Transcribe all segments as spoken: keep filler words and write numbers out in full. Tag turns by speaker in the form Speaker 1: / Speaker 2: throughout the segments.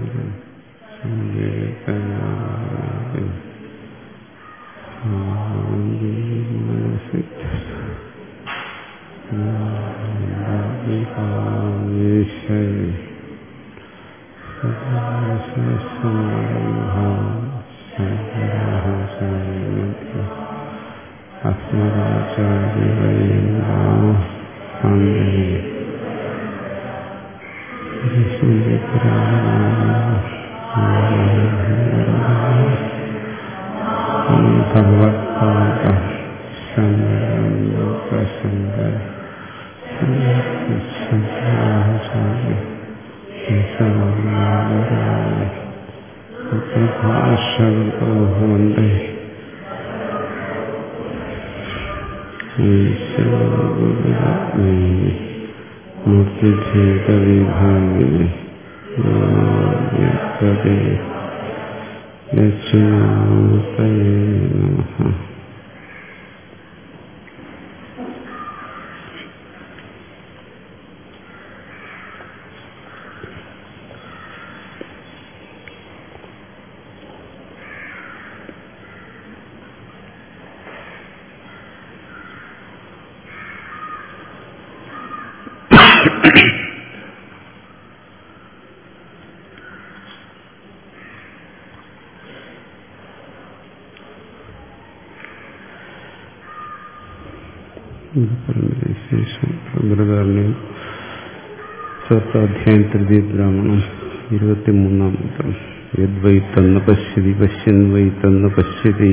Speaker 1: മൂർത്തിഭേദവിഭാഗിനി ദക്ഷിണാമൂർത്തയേ നമഃ. ചതുർത്ഥാധ്യായം തൃതീയ ബ്രാഹ്മണം ഇരുപത്തിമൂന്നാം മന്ത്രം. യദ്വൈ തന്ന പശ്യതി പശ്യൻ വൈ തന്ന പശ്യതി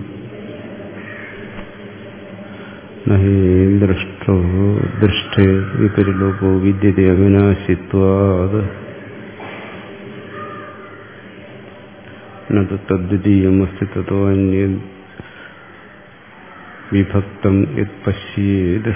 Speaker 1: നഹി ദൃഷ്ടോ ദൃഷ്ടേ വിപരിലോകോ വിദ്യതേ അവിനാശിത്വാത് നതു തദ്വിതീയമസ്തി തതോ അന്യത് വിഭക്തം യത് പശ്യേത്.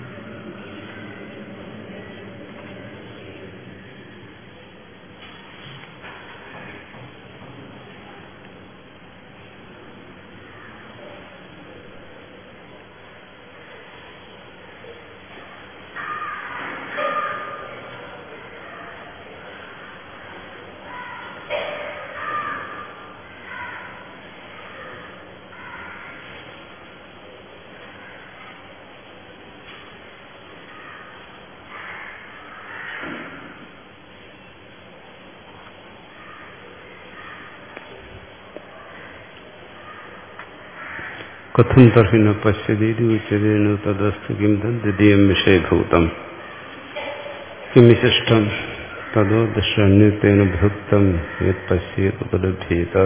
Speaker 1: കഥം തർഹി ന പശ്യതീതി ഉച്യതേ ന തദസ്തു കിം തദ്ദ്വിതീയം വിഷയഭൂതം കിം വിശിഷ്ടം തദോ ദൃശ്യന്യത്തേന ഭുക്തം യത് പശ്യേത് ഉപലഭ്യേത.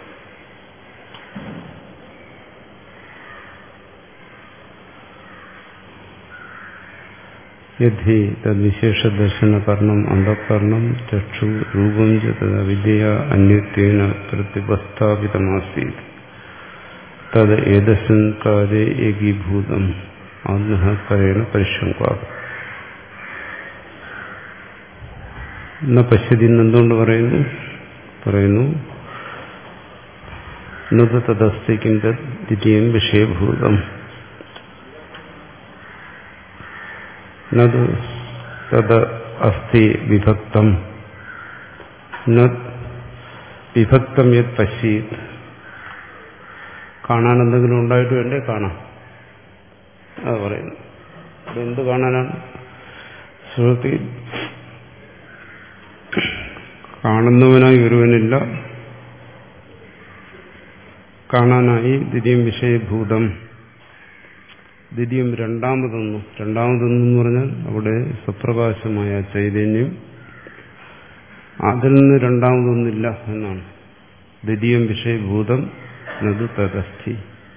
Speaker 1: യദ്ധി തദ്വിശേഷദർശനകർണം അന്ധകരണം ചക്ഷു രൂപം ച തദ വിദ്യയാ അന്യത്വേന പ്രതിപസ്ഥാപിതമാസീത് തത് ഏതസ്മിൻ കാലേ ഏകീഭൂതം ആത്മഃ കരേണ പരിശങ്കാ. ന പശ്യതി എന്നെന്തുകൊണ്ട് പറയുന്നു പറയുന്നു നത് തദസ്തി കിം തദ് ദ്വിതീയം വിഷയഭൂതം നത് തദ് അസ്തി വിഭക്തം നത് വിഭക്തം യത് പശ്യേത്. കാണാൻ എന്തെങ്കിലും ഉണ്ടായിട്ട് വേണ്ടേ കാണാം, അത് പറയുന്നു. എന്ത് കാണാനാണ്? ശ്രുതി കാണുന്നവനായി ഒരുവനില്ല, കാണാനായി ദ്വിതീയം വിഷയഭൂതം. ദ്വിതീയം രണ്ടാമതൊന്നു രണ്ടാമതൊന്നെന്ന് പറഞ്ഞാൽ അവിടെ സ്വപ്രകാശമായ ചൈതന്യം, അതിൽ നിന്ന് രണ്ടാമതൊന്നില്ല എന്നാണ്. ദ്വിതീയം വിഷയഭൂതം നതു തദസ്തി.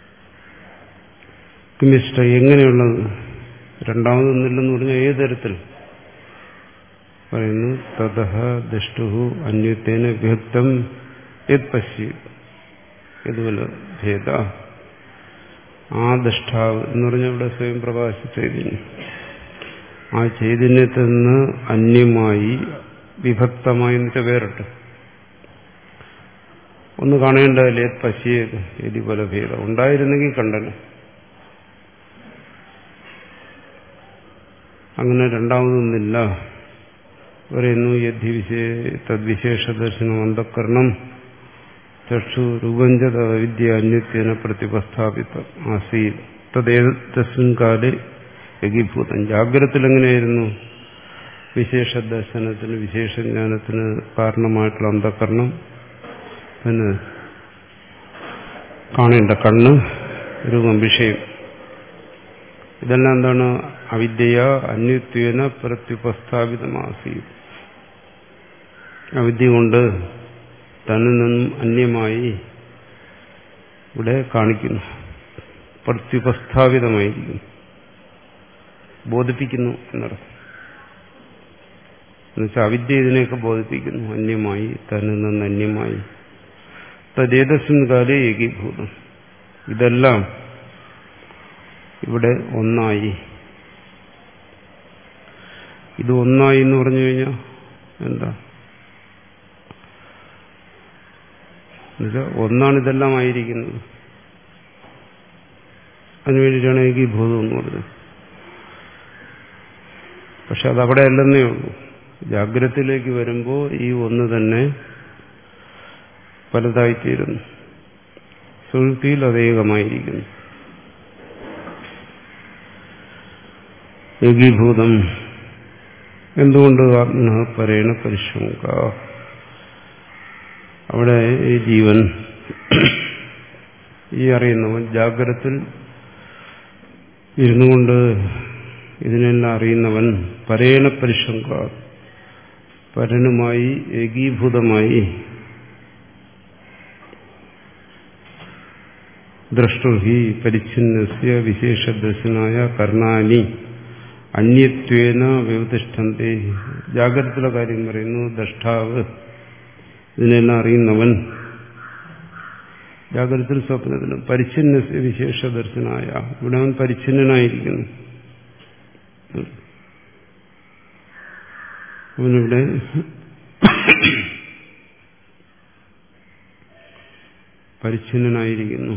Speaker 1: കിമിഷ്ട എങ്ങനെയുള്ളത്? രണ്ടാമതൊന്നില്ലെന്ന് പറഞ്ഞാൽ ഏത് തരത്തിൽ പറയുന്നു? തതഃ ദൃഷ്ടു അന്യത്തേന വിഭക്തം യത് പശ്യേത് ഇതുപോലെ ഭേദ. ആ ദൃഷ്ടാവ് എന്ന് പറഞ്ഞാൽ ഇവിടെ സ്വയം പ്രകാശ ചൈതന്യം, ആ ചൈതന്യത്തിൽ നിന്ന് അന്യമായി വിഭക്തമായി എന്നിട്ട് വേറിട്ട് ഒന്ന് കാണേണ്ടതല്ലേ? പശ്യേത് ഇതുപോലെ ഭേദം ഉണ്ടായിരുന്നെങ്കിൽ കണ്ടന്. അങ്ങനെ രണ്ടാമതൊന്നില്ല. പറയുന്നു യദ്ധി തദ്വിശേഷ ദർശനം അന്ധക്കരണം ചക്ഷു രൂപഞ്ചത വിദ്യ അന്യത്യേന പ്രതിപസ്ഥാപിത ആസീ തദ്ദേതസ്മിൻ കാലേ ഏകീഭൂതം. ജാഗ്രതത്തിൽ എങ്ങനെയായിരുന്നു? വിശേഷ ദർശനത്തിന് വിശേഷജ്ഞാനത്തിന് കാരണമായിട്ടുള്ള അന്ധക്കരണം, പിന്നെ കാണേണ്ട കണ്ണ്, രൂപം, വിഷയം, ഇതെല്ലാം എന്താണ്? അവിദ്യ അന്യത്വേന പ്രത്യുപസ്ഥാപിതമാസി. അവിദ്യ കൊണ്ട് തന്നിൽ നിന്നും അന്യമായി ഇവിടെ കാണിക്കുന്നു, പ്രത്യുപസ്ഥാപിതമായിരിക്കുന്നു, ബോധിപ്പിക്കുന്നു എന്നർത്ഥം. എന്നുവെച്ചാൽ അവിദ്യ ഇതിനെയൊക്കെ ബോധിപ്പിക്കുന്നു, അന്യമായി, തന്നിൽ നിന്ന് അന്യമായി. തദ്ദേതസ്മിൻ കാലേ ഏകീഭൂതം. ഇതെല്ലാം ഇവിടെ ഒന്നായി. ഇത് ഒന്നായി എന്ന് പറഞ്ഞു കഴിഞ്ഞാൽ എന്താ? എന്നുവെച്ചാൽ ഒന്നാണ് ഇതെല്ലാം ആയിരിക്കുന്നത്. അതിനുവേണ്ടിയിട്ടാണ് ഏകീഭൂതം എന്ന് പറഞ്ഞത്. പക്ഷെ അതവിടെ അല്ലെന്നേ ഉള്ളൂ. ജാഗ്രതയിലേക്ക് വരുമ്പോൾ ഈ ഒന്ന് തന്നെ പലതായിത്തീരുന്നു. സുഷുപ്തിയിൽ അതേകമായിരിക്കുന്നു. ഏകീഭൂതം. എന്തുകൊണ്ട്? ആത്മന പരേണ പരിശങ്ക. അവിടെ ഈ ജീവൻ, ഈ അറിയുന്നവൻ ജാഗ്രതയിൽ ഇരുന്നു കൊണ്ട് ഇതിനെല്ലാം അറിയുന്നവൻ പരേണ പരിശങ്ക, പരനുമായി ഏകീഭൂതമായി ദ്രഷ്ടുഹി പരിച്ഛിന്നസ്യ വിശേഷദർശനായ കർണാനി അന്യത്വേന വ്യവതിഷ്ഠന്തി. ജാഗ്രതയിലെ കാര്യം പറയുന്നു. ദ്രഷ്ടാവ്, ഇതിനെല്ലാം അറിയുന്നവൻ, ജാഗ്രതത്തിൽ സ്വപ്നത്തിലും പരിച്ഛിന്നസ്യ വിശേഷദർശനായ, ഇവിടെ അവൻ പരിച്ഛിന്നനായിരിക്കുന്നു. അവനിവിടെ പരിച്ഛിന്നനായിരിക്കുന്നു.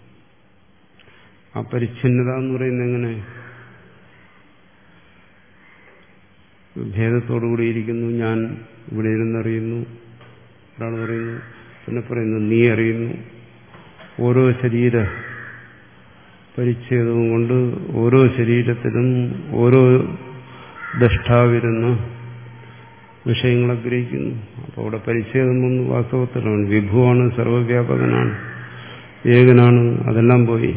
Speaker 1: ആ പരിച്ഛിന്നത എന്ന് പറയുന്നത് എങ്ങനെ? ഭേദത്തോടുകൂടിയിരിക്കുന്നു. ഞാൻ ഇവിടെ ഇരുന്നറിയുന്നു, ഒരാൾ പറയുന്നു, പിന്നെ പറയുന്നു നീ അറിയുന്നു. ഓരോ ശരീര പരിച്ഛേദവും കൊണ്ട് ഓരോ ശരീരത്തിലും ഓരോ ദ്രഷ്ടാവിരുന്ന് വിഷയങ്ങളെ ഗ്രഹിക്കുന്നു. അപ്പോൾ അവിടെ പരിച്ഛേദമൊന്നും വാസ്തവത്തിലാണ്. വിഭുവാണ്, സർവവ്യാപകനാണ്, ഏകനാണ്. അതെല്ലാം പോയി.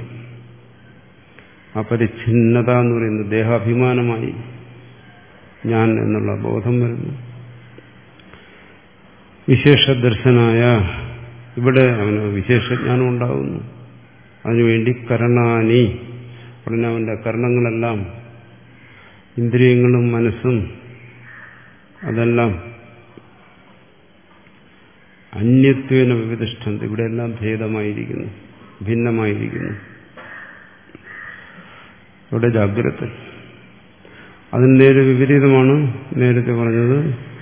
Speaker 1: ആ പരിച്ഛിന്നത എന്ന് പറയുന്നത് ദേഹാഭിമാനമായി ഞാൻ എന്നുള്ള ബോധം വരുന്നു. വിശേഷദർശനായ, ഇവിടെ അവന് വിശേഷജ്ഞാനം ഉണ്ടാകുന്നു. അതിനുവേണ്ടി കരണാനി, ഉടനെ അവന്റെ കർണങ്ങളെല്ലാം, ഇന്ദ്രിയങ്ങളും മനസ്സും, അതെല്ലാം അന്യത്വേന വിവിധിഷ്ഠന്തി, ഇവിടെയെല്ലാം ഭേദമായിരിക്കുന്നു, ഭിന്നമായിരിക്കുന്നു. ഇവിടെ ജാഗ്രത. അതിന് നേരെ വിപരീതമാണ് നേരത്തെ പറഞ്ഞത്.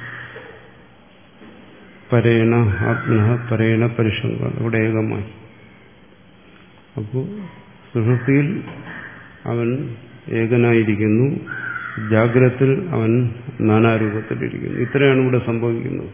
Speaker 1: പരേണ ആത്മന പരേണ പരിശങ്ക, ഇവിടെ ഏകമായി. അപ്പോൾ സുഷുപ്തിയിൽ അവൻ ഏകനായിരിക്കുന്നു, ജാഗ്രതത്തിൽ അവൻ നാനാരൂപത്തിലിരിക്കുന്നു. ഇത്രയാണ് ഇവിടെ സംഭവിക്കുന്നത്.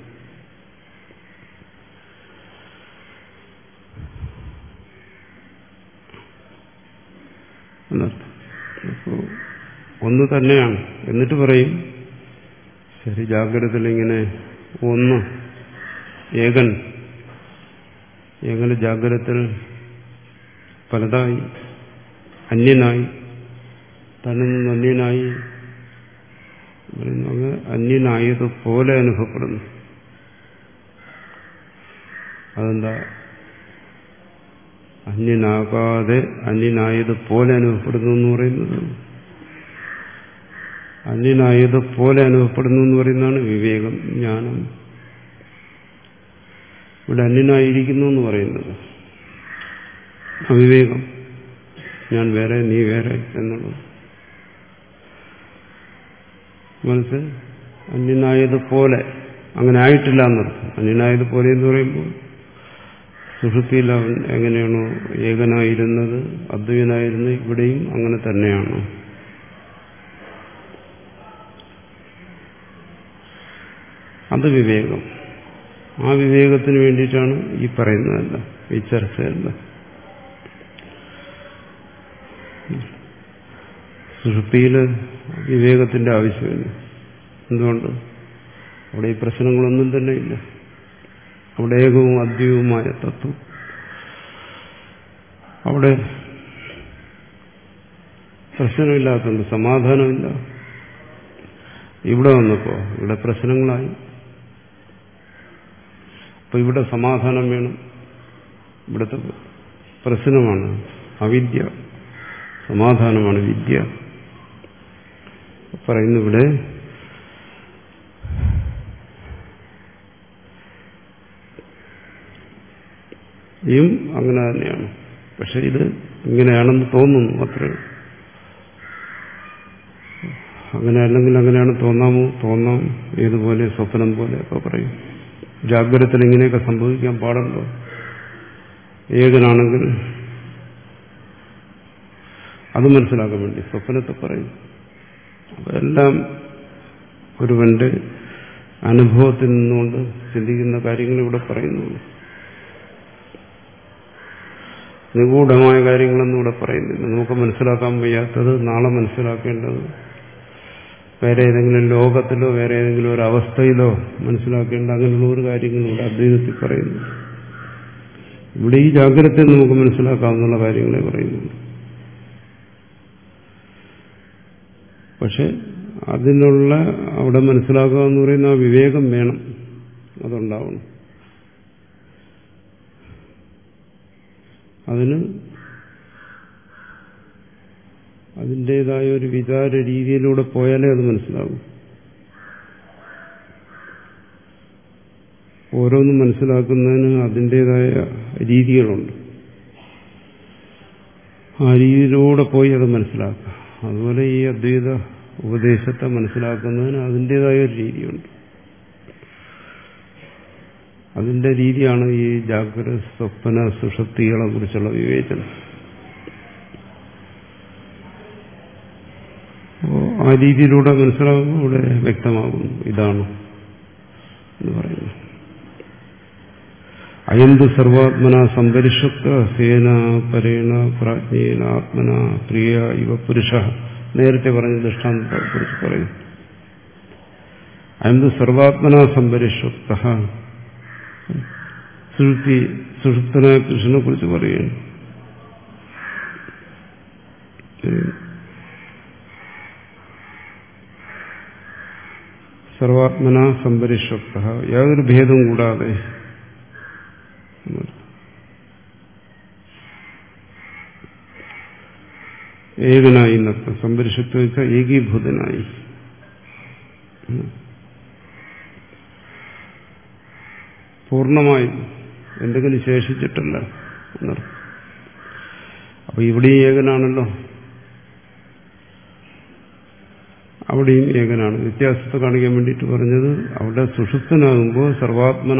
Speaker 1: എന്നർത്ഥം. അപ്പോൾ ഒന്ന് തന്നെയാണ്. എന്നിട്ട് പറയും, ശരി, ജാഗ്രതത്തിൽ ഇങ്ങനെ ഒന്ന് ഏകൻ, എങ്ങനെ ജാഗ്രതത്തിൽ പലതായി, അന്യനായി, തന്നിൽ നിന്ന് അന്യനായി, അന്യനായതുപോലെ അനുഭവപ്പെടുന്നു. അതെന്താ? അന്യനാകാതെ അന്യനായതുപോലെ അനുഭവപ്പെടുന്നു എന്ന് പറയുന്നത്, അന്യനായതുപോലെ അനുഭവപ്പെടുന്നു എന്ന് പറയുന്നതാണ് വിവേകം, ജ്ഞാനം. ഇവിടെ അന്യനായിരിക്കുന്നു എന്ന് പറയുന്നത് അവിവേകം. ഞാൻ വേറെ, നീ വേറെ എന്നുള്ളത്. മനസ്സ് അന്യനായതുപോലെ, അങ്ങനെ ആയിട്ടില്ല എന്നർത്ഥം. അന്യനായതുപോലെ എന്ന് പറയുമ്പോൾ സുഷുപ്തിയിൽ അവൻ എങ്ങനെയാണോ ഏകനായിരുന്നത്, അദ്വൈതനായിരുന്നത്, ഇവിടെയും അങ്ങനെ തന്നെയാണ്. അത് വിവേകം. ആ വിവേകത്തിന് വേണ്ടിയിട്ടാണ് ഈ പറയുന്നതല്ല, ഈ ചർച്ചയല്ല. സുഷുപ്തിയിൽ വിവേകത്തിന്റെ ആവശ്യമില്ല. എന്തുകൊണ്ട്? അവിടെ ഈ പ്രശ്നങ്ങളൊന്നും തന്നെ ഇല്ല. അവിടെ ഏകവും അദ്വൈതവുമായ തത്വം. അവിടെ പ്രശ്നമില്ലാത്തതുകൊണ്ട് സമാധാനമില്ല. ഇവിടെ വന്നപ്പോ ഇവിടെ പ്രശ്നങ്ങളായി. അപ്പൊ ഇവിടെ സമാധാനം വേണം. ഇവിടുത്തെ പ്രശ്നമാണ് അവിദ്യ, സമാധാനമാണ് വിദ്യ. പറയുന്നു ഇവിടെ യും അങ്ങനെ തന്നെയാണ്. പക്ഷെ ഇത് ഇങ്ങനെയാണെന്ന് തോന്നുന്നു, അത്രേ. അങ്ങനെ അല്ലെങ്കിൽ അങ്ങനെയാണ് തോന്നാമോ? തോന്നാം. ഏതുപോലെ? സ്വപ്നം പോലെ ഒക്കെ പറയും. ജാഗ്രതത്തിൽ ഇങ്ങനെയൊക്കെ സംഭവിക്കാൻ പാടുണ്ടോ? ഏകനാണെങ്കിൽ അത് മനസ്സിലാക്കാൻ വേണ്ടി സ്വപ്നത്തെ പറയും. അപ്പൊ എല്ലാം ഒരുവന്റെ അനുഭവത്തിൽ നിന്നുകൊണ്ട് ചിന്തിക്കുന്ന കാര്യങ്ങൾ ഇവിടെ പറയുന്നുള്ളൂ. നിഗൂഢമായ കാര്യങ്ങളൊന്നും ഇവിടെ പറയുന്നില്ല. നമുക്ക് മനസ്സിലാക്കാൻ വയ്യാത്തത് നാളെ മനസ്സിലാക്കേണ്ടത് വേറെ ഏതെങ്കിലും ലോകത്തിലോ വേറെ ഏതെങ്കിലും ഒരു അവസ്ഥയിലോ മനസ്സിലാക്കേണ്ട അങ്ങനെയുള്ള ഒരു കാര്യങ്ങളും ഇവിടെ അദ്വൈതത്തിൽ പറയുന്നു. ഇവിടെ ഈ ജാഗ്രതയിൽ നമുക്ക് മനസ്സിലാക്കാവുന്ന കാര്യങ്ങളെ പറയുന്നുണ്ട്. പക്ഷെ അതിനുള്ള അവിടെ മനസ്സിലാക്കുക എന്ന് പറയുന്ന ആ വിവേകം വേണം, അതുണ്ടാവണം. അതിന് അതിൻ്റെതായ ഒരു വിചാര രീതിയിലൂടെ പോയാലേ അത് മനസ്സിലാകും. ഓരോന്നും മനസ്സിലാക്കുന്നതിന് അതിൻ്റെതായ രീതികളുണ്ട്. ആ രീതിയിലൂടെ പോയി അത് മനസ്സിലാക്കുക. അതുപോലെ ഈ അദ്വൈത ഉപദേശത്തെ മനസ്സിലാക്കുന്നതിന് അതിൻ്റെതായ ഒരു രീതിയുണ്ട്. അതിന്റെ രീതിയാണ് ഈ ജാഗ്രത സ്വപ്ന സുഷുപ്തികളെ കുറിച്ചുള്ള വിവേചനം. ആ രീതിയിലൂടെ മനസ്സിലാകുമ്പോൾ ഇവിടെ വ്യക്തമാകുന്നു ഇതാണ് എന്ന് പറയുന്നു. അയന്തു സർവാത്മന സംപരിഷുപ്ത സേന പരേണ പ്രാജ്ഞേന ആത്മന പ്രിയ ഇവ പുരുഷ. നേരത്തെ പറഞ്ഞ ദൃഷ്ടാന്തത്തെ കുറിച്ച് പറയും. അയന്തു സർവാത്മന സംപരിഷുപ്ത, സുഷുപ്തി സുഷുപ്തനായ പുരുഷനെ കുറിച്ച് പറയുകയാണ്. സർവാത്മന സംപരിഷുപ്ത, യാതൊരു ഭേദവും കൂടാതെ ഏകനായി എന്നർത്ഥം. സംപരിഷുപ്തം വെച്ചാൽ ഏകീഭൂതനായി. പൂർണ്ണമായി എന്തെങ്കിലും ശേഷിച്ചിട്ടല്ല എന്നർത്ഥം. അപ്പൊ ഇവിടെയും ഏകനാണല്ലോ, അവിടെയും ഏകനാണ്. വ്യത്യാസത്തെ കാണിക്കാൻ വേണ്ടിയിട്ട് പറഞ്ഞത് അവിടെ സുഷുപ്തനാകുമ്പോൾ സർവാത്മന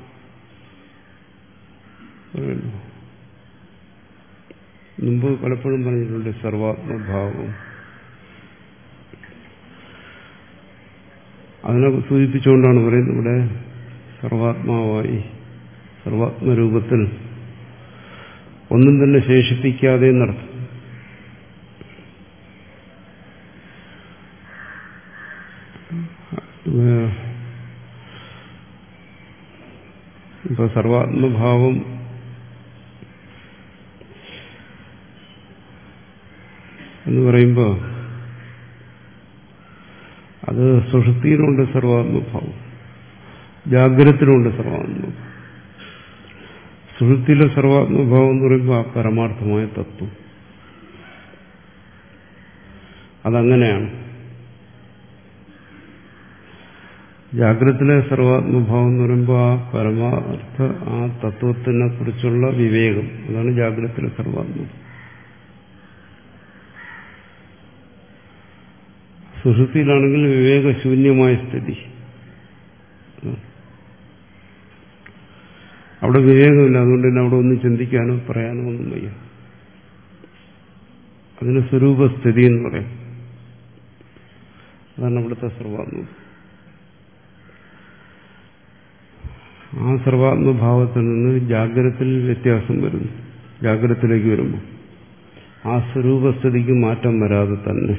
Speaker 1: മുമ്പ് പലപ്പോഴും പറഞ്ഞിട്ടുണ്ട് സർവാത്മഭാവം. അതിനെ സൂചിപ്പിച്ചുകൊണ്ടാണ് പറയുന്നത് ഇവിടെ സർവാത്മാവായി സർവാത്മരൂപത്തിൽ ഒന്നും തന്നെ ശേഷിപ്പിക്കാതെ എന്നർത്ഥം. ഇപ്പൊ സർവാത്മഭാവം എന്ന് പറയുമ്പോൾ അത് സുഷുപ്തിയിലുണ്ട് സർവാത്മഭാവം, ജാഗ്രതത്തിലുണ്ട് സർവാത്മഭാവം. സുഷുപ്തിയിലെ സർവാത്മഭാവം എന്ന് പറയുമ്പോൾ ആ പരമാർത്ഥമായ തത്വം അതങ്ങനെയാണ്. ജാഗ്രതത്തിലെ സർവാത്മഭാവം എന്ന് പറയുമ്പോൾ ആ പരമാർത്ഥ ആ തത്വത്തിനെ കുറിച്ചുള്ള വിവേകം, അതാണ് ജാഗ്രതത്തിലെ സർവാത്മഭാവം. സുഷുപ്തിയിലാണെങ്കിൽ വിവേകശൂന്യമായ സ്ഥിതി. അവിടെ വിവേകമില്ല, അതുകൊണ്ട് തന്നെ അവിടെ ഒന്നും ചിന്തിക്കാനോ പറയാനോ ഒന്നും വയ്യ. അതിന് സ്വരൂപസ്ഥിതി എന്ന് പറയാം. അതാണ് അവിടുത്തെ സർവാത്മം. ആ സർവാത്മഭാവത്തിൽ നിന്ന് ജാഗ്രതത്തിൽ വ്യത്യാസം വരുന്നു. ജാഗ്രതത്തിലേക്ക് വരുമ്പോൾ ആ സ്വരൂപസ്ഥിതിക്ക് മാറ്റം വരാതെ തന്നെ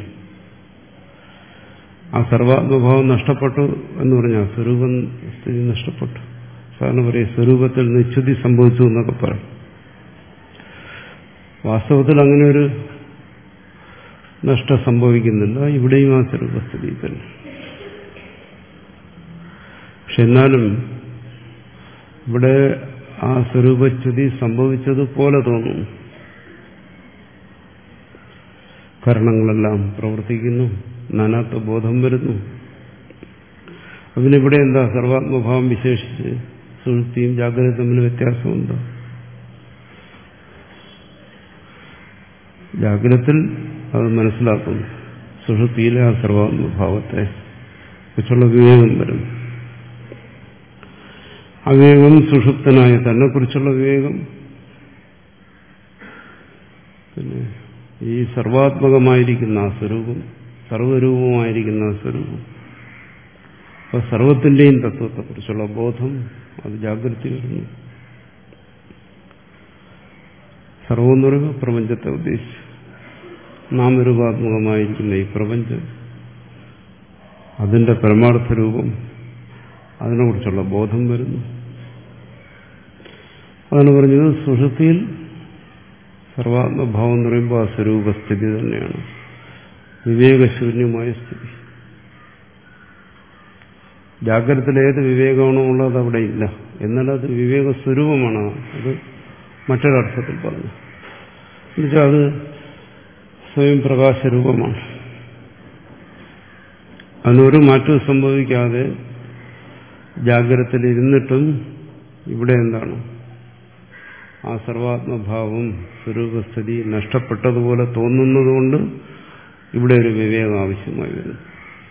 Speaker 1: ആ സർവാത്മഭാവം നഷ്ടപ്പെട്ടു എന്ന് പറഞ്ഞാൽ സ്വരൂപം സ്ഥിതി നഷ്ടപ്പെട്ടു. സാധാരണ പറയും സ്വരൂപത്തിൽ നിശ്ചുതി സംഭവിച്ചു എന്നൊക്കെ പറയും. വാസ്തവത്തിൽ അങ്ങനെ ഒരു നഷ്ടം സംഭവിക്കുന്നില്ല. ഇവിടെയും ആ സ്വരൂപസ്ഥിതി തന്നെ. പക്ഷെ എന്നാലും ഇവിടെ ആ സ്വരൂപച്യുതി സംഭവിച്ചതുപോലെ തോന്നുന്നു. കരണങ്ങളെല്ലാം പ്രവർത്തിക്കുന്നു, നാനാത്വ ബോധം വരുന്നു. അതിനിവിടെ എന്താ സർവാത്മഭാവം വിശേഷിച്ച് സുഷുപ്തിയും ജാഗ്രത തമ്മിൽ വ്യത്യാസമുണ്ടോ? ജാഗ്രതത്തിൽ അത് മനസ്സിലാക്കുന്നു. സുഷുപ്തിയിലെ ആ സർവാത്മഭാവത്തെ കുറിച്ചുള്ള വിവേകം വരും. അവിവേകം സുഷുപ്തനായ തന്നെ കുറിച്ചുള്ള വിവേകം. പിന്നെ ഈ സർവാത്മകമായിരിക്കുന്ന ആ സ്വരൂപം, സർവരൂപമായിരിക്കുന്ന ആ സ്വരൂപം, അപ്പൊ സർവത്തിന്റെയും തത്വത്തെക്കുറിച്ചുള്ള ബോധം അത് ജാഗ്രത വരുന്നു. സർവം എന്ന് പറയുമ്പോൾ പ്രപഞ്ചത്തെ ഉദ്ദേശിച്ചു. നാമരൂപാത്മകമായിരിക്കുന്ന ഈ പ്രപഞ്ചം, അതിന്റെ പരമാർത്ഥ രൂപം, അതിനെക്കുറിച്ചുള്ള ബോധം വരുന്നു. അതാണ് പറഞ്ഞത് സുഷുപ്തിയിൽ സർവാത്മഭാവം എന്ന് പറയുമ്പോൾ ആ സ്വരൂപസ്ഥിതി തന്നെയാണ് വിവേകശൂന്യമായ സ്ഥിതി. ജാഗ്രതത്തിൽ ഏത് വിവേകമാണോ ഉള്ളത് അവിടെ ഇല്ല. എന്നാൽ അത് വിവേക സ്വരൂപമാണ്. അത് മറ്റൊരർത്ഥത്തിൽ പറഞ്ഞു. എന്നുവെച്ചാൽ അത് സ്വയം പ്രകാശരൂപമാണ്. അതിനൊരു മാറ്റവും സംഭവിക്കാതെ ജാഗ്രതത്തിൽ ഇരുന്നിട്ടും ഇവിടെ എന്താണ് ആ സർവാത്മഭാവം സ്വരൂപസ്ഥിതി നഷ്ടപ്പെട്ടതുപോലെ തോന്നുന്നതുകൊണ്ട് ഇവിടെ ഒരു വിവേകം ആവശ്യമായി വരുന്നു.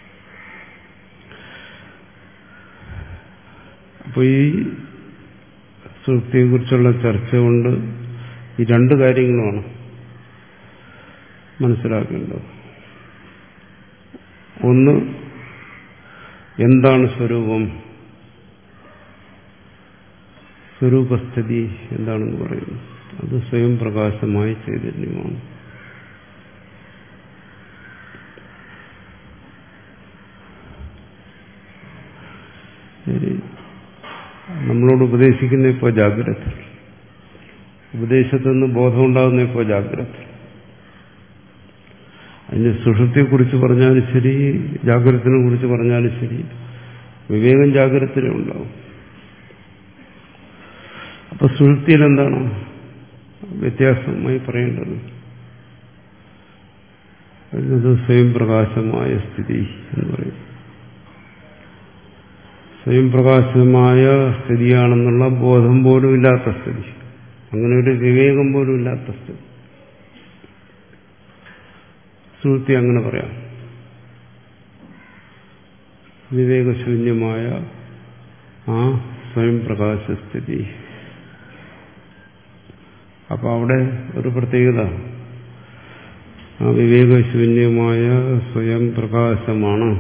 Speaker 1: അപ്പോൾ ഈ സുഷുപ്തിയെക്കുറിച്ചുള്ള ചർച്ച കൊണ്ട് ഈ രണ്ട് കാര്യങ്ങളുമാണ് മനസ്സിലാക്കേണ്ടത്. ഒന്ന്, എന്താണ് സ്വരൂപം, സ്വരൂപസ്ഥിതി എന്താണെന്ന് പറയുന്നു. അത് സ്വയം പ്രകാശമായ ചൈതന്യമാണ്. നമ്മളോട് ഉപദേശിക്കുന്ന ഇപ്പോൾ ജാഗ്രത, ഉപദേശത്തിൽ നിന്ന് ബോധമുണ്ടാകുന്ന ഇപ്പോൾ ജാഗ്രത. അതിന് സുഷുപ്തിയെക്കുറിച്ച് പറഞ്ഞാലും ശരി, ജാഗ്രതത്തിനെ കുറിച്ച് പറഞ്ഞാലും ശരി, വിവേകം ജാഗ്രതത്തിലേ ഉണ്ടാവും. അപ്പൊ സുഷുപ്തിയിൽ എന്താണ് വ്യത്യാസമായി പറയേണ്ടത്? അത് സ്വയം പ്രകാശമായ സ്ഥിതി എന്ന് പറയും. സ്വയം പ്രകാശമായ സ്ഥിതിയാണെന്നുള്ള ബോധം പോലും ഇല്ലാത്ത സ്ഥിതി, അങ്ങനെ ഒരു വിവേകം പോലും ഇല്ലാത്ത സ്ഥിതി. സുഷുപ്തി അങ്ങനെ പറയാം, വിവേകശൂന്യമായ ആ സ്വയം പ്രകാശസ്ഥിതി. അപ്പൊ അവിടെ ഒരു പ്രത്യേകത, ആ വിവേകശൂന്യമായ സ്വയം പ്രകാശമാണ്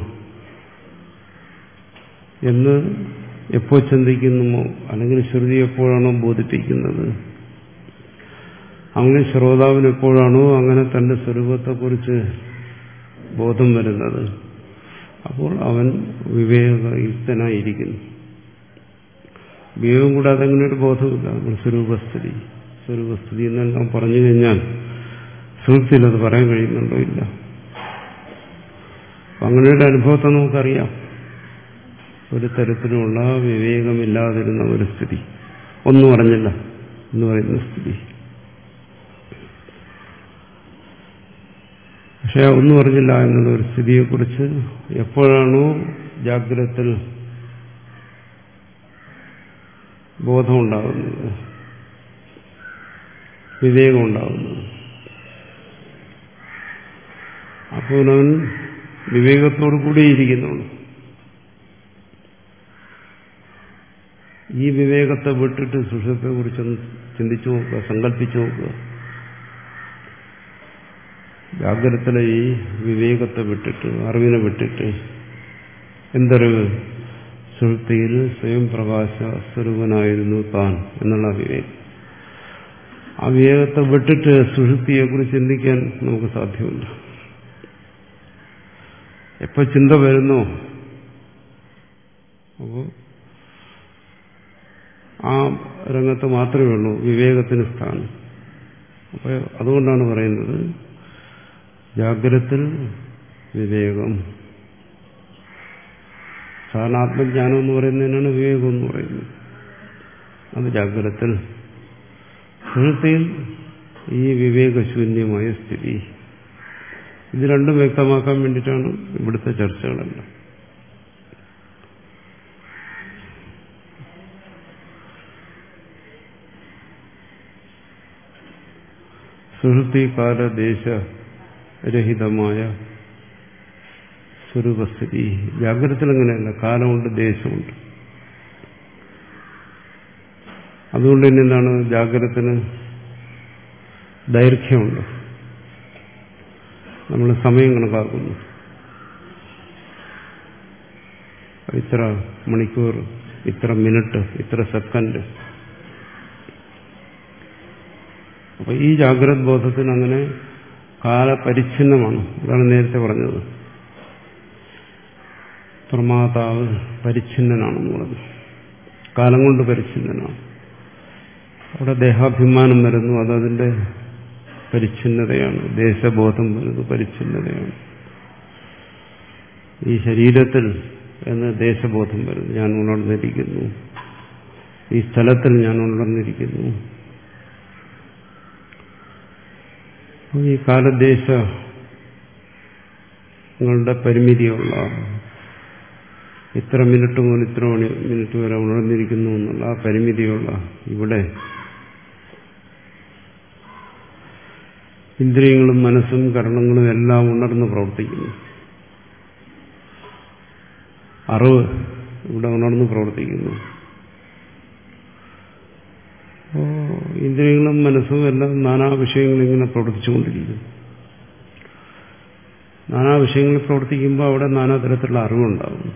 Speaker 1: എന്ന് എപ്പോൾ ചിന്തിക്കുന്നുമോ, അല്ലെങ്കിൽ ശ്രുതി എപ്പോഴാണോ ബോധിപ്പിക്കുന്നത്, അങ്ങനെ ശ്രോതാവിന് എപ്പോഴാണോ അങ്ങനെ തന്റെ സ്വരൂപത്തെക്കുറിച്ച് ബോധം വരുന്നത്, അപ്പോൾ അവൻ വിവേകയുക്തനായിരിക്കുന്നു. വിവേകം കൂടാതെ അങ്ങനെ ഒരു ബോധമില്ല. നമ്മൾ സ്വരൂപസ്ഥിതി സ്വരൂപസ്ഥിതി എന്നെല്ലാം പറഞ്ഞു കഴിഞ്ഞാൽ സുഷുപ്തിയിൽ അത് പറയാൻ കഴിയുന്നുണ്ടോ? ഇല്ല. അങ്ങനെ ഒരു അനുഭവത്തെ നമുക്കറിയാം. ഒരു തരത്തിലുള്ള വിവേകമില്ലാതിരുന്ന ഒരു സ്ഥിതി, ഒന്നും അറിഞ്ഞില്ല എന്ന് പറയുന്ന സ്ഥിതി. പക്ഷെ ഒന്നും അറിഞ്ഞില്ല എന്നുള്ള ഒരു സ്ഥിതിയെക്കുറിച്ച് എപ്പോഴാണോ ജാഗ്രതത്തിൽ ബോധമുണ്ടാകുന്നത്, വിവേകമുണ്ടാകുന്നത്, അപ്പോൾ അവൻ വിവേകത്തോടു കൂടിയിരിക്കുന്നുള്ളൂ. ഈ വിവേകത്തെ വിട്ടിട്ട് സുഷുപ്തിയെ കുറിച്ചൊന്ന് ചിന്തിച്ചു നോക്കുക, സങ്കല്പിച്ചു നോക്കുക. ജാഗ്രതത്തിലെ ഈ വിവേകത്തെ വിട്ടിട്ട്, അറിവിനെ വിട്ടിട്ട്, എന്തറിവ്, സുഷുപ്തിയിൽ സ്വയം പ്രകാശ സ്വരൂപനായിരുന്നു താൻ എന്നുള്ള വിവേകം. ആ വിവേകത്തെ വിട്ടിട്ട് സുഷുപ്തിയെക്കുറിച്ച് ചിന്തിക്കാൻ നമുക്ക് സാധ്യമല്ല. എപ്പോൾ ചിന്ത വരുന്നോ അപ്പോൾ ആ രംഗത്ത് മാത്രമേ ഉള്ളൂ വിവേകത്തിന് സ്ഥാനം. അപ്പോൾ അതുകൊണ്ടാണ് പറയുന്നത് ജാഗ്രത്തിൽ വിവേകം. സാധാരണ ആത്മജ്ഞാനം എന്ന് പറയുന്നതിനാണ് വിവേകം എന്ന് പറയുന്നത്. അത് ജാഗ്രത്തിൽ. സുഷുപ്തിയിൽ ഈ വിവേകശൂന്യമായ സ്ഥിതി. ഇത് രണ്ടും വ്യക്തമാക്കാൻ വേണ്ടിയിട്ടാണ് ഇവിടുത്തെ ചർച്ചകളെല്ലാം. സുഷുപ്തി കാലദേശരഹിതമായ സ്വരൂപസ്ഥിതി. ജാഗ്രതത്തിൽ അങ്ങനെയല്ല, കാലമുണ്ട്, ദേശമുണ്ട്. അതുകൊണ്ട് തന്നെ എന്താണ് ജാഗ്രതത്തിന് ദൈർഘ്യമുണ്ട്. നമ്മൾ സമയം കണക്കാക്കുന്നു. ഇത്ര മണിക്കൂർ, ഇത്ര മിനിറ്റ്, ഇത്ര സെക്കൻഡ്. അപ്പൊ ഈ ജാഗ്രത ബോധത്തിന് അങ്ങനെ കാലപരിച്ഛിന്നമാണ്. അതാണ് നേരത്തെ പറഞ്ഞത്. പ്രമാതാവ് പരിച്ഛിന്നനാണെന്ന് പറഞ്ഞു. കാലം കൊണ്ട് പരിച്ഛിന്നനാണ്. അവിടെ ദേഹാഭിമാനം വരുന്നു, അതതിന്റെ പരിച്ഛിന്നതയാണ്. ദേശബോധം വരുന്നത് പരിച്ഛിന്നതയാണ്. ഈ ശരീരത്തിൽ എന്ന് ദേശബോധം വരുന്നു. ഞാൻ ഉണർന്നിരിക്കുന്നു, ഈ സ്ഥലത്തിൽ ഞാൻ ഉണർന്നിരിക്കുന്നു. ഈ കാലദേശങ്ങളുടെ പരിമിതിയുള്ള ഇത്ര മിനിറ്റ് മുതൽ ഇത്ര മണി മിനിറ്റ് വരെ ഉണർന്നിരിക്കുന്നു എന്നുള്ള ആ പരിമിതിയുള്ള ഇവിടെ ഇന്ദ്രിയങ്ങളും മനസ്സും കരണങ്ങളും എല്ലാം ഉണർന്ന് പ്രവർത്തിക്കുന്നു. അറിവ് ഇവിടെ ഉണർന്ന് പ്രവർത്തിക്കുന്നു. അപ്പോ ഇന്ദ്രിയങ്ങളും മനസ്സും എല്ലാം നാനാ വിഷയങ്ങളും ഇങ്ങനെ പ്രവർത്തിച്ചുകൊണ്ടിരിക്കുന്നു. നാനാ വിഷയങ്ങളിൽ പ്രവർത്തിക്കുമ്പോൾ അവിടെ നാനാതരത്തിലുള്ള അറിവുണ്ടാകുന്നു.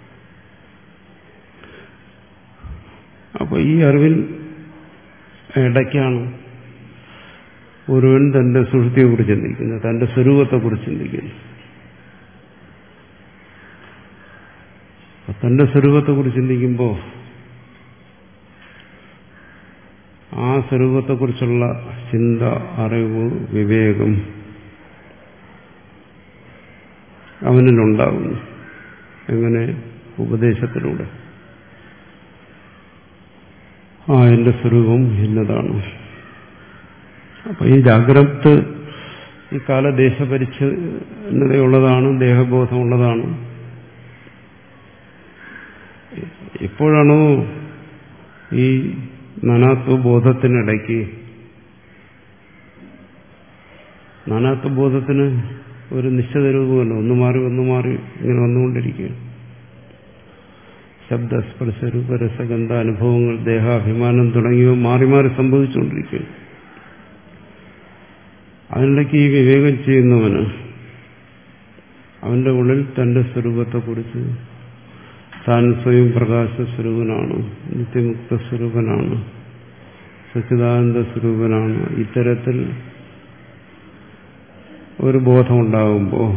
Speaker 1: അപ്പോൾ ഈ അറിവിൽ ഇടയ്ക്കാണ് ഒരുവൻ തന്റെ സുഷുപ്തിയെക്കുറിച്ച് ചിന്തിക്കുന്നത്, തന്റെ സ്വരൂപത്തെക്കുറിച്ച് ചിന്തിക്കുന്നു. തന്റെ സ്വരൂപത്തെക്കുറിച്ച് ചിന്തിക്കുമ്പോൾ ആ സ്വരൂപത്തെക്കുറിച്ചുള്ള ചിന്ത, അറിവ്, വിവേകം അവനിലുണ്ടാകുന്നു. എങ്ങനെ? ഉപദേശത്തിലൂടെ. ആ എന്റെ സ്വരൂപം ഇന്നതാണ്. അപ്പൊ ഈ ജാഗ്രത ഈ കാലദേശപരിച്ഛിന്നതയുള്ളതാണ്, ദേഹബോധമുള്ളതാണ്. എപ്പോഴാണോ ഈ നാനാത്വബോധത്തിനിടയ്ക്ക്, നാനാത്വബോധത്തിന് ഒരു നിശ്ചിത രൂപമല്ല, ഒന്ന് മാറി ഒന്ന് മാറി ഇങ്ങനെ വന്നുകൊണ്ടിരിക്കുകയാണ്. ശബ്ദസ്പർശ രൂപരസഗന്ധ അനുഭവങ്ങൾ, ദേഹാഭിമാനം തുടങ്ങിയവ മാറി മാറി സംഭവിച്ചുകൊണ്ടിരിക്കുകയാണ്. അതിനിടയ്ക്ക് ഈ വിവേകം ചെയ്യുന്നവന് അവന്റെ ഉള്ളിൽ തന്റെ സ്വരൂപത്തെക്കുറിച്ച്, താൻ സ്വയം പ്രകാശ സ്വരൂപനാണ്, നിത്യമുക്ത സ്വരൂപനാണ്, സച്ചിദാനന്ദ സ്വരൂപനാണ്, ഇത്തരത്തിൽ ഒരു ബോധമുണ്ടാകുമ്പോൾ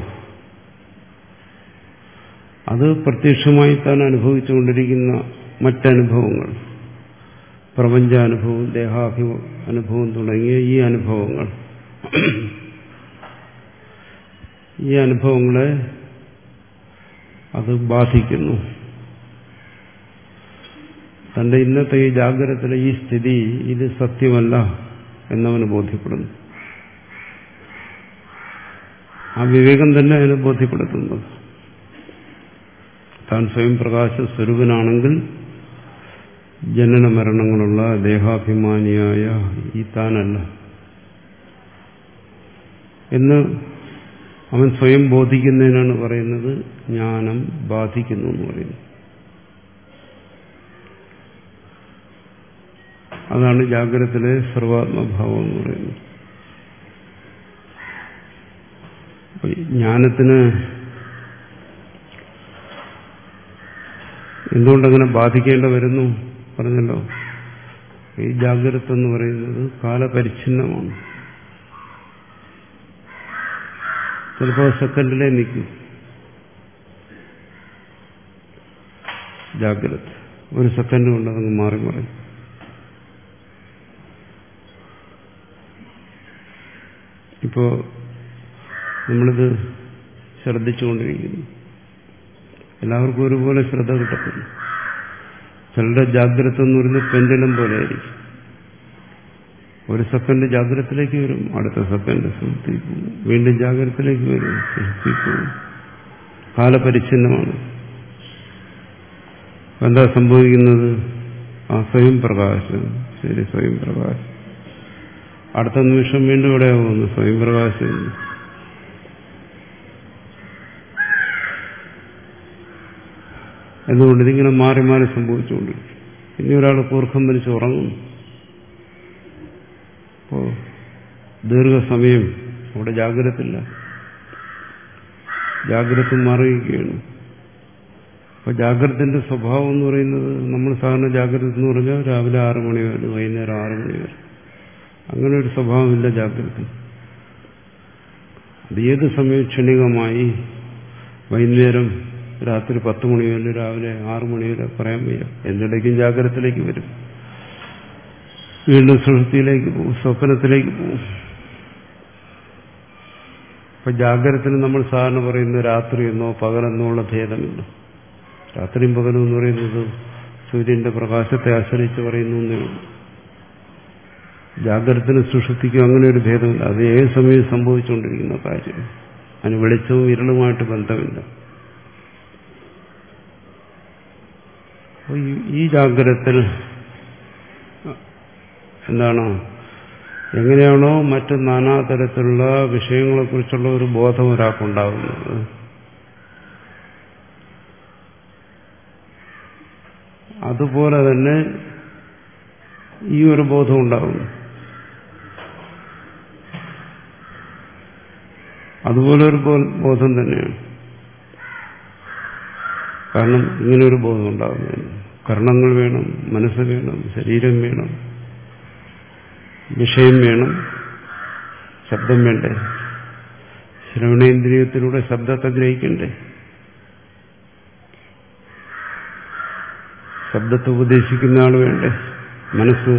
Speaker 1: അത് പ്രത്യക്ഷമായി താൻ അനുഭവിച്ചുകൊണ്ടിരിക്കുന്ന മറ്റനുഭവങ്ങൾ, പ്രപഞ്ചാനുഭവം, ദേഹാഭി അനുഭവം തുടങ്ങിയ ഈ അനുഭവങ്ങൾ, ഈ അനുഭവങ്ങളെ അത് ബാധിക്കുന്നു. തന്റെ ഇന്നത്തെ ഈ ജാഗ്രതത്തിലെ ഈ സ്ഥിതി ഇത് സത്യമല്ല എന്നവന് ബോധ്യപ്പെടുന്നു. ആ വിവേകം തന്നെ അതിനെ ബോധ്യപ്പെടുത്തുന്നത്. താൻ സ്വയം പ്രകാശ സ്വരൂപനാണെങ്കിൽ ജനന മരണങ്ങളുള്ള ദേഹാഭിമാനിയായ ഈ താനല്ല എന്ന് അവൻ സ്വയം ബോധിക്കുന്നതിനാണ് പറയുന്നത് ജ്ഞാനം ബാധിക്കുന്നു എന്ന് പറയുന്നത്. അതാണ് ജാഗ്രതത്തിലെ സർവാത്മഭാവം എന്ന് പറയുന്നത്. ജ്ഞാനത്തിന് എന്തുകൊണ്ടങ്ങനെ ബാധിക്കേണ്ട വരുന്നു പറഞ്ഞല്ലോ. ഈ ജാഗ്രത എന്ന് പറയുന്നത് കാലപരിച്ഛിന്നമാണ്. ചിലപ്പോൾ സെക്കൻഡിലേ നിൽക്കും ജാഗ്രത. ഒരു സെക്കൻഡ് കൊണ്ട് അതങ്ങ് മാറി മറിയും. ഇപ്പോ നമ്മളിത് ശ്രദ്ധിച്ചുകൊണ്ടിരിക്കുന്നു. എല്ലാവർക്കും ഒരുപോലെ ശ്രദ്ധ കിട്ടത്തില്ല. ചിലരുടെ ജാഗ്രത എന്ന് പറയുന്നത് പെൻഡലം പോലെ ആയിരിക്കും. ഒരു സെക്കൻഡ് ജാഗ്രതത്തിലേക്ക് വരും, അടുത്ത സെക്കൻഡ് സുഹൃത്തിക്ക് പോകും, വീണ്ടും ജാഗ്രതത്തിലേക്ക് വരും, സുഹൃത്തിക്ക് പോകും. കാലപരിച്ഛിന്നമാണ്. എന്താ സംഭവിക്കുന്നത്? ആ സ്വയം പ്രകാശം, ശരി, സ്വയം പ്രകാശം. അടുത്ത നിമിഷം വീണ്ടും ഇവിടെ പോകുന്നു സ്വയം പ്രകാശം. എന്തുകൊണ്ട് ഇതിങ്ങനെ മാറി മാറി സംഭവിച്ചുകൊണ്ടിരിക്കും. ഇനി ഒരാൾ കൂർക്കം വലിച്ച് ഉറങ്ങുന്നു. അപ്പോ ദീർഘസമയം അവിടെ ജാഗ്രതയില്ല, ജാഗ്രത മാറിയിരിക്കുകയാണ്. അപ്പൊ ജാഗ്രതന്റെ സ്വഭാവം എന്ന് പറയുന്നത്, നമ്മൾ സാധാരണ ജാഗ്രത എന്ന് പറഞ്ഞാൽ രാവിലെ ആറു മണി വരെ വൈകുന്നേരം ആറു മണി വരെ, അങ്ങനെ ഒരു സ്വഭാവമില്ല ജാഗ്രത. അത് ഏത് സമയം ക്ഷണികമായി വൈകുന്നേരം രാത്രി പത്ത് മണി വരെ രാവിലെ ആറു മണി വരെ പറയാൻ വയ്യ. എന്തിടയ്ക്കും ജാഗ്രതത്തിലേക്ക് വരും, വീണ്ടും സുഷുപ്തിയിലേക്ക് പോകും, സ്വപ്നത്തിലേക്ക് പോകും. അപ്പൊ ജാഗ്രതത്തിന് നമ്മൾ സാധാരണ പറയുന്ന രാത്രി എന്നോ പകലെന്നോ ഉള്ള ഭേദമില്ല. രാത്രിയും പകലും എന്ന് പറയുന്നത് സൂര്യന്റെ പ്രകാശത്തെ ആശ്രയിച്ച് പറയുന്നു എന്നേ ഉള്ളൂ. ജാഗ്രതത്തിന് സുഷുപ്തിക്കും അങ്ങനെ ഒരു ഭേദമില്ല. അത് ഏത് സമയവും സംഭവിച്ചുകൊണ്ടിരിക്കുന്ന കാര്യം. അതിന് വെളിച്ചവും ഇരുളുമായിട്ട് ബന്ധമില്ല. ഈ ജാഗ്രതത്തിൽ എന്താണ്, എങ്ങനെയാണോ മറ്റ് നാനാതരത്തിലുള്ള വിഷയങ്ങളെക്കുറിച്ചുള്ള ഒരു ബോധം ഒരാൾക്കുണ്ടാകുന്നത്, അതുപോലെ തന്നെ ഈ ഒരു ബോധം ഉണ്ടാകുന്നു. അതുപോലെ ഒരു ബോധം തന്നെയാണ്. കാരണം ഇങ്ങനൊരു ബോധം ഉണ്ടാകുന്നതിന് കർണങ്ങൾ വേണം, മനസ്സ് വേണം, ശരീരം വേണം, വിഷയം വേണം, ശബ്ദം വേണ്ടേ, ശ്രവണേന്ദ്രിയത്തിലൂടെ ശബ്ദത്തെ ഗ്രഹിക്കണ്ടേ, ശബ്ദത്തെ ഉപദേശിക്കുന്ന ആൾ വേണ്ടേ, മനസ്സ്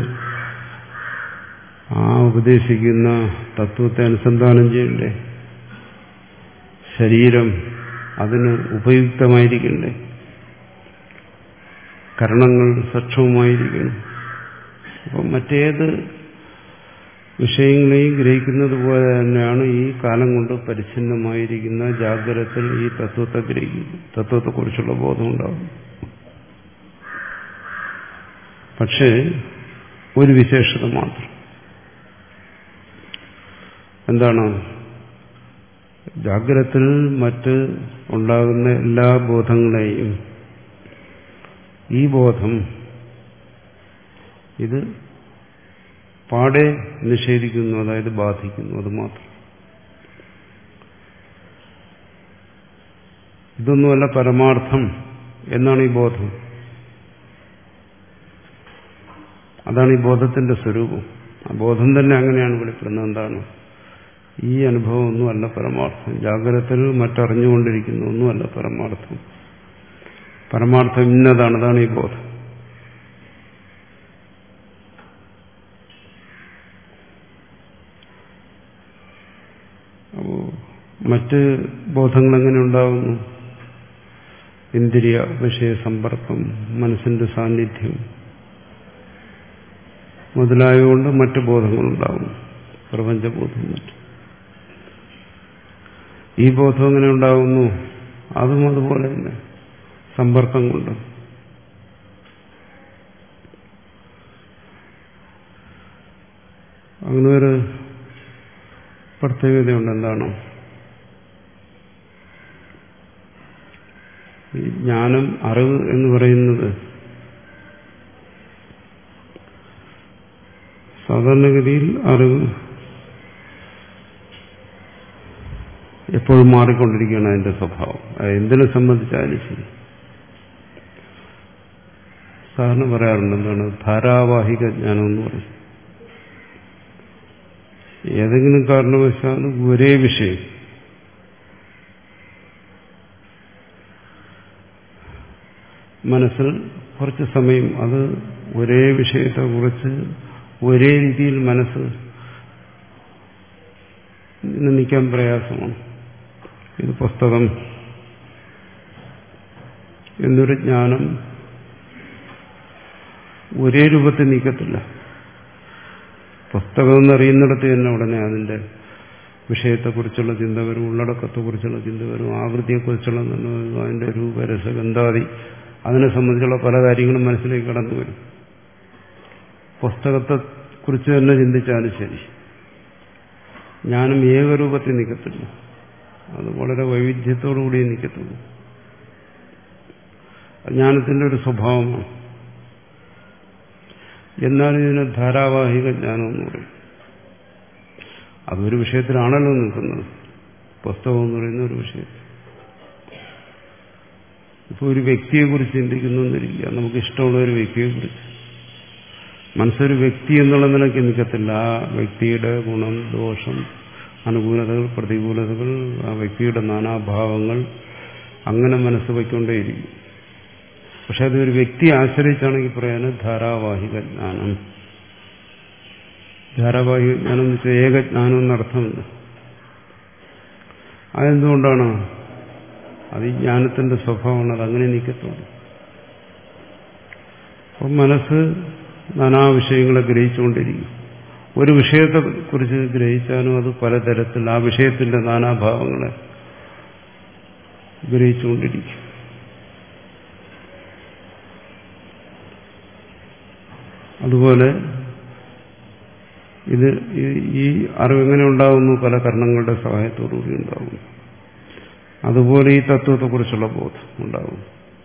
Speaker 1: ആ ഉപദേശിക്കുന്ന തത്വത്തെ അനുസന്ധാനം ചെയ്യണ്ടേ, ശരീരം അതിന് ഉപയുക്തമായിരിക്കണ്ടേ, കർണങ്ങൾ സക്ഷമമായിരിക്കണം. അപ്പം മറ്റേത് വിഷയങ്ങളെയും ഗ്രഹിക്കുന്നത് പോലെ തന്നെയാണ് ഈ കാലം കൊണ്ട് പരിച്ഛിന്നമായിരിക്കുന്ന ജാഗ്രതത്തിൽ ഈ തത്വത്തെ ഗ്രഹിക്കുന്നു, തത്വത്തെക്കുറിച്ചുള്ള ബോധമുണ്ടാകും. പക്ഷേ ഒരു വിശേഷത മാത്രം. എന്താണ്? ജാഗ്രതത്തിൽ മറ്റ് ഉണ്ടാകുന്ന എല്ലാ ബോധങ്ങളെയും ഈ ബോധം ഇത് പാടെ നിഷേധിക്കുന്നു, അതായത് ബാധിക്കുന്നു. അത് മാത്രം. ഇതൊന്നുമല്ല പരമാർത്ഥം എന്നാണ് ഈ ബോധം. അതാണ് ഈ ബോധത്തിന്റെ സ്വരൂപം. ആ ബോധം തന്നെ അങ്ങനെയാണ് വെളിപ്പെടുന്നത്. എന്താണ്? ഈ അനുഭവം ഒന്നുമല്ല പരമാർത്ഥം. ജാഗ്രതത്തിൽ മറ്ററിഞ്ഞുകൊണ്ടിരിക്കുന്ന ഒന്നുമല്ല പരമാർത്ഥം. പരമാർത്ഥം ഇന്നതാണ്. അതാണ് ഈ ബോധം. അപ്പോ മറ്റ് ബോധങ്ങൾ എങ്ങനെ ഉണ്ടാകുന്നു? ഇന്ദ്രിയ വിഷയ സമ്പർക്കം, മനസ്സിന്റെ സാന്നിധ്യം മുതലായതുകൊണ്ട് മറ്റ് ബോധങ്ങളുണ്ടാകുന്നു, പ്രപഞ്ചബോധം. മറ്റ് ഈ ബോധം എങ്ങനെ ഉണ്ടാകുന്നു? അതും അതുപോലെ തന്നെ സമ്പർക്കം കൊണ്ട്. അങ്ങനെ ഒരു പ്രത്യേകതയുണ്ട്. എന്താണ്? ഈ ജ്ഞാനം, അറിവ് എന്ന് പറയുന്നത് സാധാരണഗതിയിൽ അറിവ് എപ്പോഴും മാറിക്കൊണ്ടിരിക്കുകയാണ് അതിന്റെ സ്വഭാവം. എന്തിനെ സംബന്ധിച്ചാലും ശരി. സാധാരണ പറയാറുണ്ട് എന്താണ് ധാരാവാഹിക ജ്ഞാനം എന്ന് പറയും. ഏതെങ്കിലും കാരണവശാൽ ഒരേ വിഷയം മനസ്സിൽ കുറച്ച് സമയം അത് ഒരേ വിഷയത്തെ കുറിച്ച് ഒരേ രീതിയിൽ മനസ്സ് നിൽക്കാൻ പ്രയാസമാണ്. ഇത് പുസ്തകം എന്നൊരു ജ്ഞാനം ഒരേ രൂപത്തിൽ നീക്കത്തില്ല. പുസ്തകം എന്നറിയുന്നിടത്ത് തന്നെ ഉടനെ അതിന്റെ വിഷയത്തെക്കുറിച്ചുള്ള ചിന്ത വരും, ഉള്ളടക്കത്തെക്കുറിച്ചുള്ള ചിന്ത വരും, ആകൃതിയെക്കുറിച്ചുള്ള അതിന്റെ രൂപരസഗന്ധാദി അതിനെ സംബന്ധിച്ചുള്ള പല കാര്യങ്ങളും മനസ്സിലേക്ക് കടന്നു വരും. പുസ്തകത്തെക്കുറിച്ച് തന്നെ ചിന്തിച്ചാലും ശരി, ജ്ഞാനം ഏകരൂപത്തിൽ നിൽക്കത്തില്ല. അത് വളരെ വൈവിധ്യത്തോടുകൂടി നിൽക്കത്തുള്ളൂ. ജ്ഞാനത്തിന്റെ ഒരു സ്വഭാവമാണ്. എന്നാലും ഇതിന് ധാരാവാഹിക ജ്ഞാനം എന്ന് പറയും. അതൊരു വിഷയത്തിലാണല്ലോ നിൽക്കുന്നത്. പുസ്തകം എന്ന് പറയുന്ന ഒരു വിഷയത്തിൽ ഇപ്പോൾ ഒരു വ്യക്തിയെക്കുറിച്ച് ചിന്തിക്കുന്നു എന്നിരിക്കുക. നമുക്ക് ഇഷ്ടമുള്ള ഒരു വ്യക്തിയെക്കുറിച്ച് മനസ്സൊരു വ്യക്തി എന്നുള്ള നിലയ്ക്ക് നിൽക്കത്തില്ല. ആ വ്യക്തിയുടെ ഗുണം, ദോഷം, അനുകൂലതകൾ, പ്രതികൂലതകൾ, ആ വ്യക്തിയുടെ നാനാഭാവങ്ങൾ അങ്ങനെ മനസ്സ് വയ്ക്കൊണ്ടേയിരിക്കും. പക്ഷെ അതൊരു വ്യക്തിയെ ആശ്രയിച്ചാണെങ്കിൽ പറയാൻ ധാരാവാഹിക ജ്ഞാനം. ധാരാവാഹിക ജ്ഞാനം എന്ന് വെച്ചാൽ ഏകജ്ഞാനം എന്നർത്ഥമില്ല. അതെന്തുകൊണ്ടാണ്? അത് ഈ ജ്ഞാനത്തിന്റെ സ്വഭാവമാണ്. അതങ്ങനെ നിൽക്കത്തുള്ളൂ. അപ്പം മനസ്സ് നാനാ വിഷയങ്ങളെ ഗ്രഹിച്ചുകൊണ്ടിരിക്കും. ഒരു വിഷയത്തെക്കുറിച്ച് ഗ്രഹിച്ചാലും അത് പലതരത്തിൽ ആ വിഷയത്തിന്റെ നാനാഭാവങ്ങളെ ഗ്രഹിച്ചുകൊണ്ടിരിക്കും. അതുപോലെ ഇത് ഈ അറിവെങ്ങനെ ഉണ്ടാകുന്നു? പല കർണങ്ങളുടെ സഹായത്തോടുകൂടി ഉണ്ടാകുന്നു. അതുപോലെ ഈ തത്വത്തെക്കുറിച്ചുള്ള ബോധം ഉണ്ടാകും.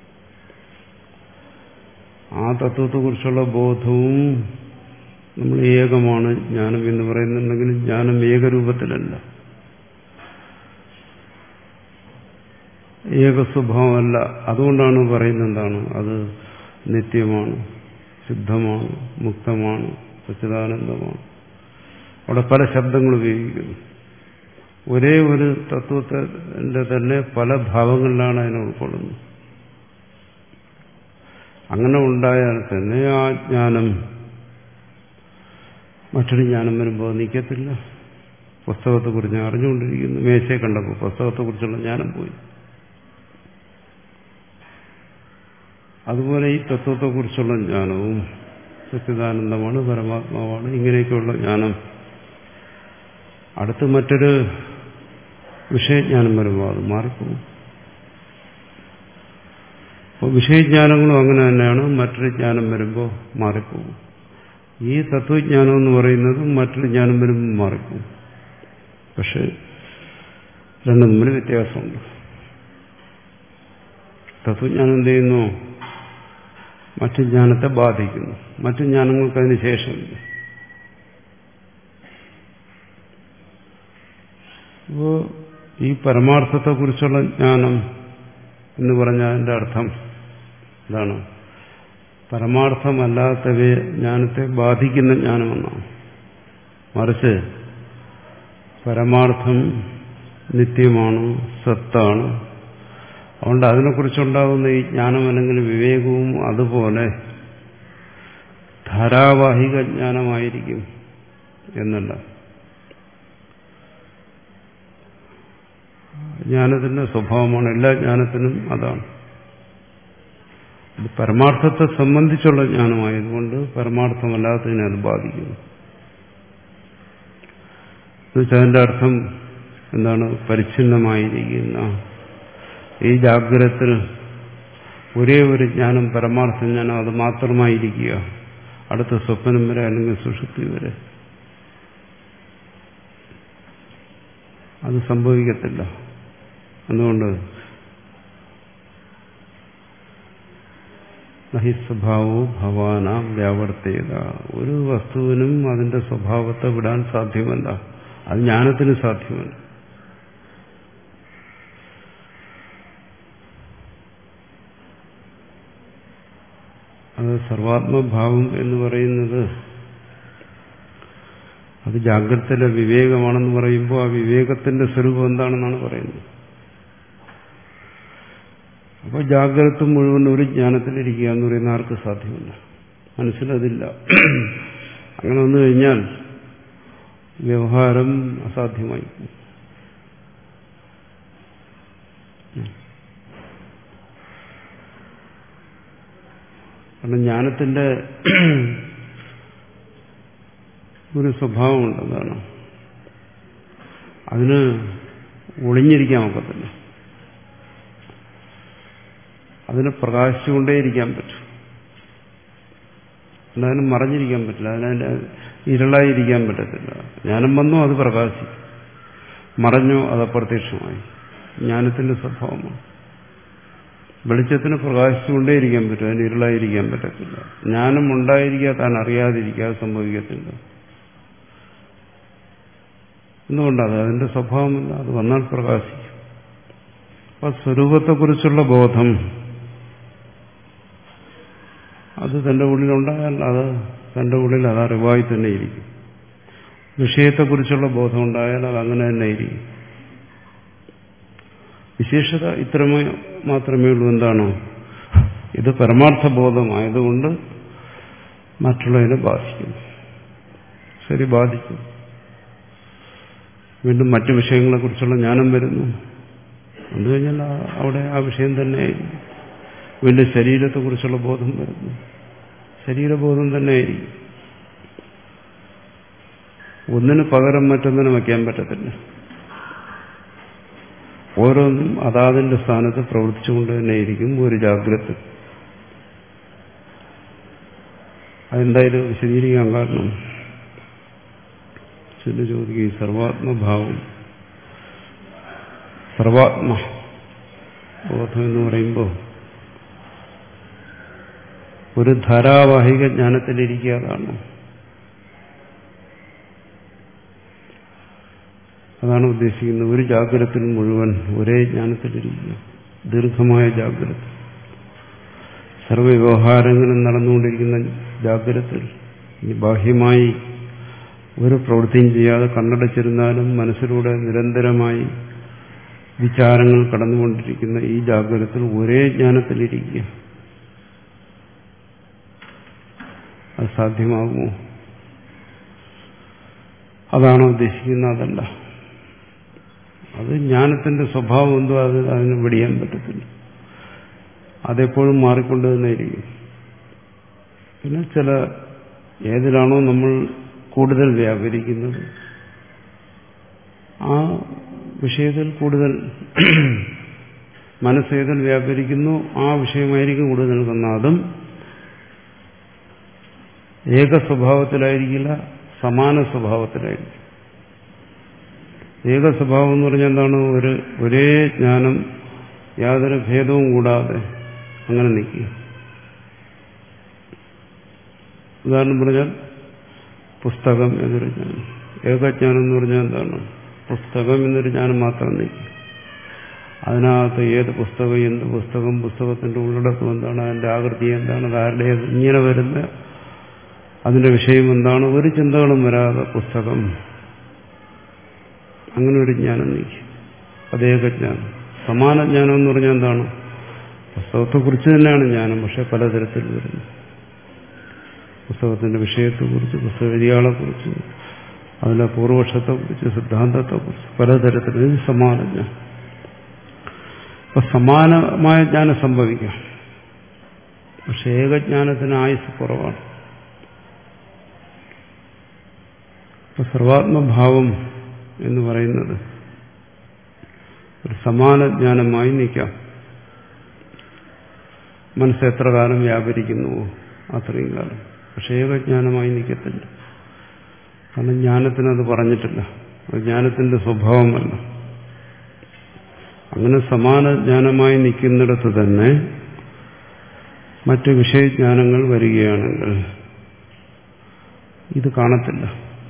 Speaker 1: ആ തത്വത്തെക്കുറിച്ചുള്ള ബോധവും നമ്മൾ ഏകമാണ് ജ്ഞാനം എന്ന് പറയുന്നുണ്ടെങ്കിൽ ജ്ഞാനം ഏകരൂപത്തിലല്ല, ഏകസ്വഭാവമല്ല. അതുകൊണ്ടാണ് പറയുന്നത് എന്താണ്? അത് നിത്യമാണ്, ശുദ്ധമാണ്, മുക്തമാണ്, സച്ചിദാനന്ദമാണ്. അവിടെ പല ശബ്ദങ്ങൾ ഉപയോഗിക്കുന്നു. ഒരേ ഒരു തത്വത്തിന്റെ തന്നെ പല ഭാവങ്ങളിലാണ് അതിനെ ഉൾക്കൊള്ളുന്നത്. അങ്ങനെ ഉണ്ടായാൽ തന്നെ ആ ജ്ഞാനം മറ്റൊരു ജ്ഞാനം വരുമ്പോൾ നിൽക്കത്തില്ല. പുസ്തകത്തെക്കുറിച്ച് ഞാൻ അറിഞ്ഞുകൊണ്ടിരിക്കുന്നു, മേശയെ കണ്ടപ്പോൾ പുസ്തകത്തെക്കുറിച്ചുള്ള ജ്ഞാനം പോയി. അതുപോലെ ഈ തത്വത്തെക്കുറിച്ചുള്ള ജ്ഞാനവും സച്ചിദാനന്ദമാണ്, പരമാത്മാവാണ്, ഇങ്ങനെയൊക്കെയുള്ള ജ്ഞാനം അടുത്ത് മറ്റൊരു വിഷയജ്ഞാനം വരുമ്പോൾ അത് മാറിപ്പോകും. അപ്പോൾ വിഷയജ്ഞാനങ്ങളും അങ്ങനെ തന്നെയാണ്. മറ്റൊരു ജ്ഞാനം വരുമ്പോൾ മാറിപ്പോകും. ഈ തത്വജ്ഞാനം എന്ന് പറയുന്നത് മറ്റൊരു ജ്ഞാനം വരുമ്പോൾ മാറിപ്പോകും. പക്ഷെ രണ്ടും തമ്മിൽ വ്യത്യാസമുണ്ട്. തത്വജ്ഞാനം എന്ത് ചെയ്യുന്നു? മറ്റു ജ്ഞാനത്തെ ബാധിക്കുന്നു. മറ്റു ജ്ഞാനങ്ങൾക്ക് അതിന് ശേഷമില്ല. അപ്പോൾ ഈ പരമാർത്ഥത്തെക്കുറിച്ചുള്ള ജ്ഞാനം എന്ന് പറഞ്ഞാൽ അതിൻ്റെ അർത്ഥം എന്താണ്? പരമാർത്ഥമല്ലാത്ത ജ്ഞാനത്തെ ബാധിക്കുന്ന ജ്ഞാനമെന്നാണ്. മറിച്ച് പരമാർത്ഥം നിത്യമാണ്, സത്താണ്. അതുകൊണ്ട് അതിനെക്കുറിച്ചുണ്ടാകുന്ന ഈ ജ്ഞാനം അല്ലെങ്കിൽ വിവേകവും അതുപോലെ ധാരാവാഹിക ജ്ഞാനമായിരിക്കും എന്നല്ല. ജ്ഞാനത്തിന്റെ സ്വഭാവമാണ്. എല്ലാ ജ്ഞാനത്തിനും അതാണ്. ഇത് പരമാർത്ഥത്തെ സംബന്ധിച്ചുള്ള ജ്ഞാനമായതുകൊണ്ട് പരമാർത്ഥമല്ലാത്തതിനെ അത് ബാധിക്കുന്നു. എന്നുവെച്ചാൽ അതിന്റെ അർത്ഥം എന്താണ്? പരിച്ഛിന്നമായിരിക്കുന്ന ഈ ജാഗ്രതത്തിൽ ഒരേ ഒരു ജ്ഞാനം, പരമാർത്ഥ ജ്ഞാനം, അത് മാത്രമായിരിക്കുക. അടുത്ത സ്വപ്നം വരെ അല്ലെങ്കിൽ സുഷുപ്തി വരെ അത് സംഭവിക്കത്തില്ല. അതുകൊണ്ട് നഹി സ്വഭാവോ ഭവാനാം വ്യാവർത്തേത. ഒരു വസ്തുവിനും അതിന്റെ സ്വഭാവത്തെ വിടാൻ സാധ്യമല്ല. അത് ജ്ഞാനത്തിന് സാധ്യമല്ല. അത് സർവാത്മഭാവം എന്ന് പറയുന്നത് അത് ജാഗ്രതയിലെ വിവേകമാണെന്ന് പറയുമ്പോൾ ആ വിവേകത്തിന്റെ സ്വരൂപം എന്താണെന്നാണ് പറയുന്നത്. അപ്പോൾ ജാഗ്രത മുഴുവൻ ഒരു ജ്ഞാനത്തിലിരിക്കുക എന്ന് പറയുന്ന ആർക്ക് സാധ്യമല്ല, മനസ്സിലതില്ല. അങ്ങനെ വന്നു കഴിഞ്ഞാൽ വ്യവഹാരം അസാധ്യമായി. കാരണം ജ്ഞാനത്തിന്റെ ഒരു സ്വഭാവമുണ്ട്. എന്താണ്? അതിന് ഒളിഞ്ഞിരിക്കാൻ ഒക്കത്തില്ല, അതിന് പ്രകാശിച്ചുകൊണ്ടേയിരിക്കാൻ പറ്റും. അതിന് മറഞ്ഞിരിക്കാൻ പറ്റില്ല, അതിനെ ഇരുളായിരിക്കാൻ പറ്റത്തില്ല. ജ്ഞാനം വന്നോ അത് പ്രകാശിക്കും, മറഞ്ഞോ അത് അപ്രത്യക്ഷമായി. ജ്ഞാനത്തിന്റെ സ്വഭാവമാണ്. വെളിച്ചത്തിന് പ്രകാശിച്ചുകൊണ്ടേയിരിക്കാൻ പറ്റും, അതിന് ഇരുളായിരിക്കാൻ പറ്റത്തില്ല. ജ്ഞാനം ഉണ്ടായിരിക്കുക താൻ അറിയാതിരിക്കുക, അത് സംഭവിക്കത്തില്ല. എന്തുകൊണ്ടത്? അതിന്റെ സ്വഭാവമല്ല, അത് വന്നാൽ പ്രകാശിക്കും. അപ്പൊ സ്വരൂപത്തെക്കുറിച്ചുള്ള ബോധം അത് തന്റെ ഉള്ളിലുണ്ടായാൽ അത് തന്റെ ഉള്ളിൽ അത് അറിവായി തന്നെ ഇരിക്കും. വിഷയത്തെക്കുറിച്ചുള്ള ബോധം ഉണ്ടായാൽ അത് അങ്ങനെ തന്നെ ഇരിക്കും. വിശേഷത ഇത്ര മാത്രമേ ഉള്ളൂ. എന്താണോ? ഇത് പരമാർത്ഥ ബോധമായതുകൊണ്ട് മറ്റുള്ളതിനെ ബാധിക്കുന്നു. ശരി, ബാധിക്കും. വീണ്ടും മറ്റു വിഷയങ്ങളെക്കുറിച്ചുള്ള ജ്ഞാനം വരുന്നു. വന്നു കഴിഞ്ഞാൽ അവിടെ ആ വിഷയം തന്നെയായിരിക്കും. വീണ്ടും ശരീരത്തെക്കുറിച്ചുള്ള ബോധം വരുന്നു, ശരീരബോധം തന്നെയായിരിക്കും. ഒന്നിന് പകരം മറ്റൊന്നിനെ വയ്ക്കാൻ പറ്റത്തില്ല. ഓരോന്നും അതാതിന്റെ സ്ഥാനത്ത് പ്രവർത്തിച്ചുകൊണ്ട് തന്നെയിരിക്കും ഒരു ജാഗ്രത. അതെന്തായാലും വിശദീകരിക്കാൻ കാരണം ചില ചോദിക്കും, ഈ സർവാത്മഭാവം, സർവാത്മ ബോധം എന്ന് പറയുമ്പോൾ ഒരു ധാരാവാഹിക ജ്ഞാനത്തിലിരിക്കാതാണ്. അതാണ് ഉദ്ദേശിക്കുന്നത്. ഒരു ജാഗ്രതത്തിൽ മുഴുവൻ ഒരേ ജ്ഞാനത്തിലിരിക്കുക, ദീർഘമായ ജാഗ്രത. സർവ്വവ്യവഹാരങ്ങളും നടന്നുകൊണ്ടിരിക്കുന്ന ജാഗ്രതത്തിൽ ഇനി ബാഹ്യമായി ഒരു പ്രവൃത്തിയും ചെയ്യാതെ കണ്ണടച്ചിരുന്നാലും മനസ്സിലൂടെ നിരന്തരമായി വിചാരങ്ങൾ കടന്നുകൊണ്ടിരിക്കുന്ന ഈ ജാഗ്രതത്തിൽ ഒരേ ജ്ഞാനത്തിലിരിക്കുക. അത് സാധ്യമാകുമോ? അതാണോ ഉദ്ദേശിക്കുന്നത്? അതല്ല. അത് ജ്ഞാനത്തിന്റെ സ്വഭാവം എന്തോ അത് അതിന് വെടിയാൻ പറ്റത്തില്ല. അതെപ്പോഴും മാറിക്കൊണ്ട് തന്നെ ഇരിക്കും. പിന്നെ ചില ഏതിലാണോ നമ്മൾ കൂടുതൽ വ്യാപരിക്കുന്നത് ആ വിഷയത്തിൽ കൂടുതൽ മനസ്സേതിൽ വ്യാപരിക്കുന്നു ആ വിഷയമായിരിക്കും കൂടുതൽ നിൽക്കുന്ന. അതും ഏക സ്വഭാവത്തിലായിരിക്കില്ല, സമാന സ്വഭാവത്തിലായിരിക്കും. ഏക സ്വഭാവം എന്ന് പറഞ്ഞാൽ എന്താണ്? ഒരു ഒരേ ജ്ഞാനം യാതൊരു ഭേദവും കൂടാതെ അങ്ങനെ നിൽക്കുക. ഉദാഹരണം പറഞ്ഞാൽ പുസ്തകം എന്നൊരു ജ്ഞാനം. ഏകജ്ഞാനം എന്ന് പറഞ്ഞാൽ എന്താണ്? പുസ്തകം എന്നൊരു ജ്ഞാനം മാത്രം നിൽക്കും. അതിനകത്ത് ഏത് പുസ്തകം, എന്ത് പുസ്തകം, പുസ്തകത്തിന്റെ ഉള്ളടക്കം എന്താണ്, അതിന്റെ ആകൃതി എന്താണ്, ആരുടെ ഇങ്ങനെ വരുന്ന അതിന്റെ വിഷയം എന്താണ്, ഒരു ചിന്തകളും വരാതെ പുസ്തകം, അങ്ങനെ ഒരു ജ്ഞാനം നീക്കും. അത് ഏകജ്ഞാനം. സമാന ജ്ഞാനം എന്ന് പറഞ്ഞാൽ എന്താണ്? പുസ്തകത്തെക്കുറിച്ച് തന്നെയാണ് ജ്ഞാനം, പക്ഷെ പലതരത്തിൽ വരുന്നു. പുസ്തകത്തിന്റെ വിഷയത്തെക്കുറിച്ച്, പുസ്തകവിധികളെക്കുറിച്ച്, അതിലെ പൂർവപക്ഷത്തെക്കുറിച്ച്, സിദ്ധാന്തത്തെക്കുറിച്ച്, പലതരത്തിൽ. ഇത് സമാന ജ്ഞാനം. അപ്പൊ സമാനമായ ജ്ഞാനം സംഭവിക്കാം, പക്ഷെ ഏകജ്ഞാനത്തിന് ആയുസ് കുറവാണ്. ഇപ്പൊ സർവാത്മഭാവം എന്ന് പറയുന്നത് ഒരു സമാന ജ്ഞാനമായി നിൽക്കാം. മനസ്സ് എത്ര കാലം വ്യാപരിക്കുന്നുവോ അത്രയും കാലം. പക്ഷെ ഏകജ്ഞാനമായി നിൽക്കത്തില്ല. കാരണം ജ്ഞാനത്തിനത് പറഞ്ഞിട്ടില്ല, അത് ജ്ഞാനത്തിന്റെ സ്വഭാവമല്ല. അങ്ങനെ സമാന ജ്ഞാനമായി നിൽക്കുന്നിടത്ത് തന്നെ മറ്റു വിഷയജ്ഞാനങ്ങൾ വരികയാണെങ്കിൽ ഇത് കാണത്തില്ല.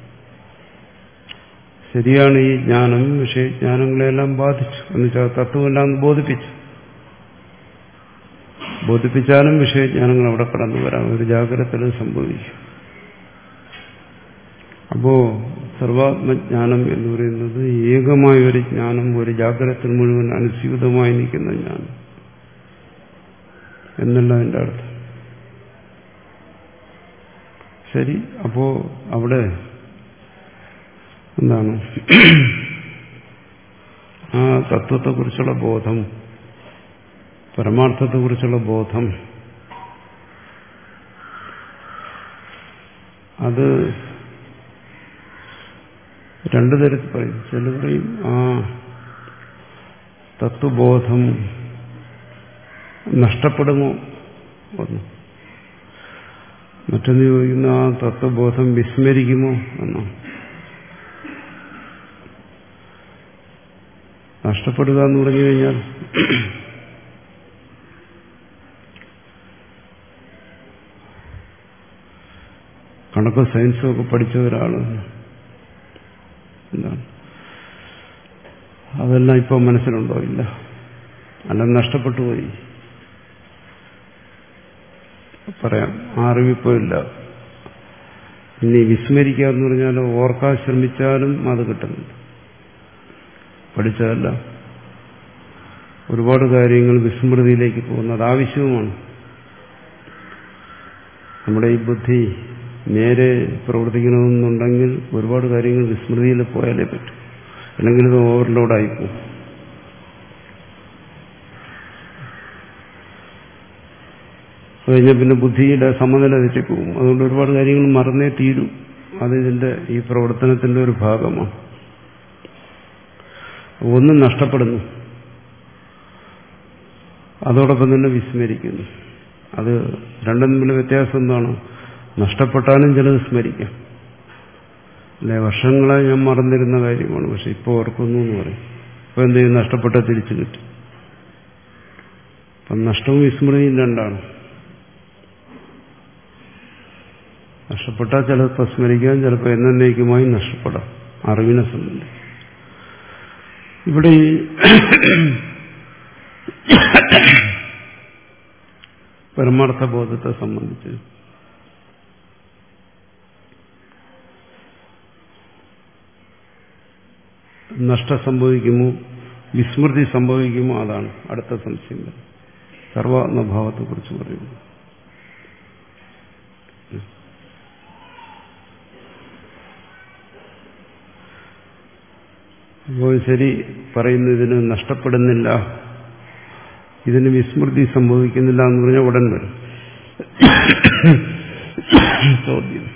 Speaker 1: ശരിയാണ്, ഈ ജ്ഞാനം വിഷയജ്ഞാനങ്ങളെല്ലാം ബാധിച്ചു എന്ന് വെച്ചാൽ തത്വമെല്ലാം ബോധിപ്പിച്ചു. ബോധിപ്പിച്ചാലും വിഷയജ്ഞാനങ്ങൾ അവിടെ കടന്നു വരാം. ഒരു ജാഗ്രതയിൽ സംഭവിക്കും. അപ്പോ സർവാത്മജ്ഞാനം എന്ന് പറയുന്നത് ഏകമായ ഒരു ജ്ഞാനം, ഒരു ജാഗ്രതത്തിൽ മുഴുവൻ അനുസ്യൂതമായി നിൽക്കുന്ന ജ്ഞാനം എന്നല്ല അതിൻ്റെ അർത്ഥം. ശരി, അപ്പോ അവിടെ എന്താണ് ആ തത്വത്തെക്കുറിച്ചുള്ള ബോധം, പരമാർത്ഥത്തെക്കുറിച്ചുള്ള ബോധം, അത് രണ്ടു തരത്തിൽ പറയും. ചില പറയും ആ തത്വബോധം നഷ്ടപ്പെടുമോ ഒന്ന്, മറ്റൊന്ന് ചോദിക്കുന്ന ആ തത്വബോധം വിസ്മരിക്കുമോ എന്നോ. നഷ്ടപ്പെടുക എന്ന് പറഞ്ഞു കഴിഞ്ഞാൽ കണക്കും സയൻസും ഒക്കെ പഠിച്ച ഒരാൾ എന്താണ് അതെല്ലാം ഇപ്പോൾ മനസ്സിലുണ്ടോ? ഇല്ല, അല്ല നഷ്ടപ്പെട്ടു പോയി. പറയാം, ആ അറിവിപ്പോ ഇല്ല. ഇനി വിസ്മരിക്കുക എന്ന് പറഞ്ഞാൽ ഓർക്കാൻ ശ്രമിച്ചാലും അത് കിട്ടുന്നുണ്ട്. പഠിച്ചതല്ല, ഒരുപാട് കാര്യങ്ങൾ വിസ്മൃതിയിലേക്ക് പോകുന്നത് ആവശ്യവുമാണ്. നമ്മുടെ ഈ ബുദ്ധി നേരെ പ്രവർത്തിക്കണമെന്നുണ്ടെങ്കിൽ ഒരുപാട് കാര്യങ്ങൾ വിസ്മൃതിയിൽ പോയാലേ പറ്റും, അല്ലെങ്കിൽ ഇത് ഓവർലോഡായിപ്പോകും. കഴിഞ്ഞാൽ പിന്നെ ബുദ്ധിയുടെ സമനില തെറ്റിപ്പോകും. അതുകൊണ്ട് ഒരുപാട് കാര്യങ്ങൾ മറന്നേ തീരും. അത് ഇതിന്റെ ഈ പ്രവർത്തനത്തിന്റെ ഒരു ഭാഗമാണ്. ഒന്നും നഷ്ടപ്പെടുന്നു, അതോടൊപ്പം തന്നെ വിസ്മരിക്കുന്നു. അത് രണ്ടും തമ്മിലുള്ള വ്യത്യാസം എന്താണ്? നഷ്ടപ്പെട്ടാലും ചിലത് സ്മരിക്കാം. അല്ലെ, വർഷങ്ങളായി ഞാൻ മറന്നിരുന്ന കാര്യമാണ്, പക്ഷെ ഇപ്പോൾ ഓർക്കുന്നു എന്ന് പറയും. ഇപ്പൊ എന്ത് ചെയ്യും? നഷ്ടപ്പെട്ട തിരിച്ചു കിട്ടി. അപ്പം നഷ്ടവും വിസ്മൃതിയും രണ്ടാണ്. നഷ്ടപ്പെട്ടാൽ ചിലപ്പോൾ സ്മരിക്കാം, ചിലപ്പോൾ എന്നേക്കുമായി നഷ്ടപ്പെടാം. അറിവിനെ സംബന്ധിച്ച് ഇവിടെ ഈ പരമാർത്ഥ ബോധത്തെ സംബന്ധിച്ച് നഷ്ടം സംഭവിക്കുമോ, വിസ്മൃതി സംഭവിക്കുമോ? അതാണ് അടുത്ത സംശയം. സർവാത്മഭാവത്തെക്കുറിച്ച് പറയുന്നു. അപ്പോൾ ശരി, പറയുന്നതിന് നഷ്ടപ്പെടുന്നില്ല, ഇതിന് വിസ്മൃതി സംഭവിക്കുന്നില്ല എന്ന് പറഞ്ഞാൽ ഉടൻ വരും ചോദ്യം.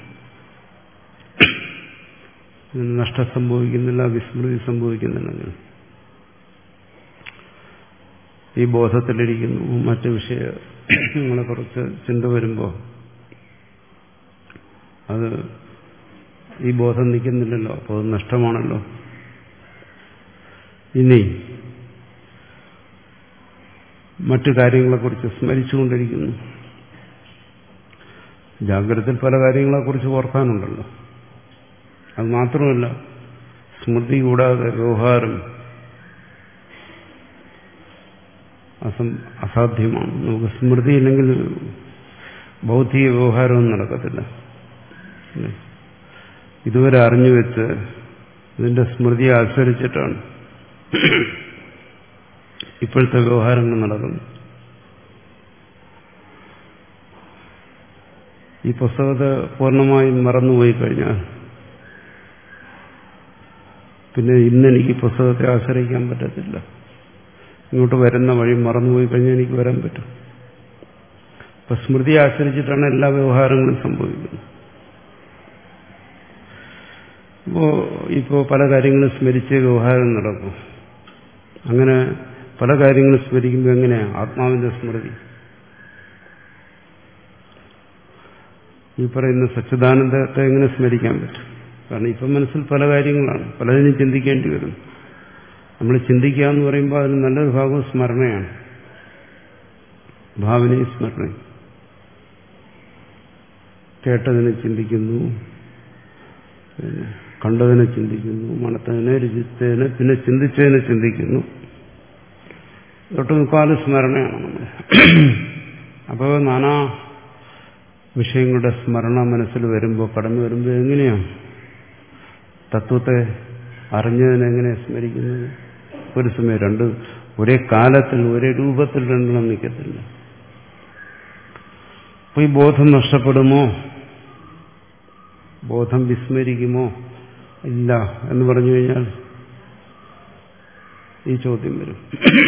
Speaker 1: ഇതിന് നഷ്ടം സംഭവിക്കുന്നില്ല, വിസ്മൃതി സംഭവിക്കുന്നില്ല. ഈ ബോധത്തിലിരിക്കുന്നു, മറ്റു വിഷയങ്ങളെ കുറിച്ച് ചിന്ത വരുമ്പോൾ അത് ഈ ബോധം നിൽക്കുന്നില്ലല്ലോ, അപ്പോൾ അത് നഷ്ടമാണല്ലോ. ഇനി മറ്റു കാര്യങ്ങളെക്കുറിച്ച് സ്മരിച്ചുകൊണ്ടിരിക്കുന്നു. ജാഗ്രതയിൽ പല കാര്യങ്ങളെക്കുറിച്ച് ഓർക്കാനുണ്ടല്ലോ. അത് മാത്രമല്ല, സ്മൃതി കൂടാതെ വ്യവഹാരം അസാധ്യമാണ്. നമുക്ക് സ്മൃതി ഇല്ലെങ്കിൽ ഭൗതിക വ്യവഹാരമൊന്നും നടക്കത്തില്ല. ഇതുവരെ അറിഞ്ഞു വെച്ച് ഇതിന്റെ സ്മൃതിയെ ആശ്രയിച്ചിട്ടാണ് ഇപ്പോഴത്തെ വ്യവഹാരങ്ങൾ നടക്കുന്നു. ഈ പുസ്തകത്തെ പൂർണ്ണമായും മറന്നുപോയി കഴിഞ്ഞാൽ പിന്നെ ഇന്നെനിക്ക് പുസ്തകത്തെ ആശ്രയിക്കാൻ പറ്റത്തില്ല. ഇങ്ങോട്ട് വരുന്ന വഴി മറന്നുപോയി കഴിഞ്ഞാൽ എനിക്ക് വരാൻ പറ്റും. ഇപ്പൊ സ്മൃതിയെ ആശ്രയിച്ചിട്ടാണ് എല്ലാ വ്യവഹാരങ്ങളും സംഭവിക്കുന്നത്. ഇപ്പോ ഇപ്പോ പല കാര്യങ്ങളും സ്മരിച്ച് വ്യവഹാരം നടക്കും. അങ്ങനെ പല കാര്യങ്ങളും സ്മരിക്കുമ്പോൾ എങ്ങനെയാണ് ആത്മാവിന്റെ സ്മൃതി? ഈ പറയുന്ന സച്ചിദാനന്ദത്തെ എങ്ങനെ സ്മരിക്കാൻ പറ്റും? കാരണം ഇപ്പം മനസ്സിൽ പല കാര്യങ്ങളാണ്, പലതിനും ചിന്തിക്കേണ്ടി വരും. നമ്മൾ ചിന്തിക്കുക എന്ന് പറയുമ്പോൾ അതിന് നല്ലൊരു ഭാഗം സ്മരണയാണ്, ഭാവനയും സ്മരണയും. കേട്ടതിനെ ചിന്തിക്കുന്നു, പിന്നെ കണ്ടതിനെ ചിന്തിക്കുന്നു, മണത്തതിനെ, രുചിച്ചതിനെ, പിന്നെ ചിന്തിച്ചതിനെ ചിന്തിക്കുന്നു. തൊട്ട് മുക്കാലും സ്മരണയാണ് നമ്മൾ. അപ്പോൾ നാനാ വിഷയങ്ങളുടെ സ്മരണ മനസ്സിൽ വരുമ്പോൾ കടന്നു വരുമ്പോൾ എങ്ങനെയാണ് തത്വത്തെ അറിഞ്ഞതിനെങ്ങനെ സ്മരിക്കുന്നത്? ഒരു സമയം രണ്ട് ഒരേ കാലത്തിൽ ഒരേ രൂപത്തിൽ രണ്ടെണ്ണം നിൽക്കത്തില്ല. അപ്പോൾ ഈ ബോധം നഷ്ടപ്പെടുമോ, ബോധം വിസ്മരിക്കുമോ? ഇല്ല എന്ന് പറഞ്ഞു കഴിഞ്ഞാൽ ഈ ചോദ്യം വരും.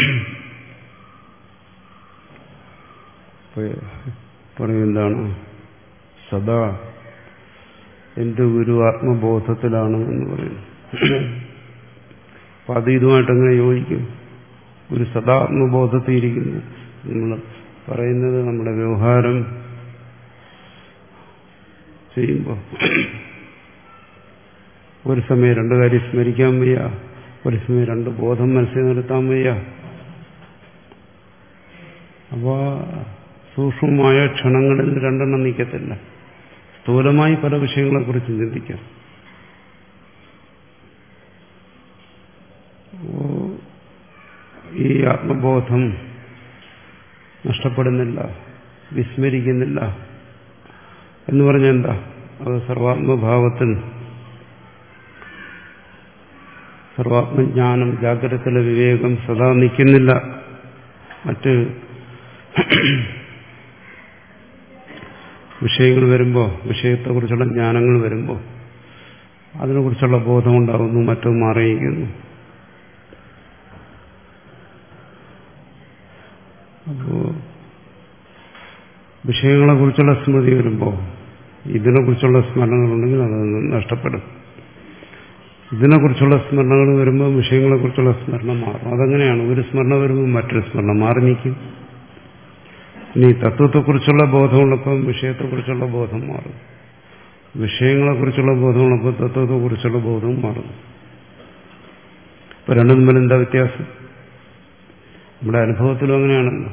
Speaker 1: പറയും എന്താണ്? സദാ എന്റെ ഗുരു ആത്മബോധത്തിലാണ് എന്ന് പറയുന്നു. അപ്പൊ അത് ഇതുമായിട്ട് എങ്ങനെ യോജിക്കും? ഒരു സദാത്മബോധത്തിൽ ഇരിക്കുന്നു. നമ്മൾ പറയുന്നത് നമ്മുടെ വ്യവഹാരം ചെയ്യുമ്പോൾ ഒരു സമയം രണ്ട് കാര്യം സ്മരിക്കാൻ വയ്യ, ഒരു സമയം രണ്ട് ബോധം മനസ്സിൽ നിർത്താൻ വയ്യ. അപ്പോൾ സൂക്ഷ്മമായ ക്ഷണങ്ങളിൽ രണ്ടെണ്ണം നീക്കത്തില്ല. സ്ഥൂലമായി പല വിഷയങ്ങളെക്കുറിച്ച് ചിന്തിക്കാം. ഈ ആത്മബോധം നഷ്ടപ്പെടുന്നില്ല, വിസ്മരിക്കുന്നില്ല എന്ന് പറഞ്ഞാൽ എന്താ? അത് സർവാത്മഭാവത്തിൽ സർവാത്മജ്ഞാനം, ജാഗ്രതയിലെ വിവേകം സദാ നിൽക്കുന്നില്ല. മറ്റ് വിഷയങ്ങൾ വരുമ്പോൾ, വിഷയത്തെക്കുറിച്ചുള്ള ജ്ഞാനങ്ങൾ വരുമ്പോൾ അതിനെക്കുറിച്ചുള്ള ബോധമുണ്ടാകുന്നു, മറ്റും മാറിയിരിക്കുന്നു. അപ്പോൾ വിഷയങ്ങളെക്കുറിച്ചുള്ള സ്മൃതി വരുമ്പോൾ ഇതിനെക്കുറിച്ചുള്ള സ്മരണകളുണ്ടെങ്കിൽ അത് നഷ്ടപ്പെടും. ഇതിനെക്കുറിച്ചുള്ള സ്മരണകൾ വരുമ്പോൾ വിഷയങ്ങളെക്കുറിച്ചുള്ള സ്മരണ മാറും. അതെങ്ങനെയാണ്? ഒരു സ്മരണ വരുമ്പോൾ മറ്റൊരു സ്മരണ മാറി നിൽക്കും. ഇനി തത്വത്തെക്കുറിച്ചുള്ള ബോധമുള്ളപ്പോൾ വിഷയത്തെക്കുറിച്ചുള്ള ബോധം മാറും. വിഷയങ്ങളെക്കുറിച്ചുള്ള ബോധമുള്ളപ്പോൾ തത്വത്തെക്കുറിച്ചുള്ള ബോധവും മാറും. ഇപ്പൊ രണ്ടും തമ്മിൽ എന്താ വ്യത്യാസം? നമ്മുടെ അനുഭവത്തിലും അങ്ങനെയാണല്ലോ.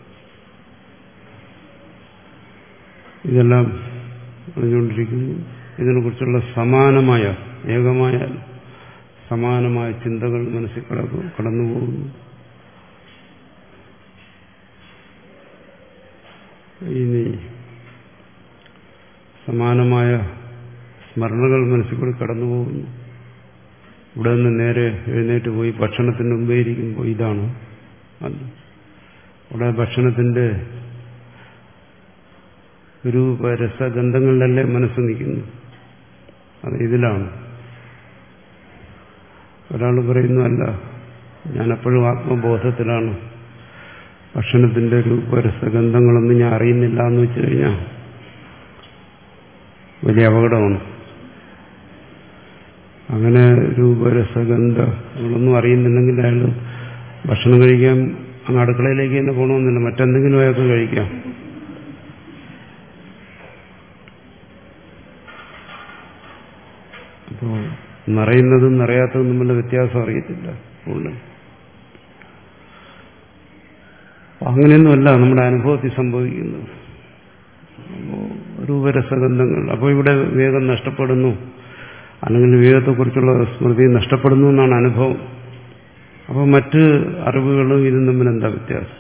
Speaker 1: ഇതെല്ലാം അറിഞ്ഞുകൊണ്ടിരിക്കുന്നു. ഇതിനെക്കുറിച്ചുള്ള സമാനമായ, ഏകമായ സമാനമായ ചിന്തകൾ മനസ്സിൽ കടന്നുപോകുന്നു. ഇനി സമാനമായ സ്മരണകൾ മനസ്സിൽ കൂടി കടന്നുപോകുന്നു. ഇവിടെ നിന്ന് നേരെ എഴുന്നേറ്റ് പോയി ഭക്ഷണത്തിന് മുമ്പേ ഇരിക്കുമ്പോൾ ഇതാണ് അത്. അവിടെ ഭക്ഷണത്തിന്റെ രൂപ രസഗന്ധങ്ങളിലല്ലേ മനസ്സ് നിൽക്കുന്നു. അത് ഇതിലാണ്. ഒരാൾ പറയുന്നു, അല്ല, ഞാനെപ്പോഴും ആത്മബോധത്തിലാണ്, ഭക്ഷണത്തിന്റെ രൂപരസഗന്ധങ്ങളൊന്നും ഞാൻ അറിയുന്നില്ല എന്ന് വെച്ചു കഴിഞ്ഞാൽ വലിയ അപകടമാണ്. അങ്ങനെ രൂപരസഗന്ധങ്ങളൊന്നും അറിയുന്നില്ലെങ്കിൽ അയാൾ ഭക്ഷണം കഴിക്കാൻ അങ്ങ് അടുക്കളയിലേക്ക് തന്നെ പോകണമെന്നില്ല, മറ്റെന്തെങ്കിലും അയാൾക്ക് കഴിക്കാം. അപ്പോൾ നിറയുന്നതും നിറയാത്തതും തമ്മിലുള്ള വ്യത്യാസം അറിയത്തില്ല. അങ്ങനെയൊന്നുമല്ല നമ്മുടെ അനുഭവത്തിൽ സംഭവിക്കുന്നത്. രൂപരസഗന്ധങ്ങൾ. അപ്പോൾ ഇവിടെ വിവേകം നഷ്ടപ്പെടുന്നു, അല്ലെങ്കിൽ വിവേകത്തെക്കുറിച്ചുള്ള സ്മൃതി നഷ്ടപ്പെടുന്നു എന്നാണ് അനുഭവം. അപ്പോൾ മറ്റ് അറിവുകളും ഇതും തമ്മിൽ എന്താ വ്യത്യാസം?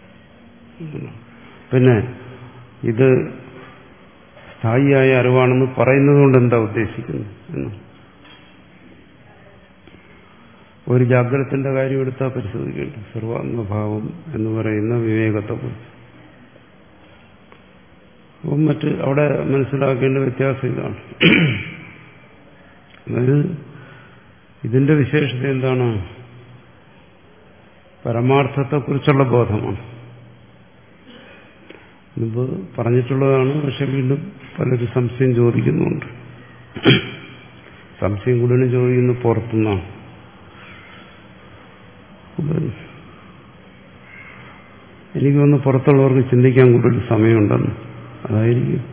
Speaker 1: പിന്നെ ഇത് സ്ഥായിയായ അറിവാണെന്ന് പറയുന്നത് കൊണ്ട് എന്താ ഉദ്ദേശിക്കുന്നത് എന്ന് ഒരു ജാഗ്രതത്തിന്റെ കാര്യം എടുത്താൽ പരിശോധിക്കേണ്ട. സർവാത്മഭാവം എന്ന് പറയുന്ന വിവേകത്തെക്കുറിച്ച്. അപ്പം മറ്റ് അവിടെ മനസ്സിലാക്കേണ്ട വ്യത്യാസം ഇതാണ്. അതായത് ഇതിന്റെ വിശേഷത എന്താണ്? പരമാർത്ഥത്തെക്കുറിച്ചുള്ള ബോധമാണ്. മുമ്പ് പറഞ്ഞിട്ടുള്ളതാണ്, പക്ഷെ വീണ്ടും പലരും സംശയം ചോദിക്കുന്നുണ്ട്. സംശയം കൂടുതലും ചോദിക്കുന്നു പുറത്തുനിന്നാണ്. എനിക്ക് തോന്നുന്നു പുറത്തുള്ളവർക്ക് ചിന്തിക്കാൻ കൂടുതൽ സമയമുണ്ടെന്ന്. അതായിരിക്കും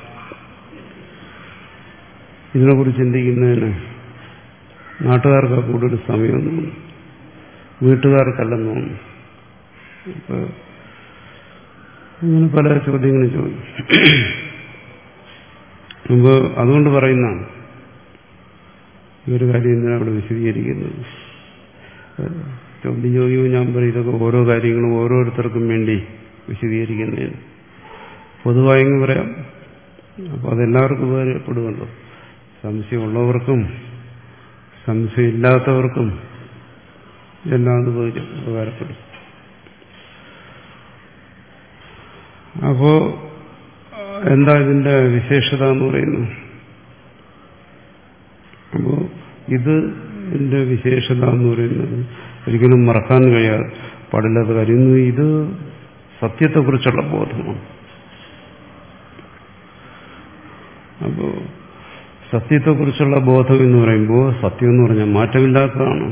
Speaker 1: ഇതിനെക്കുറിച്ച് ചിന്തിക്കുന്നതിന് നാട്ടുകാർക്ക് കൂടുതൽ സമയമൊന്നും വീട്ടുകാർക്കല്ലെന്ന് തോന്നുന്നു. ഇപ്പൊ ഇങ്ങനെ പല ചോദ്യങ്ങളും ചോദിക്കും. മുമ്പ് അതുകൊണ്ട് പറയുന്നതാണ് ഈ ഒരു കാര്യം എന്തിനാണ് അവിടെ വിശദീകരിക്കുന്നത്. ചോദ്യം ചോദിക്കുമ്പോൾ ഞാൻ പറയും ഇതൊക്കെ ഓരോ കാര്യങ്ങളും ഓരോരുത്തർക്കും വേണ്ടി വിശദീകരിക്കുന്നതിന്. പൊതുവായെങ്കിൽ പറയാം. അപ്പോൾ അതെല്ലാവർക്കും ഉപകാരപ്പെടുമല്ലോ. സംശയമുള്ളവർക്കും സംശയമില്ലാത്തവർക്കും എല്ലാം അത് ഉപകാരപ്പെടും. അപ്പോ എന്താ ഇതിന്റെ വിശേഷത എന്ന് പറയുന്നു? അപ്പോ ഇത് ഇതിന്റെ വിശേഷത എന്ന് പറയുന്നത് ഒരിക്കലും മറക്കാൻ കഴിയാതെ പാടില്ലാത്ത കാര്യം. ഇത് സത്യത്തെക്കുറിച്ചുള്ള ബോധമാണ്. അപ്പോ സത്യത്തെക്കുറിച്ചുള്ള ബോധം എന്ന് പറയുമ്പോൾ സത്യം എന്ന് പറഞ്ഞാൽ മാറ്റമില്ലാത്തതാണ്.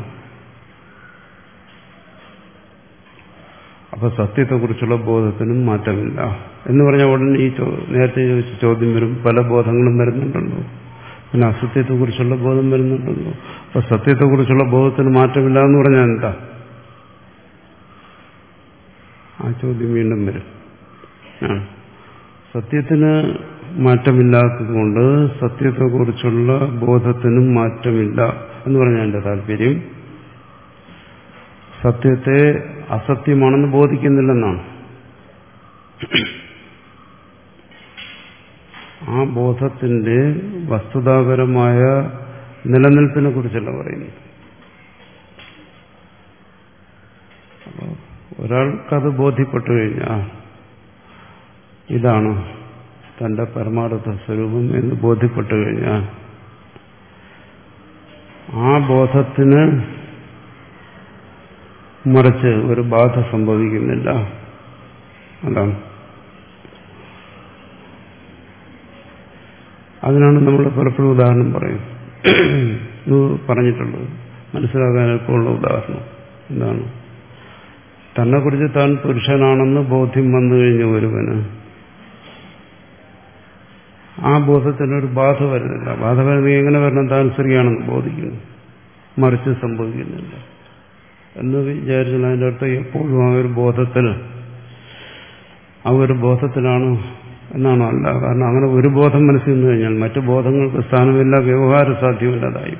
Speaker 1: അപ്പൊ സത്യത്തെക്കുറിച്ചുള്ള ബോധത്തിനും മാറ്റമില്ല എന്ന് പറഞ്ഞാൽ ഉടനെ ഈ നേരത്തെ ചോദിച്ച ചോദ്യം വരും, പല ബോധങ്ങളും വരുന്നുണ്ടല്ലോ, പിന്നെ അസത്യത്തെക്കുറിച്ചുള്ള ബോധം വരുന്നുണ്ടല്ലോ. അപ്പൊ സത്യത്തെക്കുറിച്ചുള്ള ബോധത്തിന് മാറ്റമില്ല എന്ന് പറഞ്ഞാൽ എന്താ? ആ ചോദ്യം വീണ്ടും വരും. ആ സത്യത്തിന് മാറ്റമില്ലാത്തതുകൊണ്ട് സത്യത്തെക്കുറിച്ചുള്ള ബോധത്തിനും മാറ്റമില്ല എന്ന് പറഞ്ഞാൽ എന്റെ താല്പര്യം സത്യത്തെ അസത്യമാണെന്ന് ബോധിക്കുന്നില്ലെന്നാണ്. ആ ബോധത്തിന്റെ വസ്തുതാപരമായ നിലനിൽപ്പിനെ കുറിച്ചല്ല പറയുന്നത്. അപ്പോൾ ഒരാൾക്കത് ബോധ്യപ്പെട്ടു കഴിഞ്ഞാൽ ഇതാണ് തന്റെ പരമാർത്ഥ സ്വരൂപം എന്ന് ബോധ്യപ്പെട്ടു കഴിഞ്ഞാൽ ആ ബോധത്തിന് മറിച്ച് ഒരു ബാധ സംഭവിക്കുന്നില്ല. അതാണ്. അതിനാണ് നമ്മൾ പലപ്പോഴും ഉദാഹരണം പറയും. ഇത് പറഞ്ഞിട്ടുള്ളത് മനസ്സിലാക്കാൻ എളുപ്പമുള്ള ഉദാഹരണം എന്താണ്? തന്നെക്കുറിച്ച് താൻ പുരുഷനാണെന്ന് ബോധ്യം വന്നു കഴിഞ്ഞ ഒരുവന് ആ ബോധത്തിനൊരു ബാധ വരുന്നില്ല. ബാധ വരുന്നത് എങ്ങനെ വരണം? താൻ സ്ത്രീയാണെന്ന് ബോധിക്കുന്നു, മറിച്ച് സംഭവിക്കുന്നില്ല എന്ന് വിചാരിച്ചാൽ അതിൻ്റെ അർത്ഥം എപ്പോഴും ആ ഒരു ബോധത്തിൽ ആ ഒരു ബോധത്തിലാണ് എന്നാണോ? അല്ല. കാരണം അങ്ങനെ ഒരു ബോധം മനസ്സിൽ നിന്ന് കഴിഞ്ഞാൽ മറ്റു ബോധങ്ങൾക്ക് സ്ഥാനമില്ല, വ്യവഹാര സാധ്യമല്ലാതായി.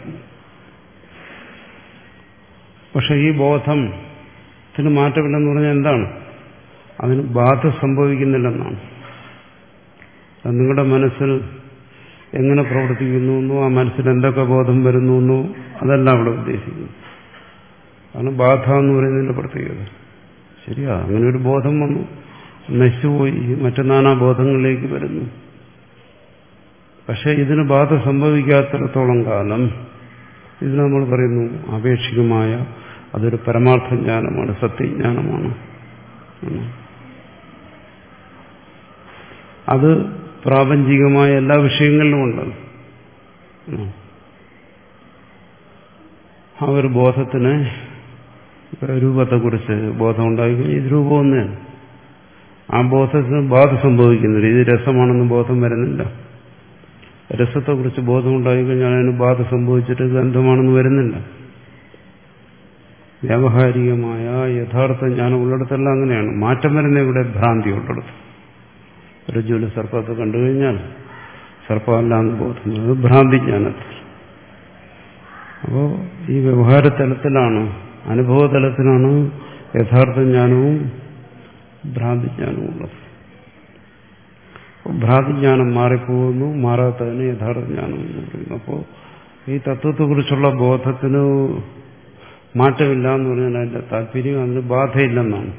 Speaker 1: പക്ഷെ ഈ ബോധത്തിന് മാറ്റമില്ലെന്ന് പറഞ്ഞാൽ എന്താണ്? അതിന് ബാധ സംഭവിക്കുന്നില്ലെന്നാണ്. നിങ്ങളുടെ മനസ്സിൽ എങ്ങനെ പ്രവർത്തിക്കുന്നു, ആ മനസ്സിൽ എന്തൊക്കെ ബോധം വരുന്നു, അതല്ല അവിടെ ഉദ്ദേശിക്കുന്നു. കാരണം ബാധ എന്ന് പറയുന്നതിന്റെ പ്രത്യേകത ശരിയാ. അങ്ങനെ ഒരു ബോധം വന്നു, നശിച്ചുപോയി, മറ്റു നാനാ ബോധങ്ങളിലേക്ക് വരുന്നു. പക്ഷെ ഇതിന് ബാധ സംഭവിക്കാത്തിടത്തോളം കാലം ഇതിന് നമ്മൾ പറയുന്നു ആപേക്ഷികമായ അതൊരു പരമാർത്ഥ ജ്ഞാനമാണ്, സത്യജ്ഞാനമാണ്. അത് പ്രാപഞ്ചികമായ എല്ലാ വിഷയങ്ങളിലും ഉണ്ട്. ആ ഒരു ബോധത്തിന് രൂപത്തെക്കുറിച്ച് ബോധം ഉണ്ടായിക്കഴിഞ്ഞാൽ ഇത് രൂപം ഒന്നാണ്. ആ ബോധത്തിന് ബാധ സംഭവിക്കുന്നില്ല. ഇത് രസമാണെന്ന് ബോധം വരുന്നില്ല. രസത്തെക്കുറിച്ച് ബോധം ഉണ്ടായിക്കഴിഞ്ഞാൽ അതിന് ബാധ സംഭവിച്ചിട്ട് ഗന്ധമാണെന്ന് വരുന്നില്ല. വ്യാവഹാരികമായ യഥാർത്ഥ ജ്ഞാനം ഉള്ളിടത്തെല്ലാം അങ്ങനെയാണ്. മാറ്റം വരുന്ന ഇവിടെ ഭ്രാന്തി ഉള്ളിടത്ത്. രജ്ജുവിൽ സർപ്പത്തെ കണ്ടുകഴിഞ്ഞാൽ സർപ്പമല്ല എന്ന് ബോധം, അത് ഭ്രാന്തി ജ്ഞാനത്തിൽ. അപ്പോൾ ഈ വ്യവഹാര തലത്തിലാണ്, അനുഭവതലത്തിലാണ് യഥാർത്ഥ ജ്ഞാനവും ഭ്രാന്തിജ്ഞാനവും ഉള്ളത്. ഭ്രാന്തിജ്ഞാനം മാറിപ്പോകുന്നു, മാറാത്തതിന് യഥാർത്ഥ ജ്ഞാനം എന്ന് പറയുന്നു. അപ്പോൾ ഈ തത്വത്തെക്കുറിച്ചുള്ള ബോധത്തിന് മാറ്റമില്ല എന്ന് പറഞ്ഞാൽ അതിന്റെ താല്പര്യം അതിന് ബാധയില്ലെന്നാണ്.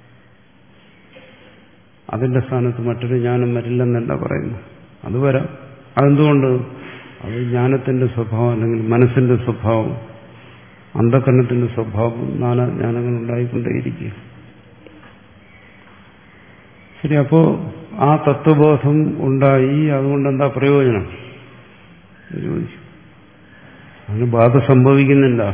Speaker 1: അതിന്റെ സ്ഥാനത്ത് മറ്റൊരു ജ്ഞാനം വരില്ലെന്നല്ല പറയുന്നു. അത് വരാം. അതെന്തുകൊണ്ട്? അത് ജ്ഞാനത്തിന്റെ സ്വഭാവം, അല്ലെങ്കിൽ മനസ്സിന്റെ സ്വഭാവം, അന്ധകരണത്തിന്റെ സ്വഭാവം, നാനാ ജ്ഞാനങ്ങൾ ഉണ്ടായിക്കൊണ്ടേയിരിക്കുക. ശരി. അപ്പോ ആ തത്വബോധം ഉണ്ടായി, അതുകൊണ്ട് എന്താ പ്രയോജനം ചോദിച്ചു. അതിന് ബാധ സംഭവിക്കുന്നില്ല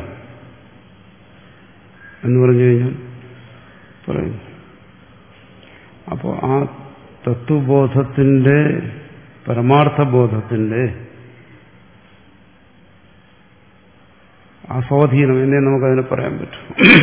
Speaker 1: എന്ന് പറഞ്ഞു കഴിഞ്ഞാൽ പറയുന്നു. അപ്പോൾ ആ തത്വബോധത്തിന്റെ, പരമാർത്ഥബോധത്തിന്റെ ആ സ്വാധീനം എന്നേ നമുക്കതിനെ പറയാൻ പറ്റും.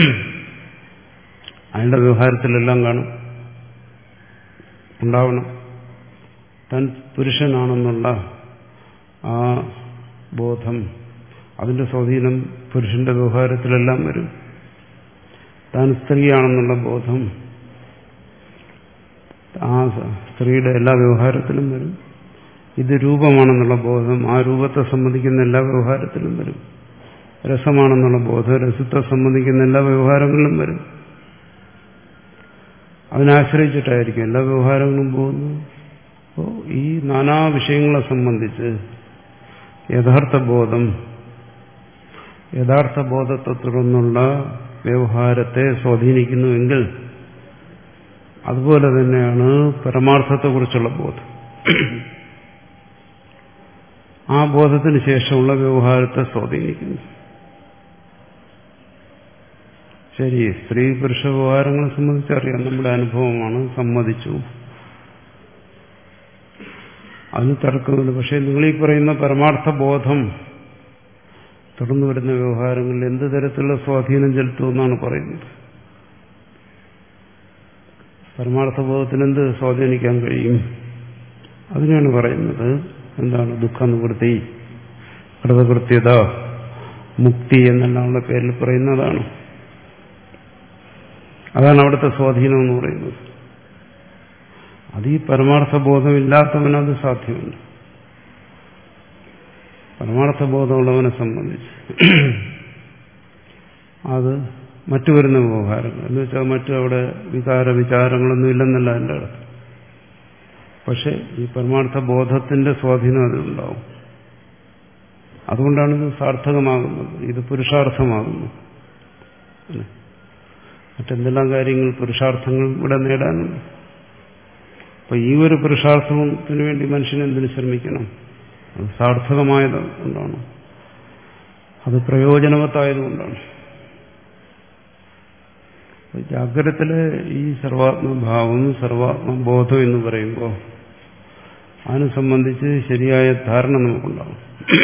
Speaker 1: അതിന്റെ വ്യവഹാരത്തിലെല്ലാം കാണും, ഉണ്ടാവണം. താൻ പുരുഷനാണെന്നുള്ള ആ ബോധം, അതിന്റെ സ്വാധീനം പുരുഷന്റെ വ്യവഹാരത്തിലെല്ലാം വരും. താൻ സ്ത്രീയാണെന്നുള്ള ബോധം ആ സ്ത്രീയുടെ എല്ലാ വ്യവഹാരത്തിലും വരും. ഇത് രൂപമാണെന്നുള്ള ബോധം ആ രൂപത്തെ സംബന്ധിക്കുന്ന എല്ലാ വ്യവഹാരത്തിലും വരും. രസമാണെന്നുള്ള ബോധം രസത്തെ സംബന്ധിക്കുന്ന എല്ലാ വ്യവഹാരങ്ങളിലും വരും. അതിനാശ്രയിച്ചിട്ടായിരിക്കും എല്ലാ വ്യവഹാരങ്ങളും പോകുന്നത്. അപ്പോൾ ഈ നാനാ വിഷയങ്ങളെ സംബന്ധിച്ച് യഥാർത്ഥ ബോധം യഥാർത്ഥ ബോധത്തെ തുടർന്നുള്ള വ്യവഹാരത്തെ സ്വാധീനിക്കുന്നുവെങ്കിൽ അതുപോലെ തന്നെയാണ് പരമാർത്ഥത്തെക്കുറിച്ചുള്ള ബോധം. ആ ബോധത്തിന് ശേഷമുള്ള വ്യവഹാരത്തെ സ്വാധീനിക്കുന്നു. ശരി, സ്ത്രീ പുരുഷ വ്യവഹാരങ്ങളെ സംബന്ധിച്ചറിയാം, നമ്മുടെ അനുഭവമാണ്, സമ്മതിച്ചു, അതിന് തർക്കമില്ല. പക്ഷെ നിങ്ങളീ പറയുന്ന പരമാർത്ഥ ബോധം തുടർന്നു വരുന്ന വ്യവഹാരങ്ങളിൽ എന്ത് തരത്തിലുള്ള സ്വാധീനം ചെലുത്തുമെന്നാണ് പറയുന്നത്. പരമാർത്ഥ ബോധത്തിന് എന്ത് സ്വാധീനിക്കാൻ കഴിയും? അതിനാണ് പറയുന്നത്. എന്താണ് ദുഃഖനിവൃത്തി, കൃതകൃത്യത, മുക്തി എന്നെല്ലാമുള്ള പേരിൽ പറയുന്നതാണ്. അതാണ് അവിടുത്തെ സ്വാധീനം എന്ന് പറയുന്നത്. അത് ഈ പരമാർത്ഥ ബോധമില്ലാത്തവനത് സാധ്യമല്ല. പരമാർത്ഥ ബോധമുള്ളവനെ സംബന്ധിച്ച് അത് മറ്റു വരുന്ന വ്യവഹാരങ്ങൾ എന്ന് വെച്ചാൽ മറ്റു അവിടെ വികാര വിചാരങ്ങളൊന്നും ഇല്ലെന്നല്ല എൻ്റെ അടുത്ത്. പക്ഷെ ഈ പരമാർത്ഥ ബോധത്തിന്റെ സ്വാധീനം അതിലുണ്ടാവും. അതുകൊണ്ടാണ് ഇത് സാർത്ഥകമാകുന്നത്, ഇത് പുരുഷാർത്ഥമാകുന്നു. മറ്റെന്തെല്ലാം കാര്യങ്ങൾ പുരുഷാർത്ഥങ്ങൾ ഇവിടെ നേടാനുണ്ട്. അപ്പൊ ഈ ഒരു പുരുഷാർത്ഥത്തിന് വേണ്ടി മനുഷ്യൻ എന്തിനു ശ്രമിക്കണം? അത് സാർത്ഥകമായത് കൊണ്ടാണ്, അത് പ്രയോജനവത്തായതുകൊണ്ടാണ്. ജാഗ്രതത്തിലെ ഈ സർവാത്മഭാവം സർവാത്മബോധം എന്ന് പറയുമ്പോൾ അതിനെ സംബന്ധിച്ച് ശരിയായ ധാരണ നമുക്കുണ്ടാവും.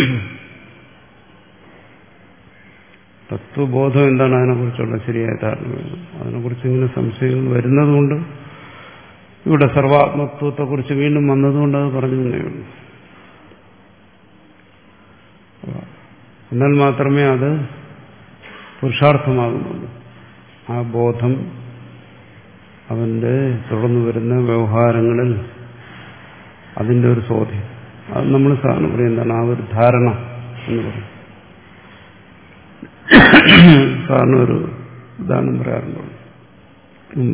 Speaker 1: തത്വബോധം എന്താണ്, അതിനെക്കുറിച്ചുള്ള ശരിയായ ധാരണ വേണം. അതിനെക്കുറിച്ച് ഇങ്ങനെ സംശയങ്ങൾ വരുന്നതുകൊണ്ട് ഇവിടെ സർവാത്മത്വത്തെക്കുറിച്ച് വീണ്ടും വന്നതുകൊണ്ട് അത് പറഞ്ഞു തന്നേ ഉള്ളൂ. എന്നാൽ മാത്രമേ അത് പുരുഷാർത്ഥമാകുന്നുള്ളൂ. ആ ബോധം അവന്റെ തുടർന്നു വരുന്ന വ്യവഹാരങ്ങളിൽ അതിന്റെ ഒരു സ്വാധീനം, അത് നമ്മൾ സാധാരണ പറയും എന്താണ്, ആ ഒരു ധാരണ എന്ന് പറയും. സാധാരണ ഒരു ഉദാഹരണം പറയാറുണ്ടോ, മുമ്പ്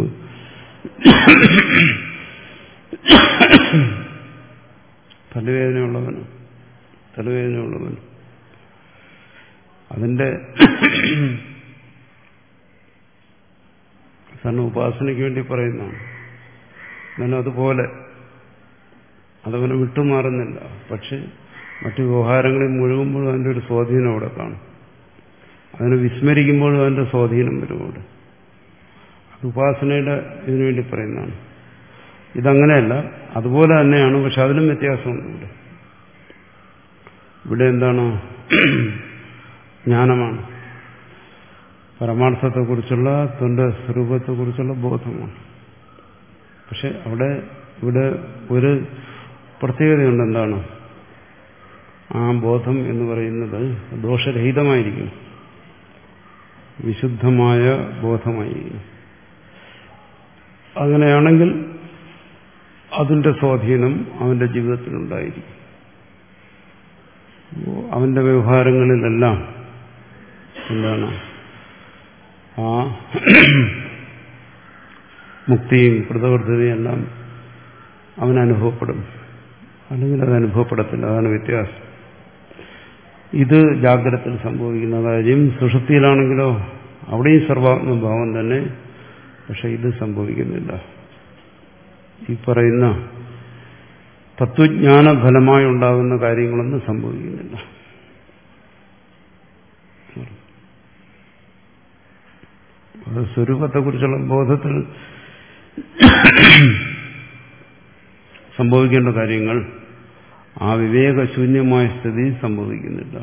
Speaker 1: തലവേദനയുള്ളവന് തലവേദനയുള്ളവന് അതിന്റെ സാറിന് ഉപാസനയ്ക്ക് വേണ്ടി പറയുന്നതാണ്. എന്നാലും അതുപോലെ അതവനെ വിട്ടുമാറുന്നില്ല. പക്ഷെ മറ്റു വ്യവഹാരങ്ങളിൽ മുഴുകുമ്പോഴും അതിൻ്റെ ഒരു സ്വാധീനം അവിടെ കാണും. അതിനെ വിസ്മരിക്കുമ്പോഴും അതിൻ്റെ സ്വാധീനം വരും അവിടെ. അത് ഉപാസനയുടെ ഇതിനു വേണ്ടി പറയുന്നതാണ്. ഇതങ്ങനെയല്ല, അതുപോലെ തന്നെയാണ്. പക്ഷെ അതിലും വ്യത്യാസമുണ്ട്. ഇവിടെ ഇവിടെ എന്താണ്, ജ്ഞാനമാണ്, പരമാർത്ഥത്തെക്കുറിച്ചുള്ള തന്റെ സ്വരൂപത്തെക്കുറിച്ചുള്ള ബോധമാണ്. പക്ഷെ അവിടെ ഇവിടെ ഒരു പ്രത്യേകതയുണ്ട്. എന്താണ്, ആ ബോധം എന്ന് പറയുന്നത് ദോഷരഹിതമായിരിക്കും, വിശുദ്ധമായ ബോധമായിരിക്കും. അങ്ങനെയാണെങ്കിൽ അതിന്റെ സ്വാധീനം അവന്റെ ജീവിതത്തിലുണ്ടായിരിക്കും. അവന്റെ വ്യവഹാരങ്ങളിലെല്ലാം എന്താണ്, ആ മുക്തിയും കൃതകൃത്യതയും എല്ലാം അവനനുഭവപ്പെടും. അല്ലെങ്കിൽ അത് അനുഭവപ്പെടത്തില്ല. അതാണ് വ്യത്യാസം. ഇത് ജാഗ്രതയിൽ സംഭവിക്കുന്ന കാര്യം. സുഷുപ്തിയിലാണെങ്കിലോ അവിടെയും സർവാത്മഭാവം തന്നെ. പക്ഷെ ഇത് സംഭവിക്കുന്നില്ല. ഈ പറയുന്ന തത്വജ്ഞാന ഫലമായി ഉണ്ടാകുന്ന കാര്യങ്ങളൊന്നും സംഭവിക്കുന്നില്ല. അത് സ്വരൂപത്തെക്കുറിച്ചുള്ള ബോധത്തിൽ സംഭവിക്കേണ്ട കാര്യങ്ങൾ ആ വിവേകശൂന്യമായ സ്ഥിതി സംഭവിക്കുന്നില്ല.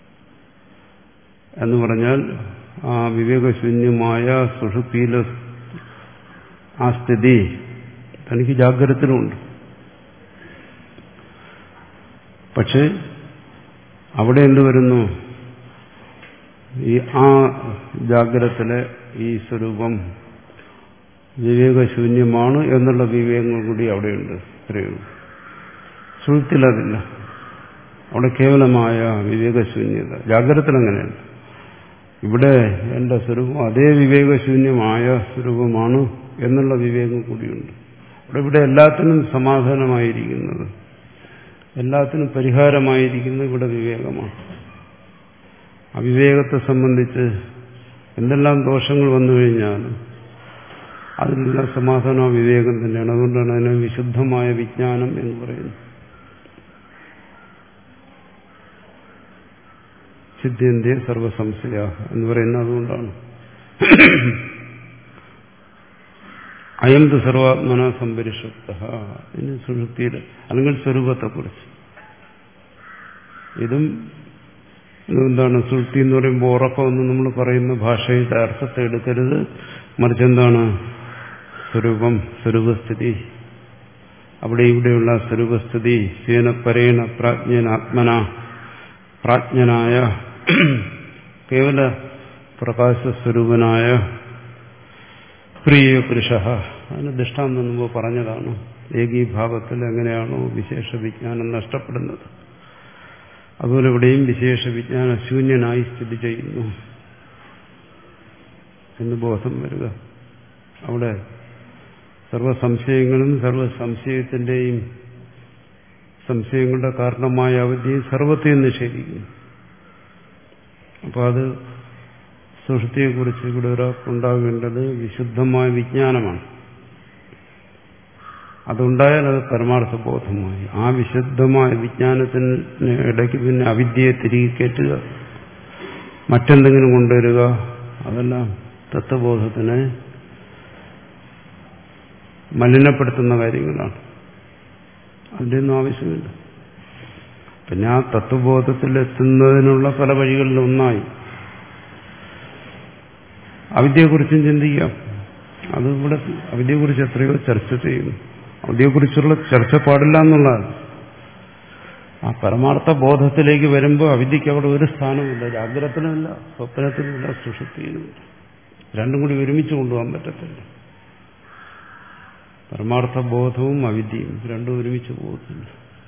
Speaker 1: എന്ന് പറഞ്ഞാൽ ആ വിവേകശൂന്യമായ സുഷുപ്തിയിലെ ആ സ്ഥിതി തനിക്ക് ജാഗ്രതത്തിലുണ്ട്. പക്ഷെ അവിടെ എന്ത് വരുന്നു, ഈ ആ ജാഗ്രതത്തിലെ ഈ സ്വരൂപം വിവേകശൂന്യമാണ് എന്നുള്ള വിവേകങ്ങൾ കൂടി അവിടെയുണ്ട്. ഇത്രയുള്ളൂ. സുഹൃത്തിൽ അതില്ല. അവിടെ കേവലമായ വിവേകശൂന്യത. ജാഗ്രതത്തിൽ അങ്ങനെയല്ല. ഇവിടെ എന്റെ സ്വരൂപം അതേ വിവേകശൂന്യമായ സ്വരൂപമാണ് എന്നുള്ള വിവേകം കൂടിയുണ്ട്. അവിടെ ഇവിടെ എല്ലാത്തിനും സമാധാനമായിരിക്കുന്നത്, എല്ലാത്തിനും പരിഹാരമായിരിക്കുന്നത് ഇവിടെ വിവേകമാണ്. ആ വിവേകത്തെ സംബന്ധിച്ച് എന്തെല്ലാം ദോഷങ്ങൾ വന്നു കഴിഞ്ഞാലും അതിനെല്ലാം സമാധാനം ആ വിവേകം തന്നെയാണ്. അതുകൊണ്ടാണ് അതിനെ വിശുദ്ധമായ വിജ്ഞാനം എന്ന് പറയുന്നത്. സിദ്ധ്യന്ത്യ സർവസംശയ എന്ന് പറയുന്നത് അതുകൊണ്ടാണ്. അയം തു സർവാത്മന സംപരിഷുപ്ത. ഇനി സുഷുപ്തിയുടെ അല്ലെങ്കിൽ സ്വരൂപത്തെക്കുറിച്ച്. ഇതും എന്താണ് സുഷുപ്തി എന്ന് പറയുമ്പോൾ ഉറക്കമൊന്നും നമ്മൾ പറയുന്ന ഭാഷയുടെ അർത്ഥത്തെ എടുക്കരുത്. മറിച്ച് എന്താണ് സ്വരൂപം, സ്വരൂപസ്ഥിതി. അവിടെ ഇവിടെയുള്ള സ്വരൂപസ്ഥിതി സ്വേന പരേണ പ്രാജ്ഞന ആത്മന, പ്രാജ്ഞനായ കേവല പ്രകാശസ്വരൂപനായ പ്രിയ പുരുഷ. അതിന് ദൃഷ്ടാന്തം മുമ്പ് പറഞ്ഞതാണ്. ഏകീഭാവത്തിൽ എങ്ങനെയാണോ വിശേഷ വിജ്ഞാനം നഷ്ടപ്പെടുന്നത്, അതുപോലെ ഇവിടെയും വിശേഷ വിജ്ഞാന ശൂന്യനായി സ്ഥിതി ചെയ്യുന്നു എന്ന് ബോധം വരിക. അവിടെ സർവസംശയങ്ങളും സർവസംശയത്തിന്റെയും സംശയങ്ങളുടെ കാരണമായ അവധിയും സർവത്തെയും നിഷേധിക്കുന്നു. അപ്പോൾ അത് സുഷുപ്തിയെക്കുറിച്ച് ഇവിടെ ഒരാൾക്കുണ്ടാകേണ്ടത് വിശുദ്ധമായ വിജ്ഞാനമാണ്. അതുണ്ടായാൽ അത് പരമാർത്ഥ ബോധമായി. ആ വിശുദ്ധമായ വിജ്ഞാനത്തിന് ഇടയ്ക്ക് പിന്നെ അവിദ്യയെ തിരികെ കയറ്റുക, മറ്റെന്തെങ്കിലും കൊണ്ടുവരിക, അതെല്ലാം തത്വബോധത്തിനെ മലിനപ്പെടുത്തുന്ന കാര്യങ്ങളാണ്. അതിൻ്റെ ഒന്നും ആവശ്യമില്ല. പിന്നെ ആ തത്വബോധത്തിലെത്തുന്നതിനുള്ള പല വഴികളിലൊന്നായി അവിദ്യയെക്കുറിച്ചും ചിന്തിക്കാം. അത് ഇവിടെ അവിദ്യയെക്കുറിച്ച് എത്രയോ ചർച്ച ചെയ്യുന്നു. അവിദ്യയെക്കുറിച്ചുള്ള ചർച്ച പാടില്ല എന്നുള്ളതാണ്. ആ പരമാർത്ഥ ബോധത്തിലേക്ക് വരുമ്പോൾ അവിദ്യക്ക് അവിടെ ഒരു സ്ഥാനമില്ല. ജാഗ്രതത്തിനുമില്ല, സ്വപ്നത്തിനുമില്ല, സുഷുപ്തിയിലുമില്ല. രണ്ടും കൂടി ഒരുമിച്ച് കൊണ്ടുപോകാൻ പറ്റത്തില്ല. പരമാർത്ഥ ബോധവും അവിദ്യയും രണ്ടും ഒരുമിച്ച് പോകത്തില്ല.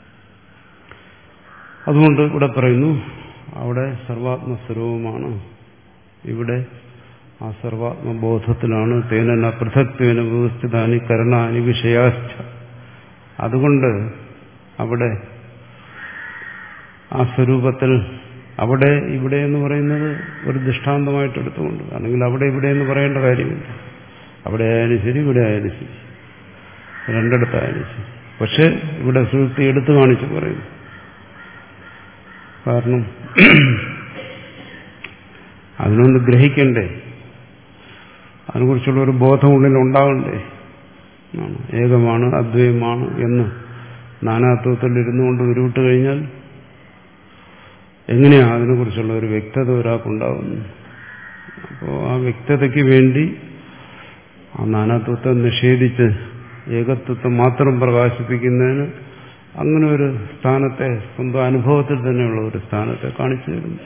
Speaker 1: അതുകൊണ്ട് ഇവിടെ പറയുന്നു അവിടെ സർവാത്മസ്വരൂപമാണ്. ഇവിടെ ആ സർവാത്മബോധത്തിലാണ് തേന പൃഥക്ത്വേന വ്യവസ്ഥിതാനി കരണാനി വിഷയാശ്ച. അതുകൊണ്ട് അവിടെ ആ സ്വരൂപത്തിൽ അവിടെ ഇവിടെ എന്ന് പറയുന്നത് ഒരു ദൃഷ്ടാന്തമായിട്ട് എടുത്തുകൊണ്ട്, അല്ലെങ്കിൽ അവിടെ ഇവിടെ എന്ന് പറയേണ്ട കാര്യമില്ല. അവിടെ ആയാലും ശരി, ഇവിടെ ആയാലും ശരി, രണ്ടിടത്തായാലും ശരി. പക്ഷെ ഇവിടെ സുഹൃത്തി എടുത്തു കാണിച്ച് പറയുന്നു. കാരണം അതിനൊന്ന് ഗ്രഹിക്കണ്ടേ, അതിനെക്കുറിച്ചുള്ള ഒരു ബോധം ഉള്ളിൽ ഉണ്ടാകണ്ടേ. ഏകമാണ്, അദ്വൈതമാണ് എന്ന് നാനാത്വത്തിൽ ഇരുന്നുകൊണ്ട് ഉരുവിട്ട് കഴിഞ്ഞാൽ എങ്ങനെയാണ് അതിനെക്കുറിച്ചുള്ള ഒരു വ്യക്തത ഒരാൾക്കുണ്ടാകുന്നു? അപ്പോൾ ആ വ്യക്തതയ്ക്ക് വേണ്ടി ആ നാനാത്വത്തെ നിഷേധിച്ച് ഏകത്വത്തെ മാത്രം പ്രകാശിപ്പിക്കുന്നതിന് അങ്ങനെ ഒരു സ്ഥാനത്തെ സ്വന്തം അനുഭവത്തിൽ തന്നെയുള്ള ഒരു സ്ഥാനത്തെ കാണിച്ചു തരുന്നു.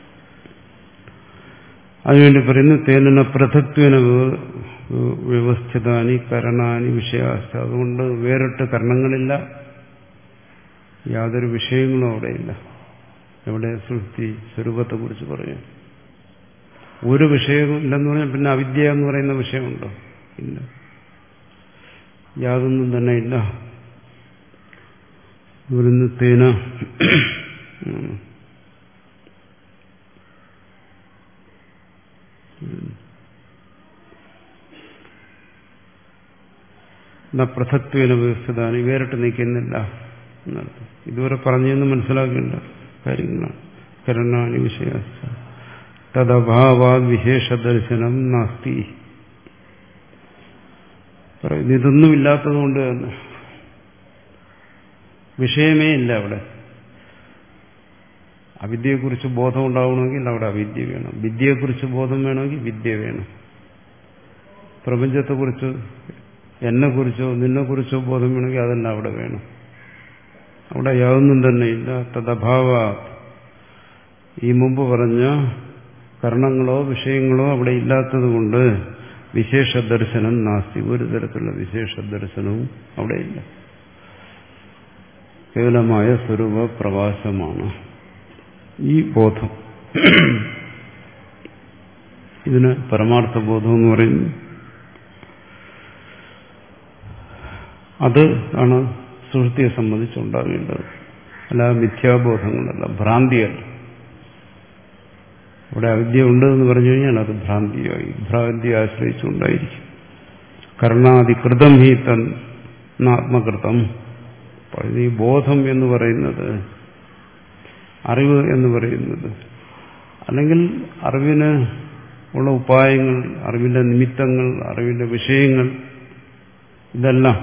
Speaker 1: അതിനുവേണ്ടി പറയുന്നു തേന പൃഥക്ത്വേന വ്യവസ്ഥിതാനി കരണാനി വിഷയാസ്ഥ. അതുകൊണ്ട് വേറിട്ട് കരണങ്ങളില്ല, യാതൊരു വിഷയങ്ങളും അവിടെയില്ല. എവിടെ സുഷുപ്തി സ്വരൂപത്തെക്കുറിച്ച് പറയാം. ഒരു വിഷയവും ഇല്ലെന്ന് പറഞ്ഞാൽ പിന്നെ അവിദ്യ എന്ന് പറയുന്ന വിഷയമുണ്ടോ? ഇല്ല, യാതൊന്നും തന്നെ ഇല്ല. ഇവിടുന്ന് തേന പൃഥക്ത്വേന വ്യവസ്ഥിതാനി വേറിട്ട് നീക്കുന്നില്ല എന്നർത്ഥം. ഇതുവരെ പറഞ്ഞെന്ന് മനസ്സിലാക്കേണ്ട കാര്യങ്ങളാണ്. കരണാനി വിഷയാസ്ഥ തദഭാവാദ് വിശേഷ ദർശനം നാസ്തി. ഇതൊന്നുമില്ലാത്തതുകൊണ്ട് തന്നെ വിഷയമേ ഇല്ല. അവിടെ അവിദ്യയെക്കുറിച്ച് ബോധം ഉണ്ടാവണമെങ്കിൽ അവിടെ അവിദ്യ വേണം, വിദ്യയെക്കുറിച്ച് ബോധം വേണമെങ്കിൽ വിദ്യ വേണം. പ്രപഞ്ചത്തെക്കുറിച്ച്, എന്നെക്കുറിച്ചോ നിന്നെക്കുറിച്ചോ ബോധം വേണമെങ്കിൽ അതെല്ലാം അവിടെ വേണം. അവിടെ യാതൊന്നും തന്നെ ഇല്ല. തദഭാവ, ഈ മുമ്പ് പറഞ്ഞ കർണങ്ങളോ വിഷയങ്ങളോ അവിടെ ഇല്ലാത്തതുകൊണ്ട് വിശേഷ ദർശനം നാസ്തി. ഒരു തരത്തിലുള്ള വിശേഷ ദർശനവും അവിടെയില്ല. കേവലമായ സ്വരൂപ പ്രകാശമാണ് ഈ ബോധം. ഇതിന് പരമാർത്ഥ ബോധം എന്ന് പറയുന്നു. അത് ആണ് സുഷുപ്തിയെ സംബന്ധിച്ചുണ്ടാകേണ്ടത്. അല്ലാതെ മിഥ്യാബോധങ്ങളല്ല, ഭ്രാന്തിയല്ല. ഇവിടെ അവിദ്യ ഉണ്ട് എന്ന് പറഞ്ഞു കഴിഞ്ഞാൽ അത് ഭ്രാന്തിയായി, ഭ്രാന്തിയെ ആശ്രയിച്ചുകൊണ്ടായിരിക്കും. കർണാധികൃതം ഹി തന്നാത്മകൃതം. ഈ ബോധം എന്ന് പറയുന്നത്, അറിവ് എന്ന് പറയുന്നത്, അല്ലെങ്കിൽ അറിവിന് ഉള്ള ഉപായങ്ങൾ, അറിവിന്റെ നിമിത്തങ്ങൾ, അറിവിന്റെ വിഷയങ്ങൾ, ഇതെല്ലാം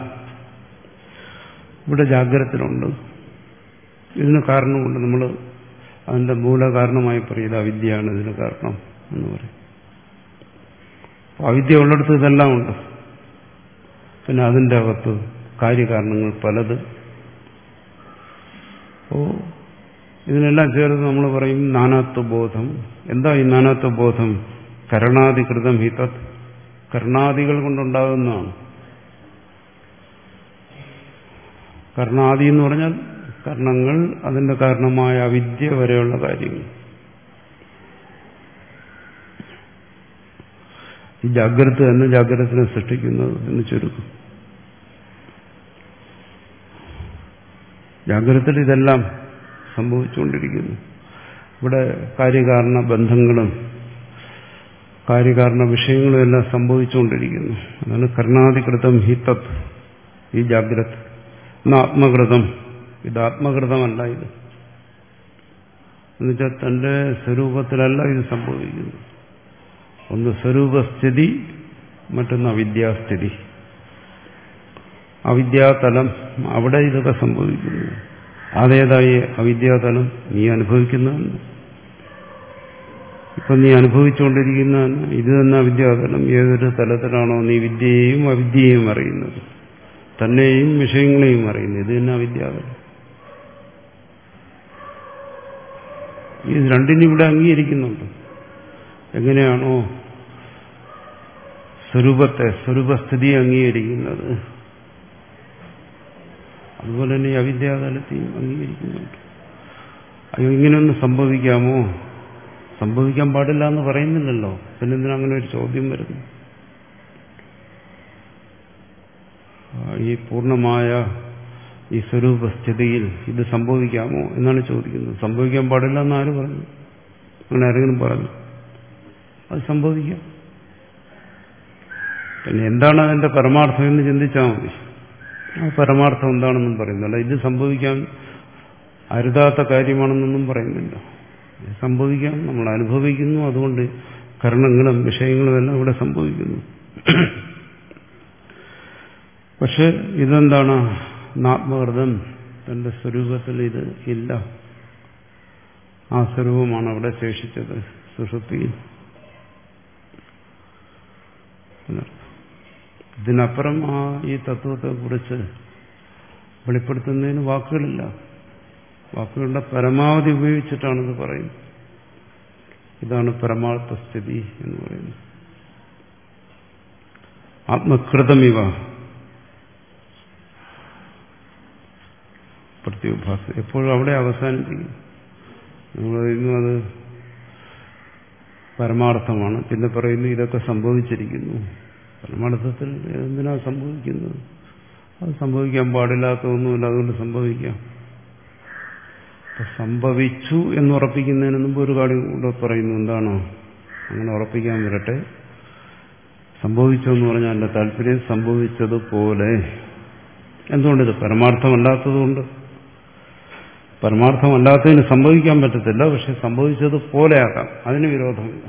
Speaker 1: ഇവിടെ ജാഗ്രതത്തിലുണ്ട്. ഇതിന് കാരണമുണ്ട്. നമ്മൾ അതിന്റെ മൂലകാരണമായി പറയുന്നത് അവിദ്യയാണ് ഇതിന് കാരണം എന്ന് പറയും. അവിദ്യ ഉള്ളിടത്ത് ഇതെല്ലാം ഉണ്ട്. പിന്നെ അതിന്റെ അകത്ത് കാര്യകാരണങ്ങൾ പലത്. അപ്പോ ഇതിനെല്ലാം ചേർന്ന് നമ്മൾ പറയും നാനാത്വബോധം. എന്താ ഈ നാനാത്വബോധം? കരണാധികൃതം ഹി തത്. കർണാദികൾ കൊണ്ടുണ്ടാകുന്നതാണ്. കർണാദി എന്ന് പറഞ്ഞാൽ കർണങ്ങൾ, അതിന്റെ കാരണമായ അവിദ്യ വരെയുള്ള കാര്യങ്ങൾ. ഈ ജാഗ്രത തന്നെ ജാഗ്രതത്തിനെ സൃഷ്ടിക്കുന്നത് എന്ന് ചുരുക്കം. ജാഗ്രതയിൽ ഇതെല്ലാം സംഭവിച്ചുകൊണ്ടിരിക്കുന്നു. ഇവിടെ കാര്യകാരണ ബന്ധങ്ങളും കാര്യകാരണ വിഷയങ്ങളും എല്ലാം സംഭവിച്ചുകൊണ്ടിരിക്കുന്നു. അതാണ് കർണാധികൃതം ഹി തത്. ഈ ജാഗ്രത ആത്മകൃതം. ഇത് ആത്മകൃതമല്ല. ഇത് എന്നുവെച്ചാൽ തന്റെ സ്വരൂപത്തിലല്ല ഇത് സംഭവിക്കുന്നു. ഒന്ന് സ്വരൂപസ്ഥിതി, മറ്റൊന്ന് അവിദ്യാസ്ഥിതി. അവിദ്യാതലം, അവിടെ ഇതൊക്കെ സംഭവിക്കുന്നു. അതേതായി അവിദ്യാതലം? നീ അനുഭവിക്കുന്നതാണ്. ഇപ്പൊ നീ അനുഭവിച്ചുകൊണ്ടിരിക്കുന്നതാണ്. ഇത് തന്നെ അവിദ്യാതലം. ഏതൊരു തലത്തിലാണോ നീ വിദ്യയെയും അവിദ്യയെയും അറിയുന്നത്, തന്നെയും വിഷയങ്ങളെയും അറിയുന്നത്, ഇത് തന്നെ അവിദ്യാതലം. ഇത് രണ്ടിനും ഇവിടെ അംഗീകരിക്കുന്നുണ്ട്. എങ്ങനെയാണോ സ്വരൂപത്തെ, സ്വരൂപസ്ഥിതിയെ അംഗീകരിക്കുന്നത്, അതുപോലെ തന്നെ ഈ അവിദ്യാതലത്തെയും അംഗീകരിക്കുന്നുണ്ട്. അയ്യോ, ഇങ്ങനെയൊന്നും സംഭവിക്കാമോ? സംഭവിക്കാൻ പാടില്ല എന്ന് പറയുന്നില്ലല്ലോ. പിന്നെ എന്തിനാ അങ്ങനെ ഒരു ചോദ്യം വരുന്നു? ഈ പൂർണ്ണമായ ഈ സ്വരൂപസ്ഥിതിയിൽ ഇത് സംഭവിക്കാമോ എന്നാണ് ചോദിക്കുന്നത്. സംഭവിക്കാൻ പാടില്ല എന്ന് ആര് പറഞ്ഞു? അങ്ങനെ ആരെങ്കിലും പറഞ്ഞു? അത് സംഭവിക്കാം. പിന്നെ എന്താണ് അതിന്റെ പരമാർത്ഥം എന്ന് ചിന്തിച്ചാൽ മതി. ആ പരമാർത്ഥം എന്താണെന്നും പറയുന്നില്ല. ഇത് സംഭവിക്കാൻ അരുതാത്ത കാര്യമാണെന്നൊന്നും പറയുന്നില്ല. സംഭവിക്കാം, നമ്മൾ അനുഭവിക്കുന്നു. അതുകൊണ്ട് കരണങ്ങളും വിഷയങ്ങളും എല്ലാം ഇവിടെ സംഭവിക്കുന്നു. പക്ഷെ ഇതെന്താണ്? ആത്മകൃതം. തന്റെ സ്വരൂപത്തിൽ ഇത് ഇല്ല. ആ സ്വരൂപമാണ് അവിടെ ശേഷിച്ചത് സുഷുപ്തിയിൽ. ഇതിനപ്പുറം ആ ഈ തത്വത്തെ കുറിച്ച് വെളിപ്പെടുത്തുന്നതിന് വാക്കുകളില്ല. വാക്കുകളുടെ പരമാവധി ഉപയോഗിച്ചിട്ടാണിത് പറയുന്നത്. ഇതാണ് പരമാർത്ഥ സ്ഥിതി എന്ന് പറയുന്നത്. ആത്മകൃതമിവ പ്രത്യുഭാസ. എപ്പോഴും അവിടെ അവസാനിപ്പിക്കും. നമ്മൾ പറയുന്നു അത് പരമാർത്ഥമാണ്, പിന്നെ പറയുന്നു ഇതൊക്കെ സംഭവിച്ചിരിക്കുന്നു. പരമാർത്ഥത്തിൽ എന്തിനാ സംഭവിക്കുന്നത്? അത് സംഭവിക്കാൻ പാടില്ലാത്തതൊന്നുമില്ല, അതുകൊണ്ട് സംഭവിക്കാം. സംഭവിച്ചു എന്ന് ഉറപ്പിക്കുന്നതിന് മുമ്പ് ഒരു കാര്യം കൂടെ പറയുന്നു. എന്താണോ അങ്ങനെ ഉറപ്പിക്കാൻ വരട്ടെ. സംഭവിച്ചു എന്ന് പറഞ്ഞാൽ എൻ്റെ താല്പര്യം സംഭവിച്ചതുപോലെ. എന്തുകൊണ്ടിത് പരമാർത്ഥമല്ലാത്തതുകൊണ്ട്. പരമാർത്ഥമല്ലാത്തതിന് സംഭവിക്കാൻ പറ്റത്തില്ല, പക്ഷെ സംഭവിച്ചതുപോലെ ആക്കാം. അതിന് വിരോധമില്ല.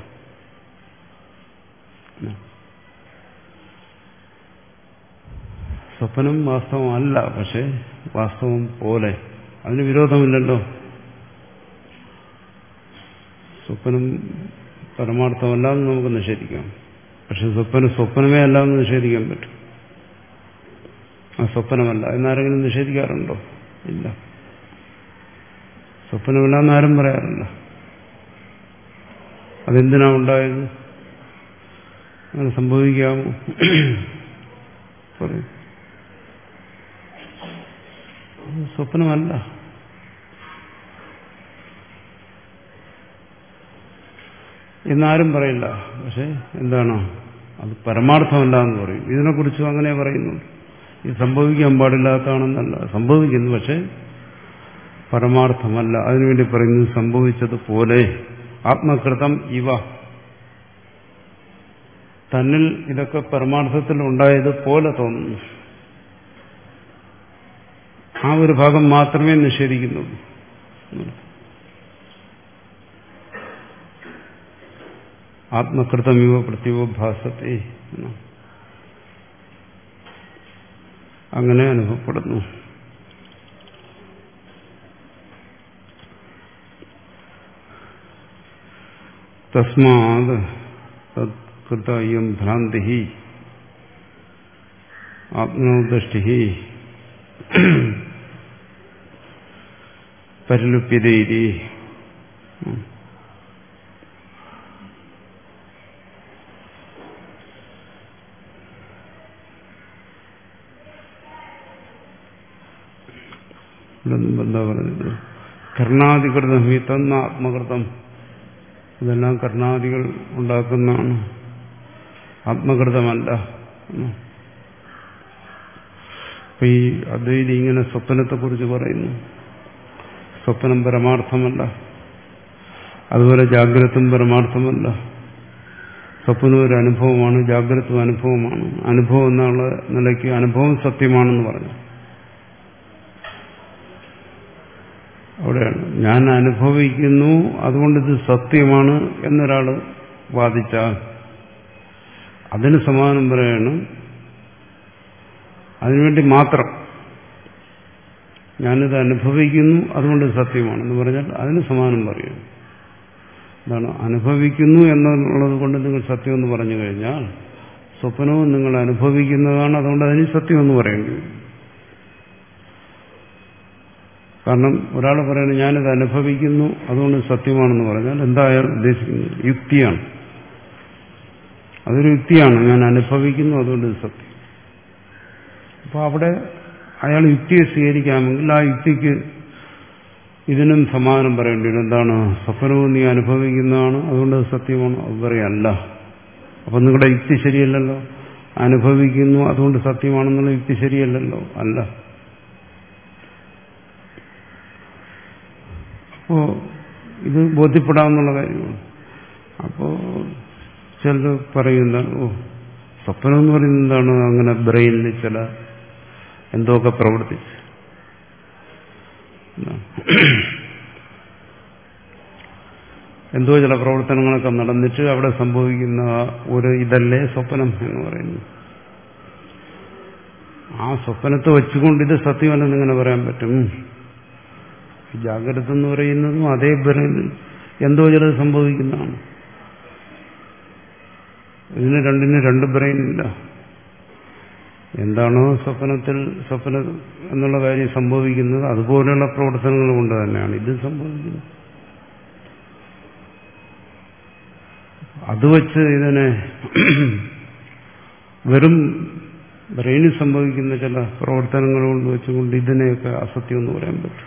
Speaker 1: സ്വപ്നം വാസ്തവമല്ല, പക്ഷെ വാസ്തവം പോലെ. അതിന് വിരോധമില്ലല്ലോ. സ്വപ്നം പരമാർത്ഥമല്ല എന്ന് നമുക്ക് നിഷേധിക്കാം. പക്ഷെ സ്വപ്നം സ്വപ്നമേ അല്ല എന്ന് നിഷേധിക്കാൻ പറ്റും. ആ സ്വപ്നമല്ല എന്നാരെങ്കിലും നിഷേധിക്കാറുണ്ടോ? ഇല്ല. സ്വപ്നമല്ല എന്നാരും പറയാറില്ല. അതെന്തിനാ ഉണ്ടായത്? അങ്ങനെ സംഭവിക്കാമോ? പറയും സ്വപ്നമല്ല. എന്നാരും പറയില്ല. പക്ഷെ എന്താണ് അത് പരമാർത്ഥമല്ല എന്ന് പറയും. ഇതിനെക്കുറിച്ചും അങ്ങനെ പറയുന്നുണ്ട്. ഇത് സംഭവിക്കാൻ പാടില്ലാത്തതാണെന്നല്ല, സംഭവിക്കുന്നു, പക്ഷെ പരമാർത്ഥമല്ല. അതിനുവേണ്ടി പറയുന്നത് സംഭവിച്ചതുപോലെ ആത്മകൃതം ഇവ, തന്നിൽ ഇതൊക്കെ പരമാർത്ഥത്തിൽ ഉണ്ടായതുപോലെ തോന്നുന്നു. ആ ഒരു ഭാഗം മാത്രമേ നിഷേധിക്കുന്നുള്ളൂ. ആത്മകൃതമിവ പ്രത്യോഭാസത്തെ അങ്ങനെ അനുഭവപ്പെടുന്നു. തസ്മാത് തത്കൃത ഇയം ഭ്രാന്തി ആത്മനോദൃഷ്ടി പരിലുപ്യതേരി. എന്താ പറയുന്നത്? കർണാധികൃതം ഹി തന്ന ആത്മകൃതം. ഇതെല്ലാം കർണാദികൾ ഉണ്ടാക്കുന്നതാണ്, ആത്മകൃതമല്ല. അപ്പൊ ഈ അദ്വൈതി ഇങ്ങനെ സ്വപ്നത്തെക്കുറിച്ച് പറയുന്നു. സ്വപ്നം പരമാർത്ഥമല്ല, അതുപോലെ ജാഗ്രതും പരമാർത്ഥമല്ല. സ്വപ്നം ഒരു അനുഭവമാണ്, ജാഗ്രതും അനുഭവമാണ്. അനുഭവം എന്നുള്ള നിലയ്ക്ക് അനുഭവം സത്യമാണെന്ന് പറഞ്ഞു. അവിടെയാണ് ഞാൻ അനുഭവിക്കുന്നു, അതുകൊണ്ടിത് സത്യമാണ് എന്നൊരാൾ വാദിച്ചാൽ അതിന് സമാനം പറയണം. അതിനുവേണ്ടി മാത്രം ഞാനിത് അനുഭവിക്കുന്നു, അതുകൊണ്ട് സത്യമാണെന്ന് പറഞ്ഞാൽ അതിന് സമാനം പറയണം. എന്താണ് അനുഭവിക്കുന്നു എന്നുള്ളത് കൊണ്ട് നിങ്ങൾ സത്യമെന്ന് പറഞ്ഞു കഴിഞ്ഞാൽ സ്വപ്നവും നിങ്ങൾ അനുഭവിക്കുന്നതാണ്, അതുകൊണ്ട് അതിന് സത്യമെന്ന് പറയേണ്ടി വരും. കാരണം ഒരാൾ പറയുന്നത് ഞാനിത് അനുഭവിക്കുന്നു അതുകൊണ്ട് സത്യമാണെന്ന് പറഞ്ഞാൽ എന്താ അയാൾ ഉദ്ദേശിക്കുന്നത്? യുക്തിയാണ്. അതൊരു യുക്തിയാണ്. ഞാൻ അനുഭവിക്കുന്നു അതുകൊണ്ട് ഇത് സത്യം. അപ്പോൾ അവിടെ അയാൾ യുക്തിയെ സ്വീകരിക്കാമെങ്കിൽ ആ യുക്തിക്ക് ഇതിനും സമാനം പറയേണ്ടി വരും. എന്താണ്? സ്വപ്നവും നീ അനുഭവിക്കുന്നതാണ്, അതുകൊണ്ട് അത് സത്യമാണ്. അത് പറയല്ല. അപ്പം നിങ്ങളുടെ യുക്തി ശരിയല്ലല്ലോ. അനുഭവിക്കുന്നു അതുകൊണ്ട് സത്യമാണെന്നുള്ള യുക്തി ശരിയല്ലല്ലോ. അല്ല. അപ്പോൾ ഇത് ബോധ്യപ്പെടാമെന്നുള്ള കാര്യമാണ്. അപ്പോൾ ചിലർ പറയുന്നതാണ്, ഓ സ്വപ്നം എന്ന് പറയുന്നത് എന്താണ്? അങ്ങനെ ബ്രെയിനിൽ ചില എന്തൊക്കെ പ്രവർത്തിച്ച് എന്തോ ചില പ്രവർത്തനങ്ങളൊക്കെ നടന്നിട്ട് അവിടെ സംഭവിക്കുന്ന ഒരു ഇതല്ലേ സ്വപ്നം എന്ന് പറയുന്നു. ആ സ്വപ്നത്തെ വെച്ചുകൊണ്ട് ഇത് സത്യമല്ലെന്ന് ഇങ്ങനെ പറയാൻ പറ്റും? ജാഗ്രത എന്ന് പറയുന്നതും അതേ ബ്രെയിനിൽ എന്തോ ചിലത് സംഭവിക്കുന്നതാണ്. ഇതിന് രണ്ടിന് രണ്ട് ബ്രെയിനില്ല. എന്താണോ സ്വപ്നത്തിൽ സ്വപ്ന എന്നുള്ള കാര്യം സംഭവിക്കുന്നത് അതുപോലെയുള്ള പ്രവർത്തനങ്ങൾ കൊണ്ട് തന്നെയാണ് ഇത് സംഭവിക്കുന്നത്. അത് വച്ച് ഇതിനെ വെറും ബ്രെയിനിൽ സംഭവിക്കുന്ന ചില പ്രവർത്തനങ്ങൾ കൊണ്ട് വെച്ചുകൊണ്ട് ഇതിനെയൊക്കെ അസത്യം എന്ന് പറയാൻ പറ്റും.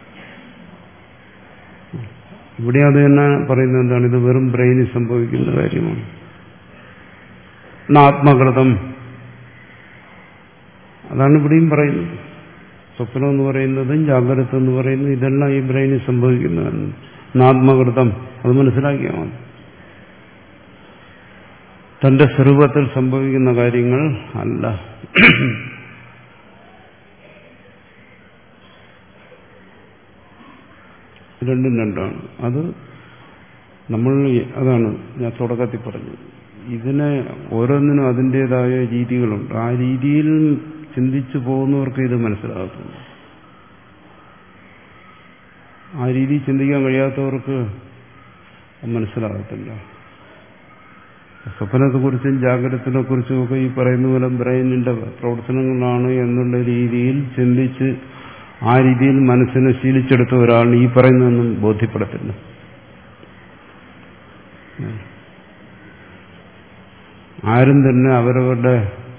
Speaker 1: ഇവിടെ അത് തന്നെ പറയുന്നത് എന്താണ്? ഇത് വെറും ബ്രെയിനിൽ സംഭവിക്കുന്ന കാര്യമാണ്. ആത്മകൃതം, അതാണ് ഇവിടെയും പറയുന്നത്. സ്വപ്നം എന്ന് പറയുന്നതും ജാഗ്രത എന്ന് പറയുന്നതും ഇതെല്ലാം ഈ ബ്രെയിനിൽ സംഭവിക്കുന്നതാണ്. ആത്മകൃതം, അത് മനസ്സിലാക്കിയാൽ മതി. തന്റെ സ്വരൂപത്തിൽ സംഭവിക്കുന്ന കാര്യങ്ങൾ അല്ല. രണ്ടും രണ്ടാണ്. അത് നമ്മൾ അതാണ് ഞാൻ തുടക്കത്തിൽ പറഞ്ഞത്. ഇതിനെ ഓരോന്നിനും അതിൻ്റെതായ രീതികളുണ്ട്. ആ രീതിയിൽ ചിന്തിച്ചു പോകുന്നവർക്ക് ഇത് മനസ്സിലാകത്തുള്ളൂ. ആ രീതിയിൽ ചിന്തിക്കാൻ കഴിയാത്തവർക്ക് മനസ്സിലാകത്തില്ല. സ്വപ്നത്തെക്കുറിച്ചും ജാഗ്രതത്തിനെ കുറിച്ചും ഒക്കെ ഈ പറയുന്ന പോലെ ബ്രെയിനിന്റെ പ്രവർത്തനങ്ങളാണ് എന്നുള്ള രീതിയിൽ ചിന്തിച്ച് ആ രീതിയിൽ മനസ്സിനെ ശീലിച്ചെടുത്ത ഒരാളിന് ഈ പറയുന്നതൊന്നും ബോധ്യപ്പെടത്തില്ല. ആരും തന്നെ അവരവരുടെ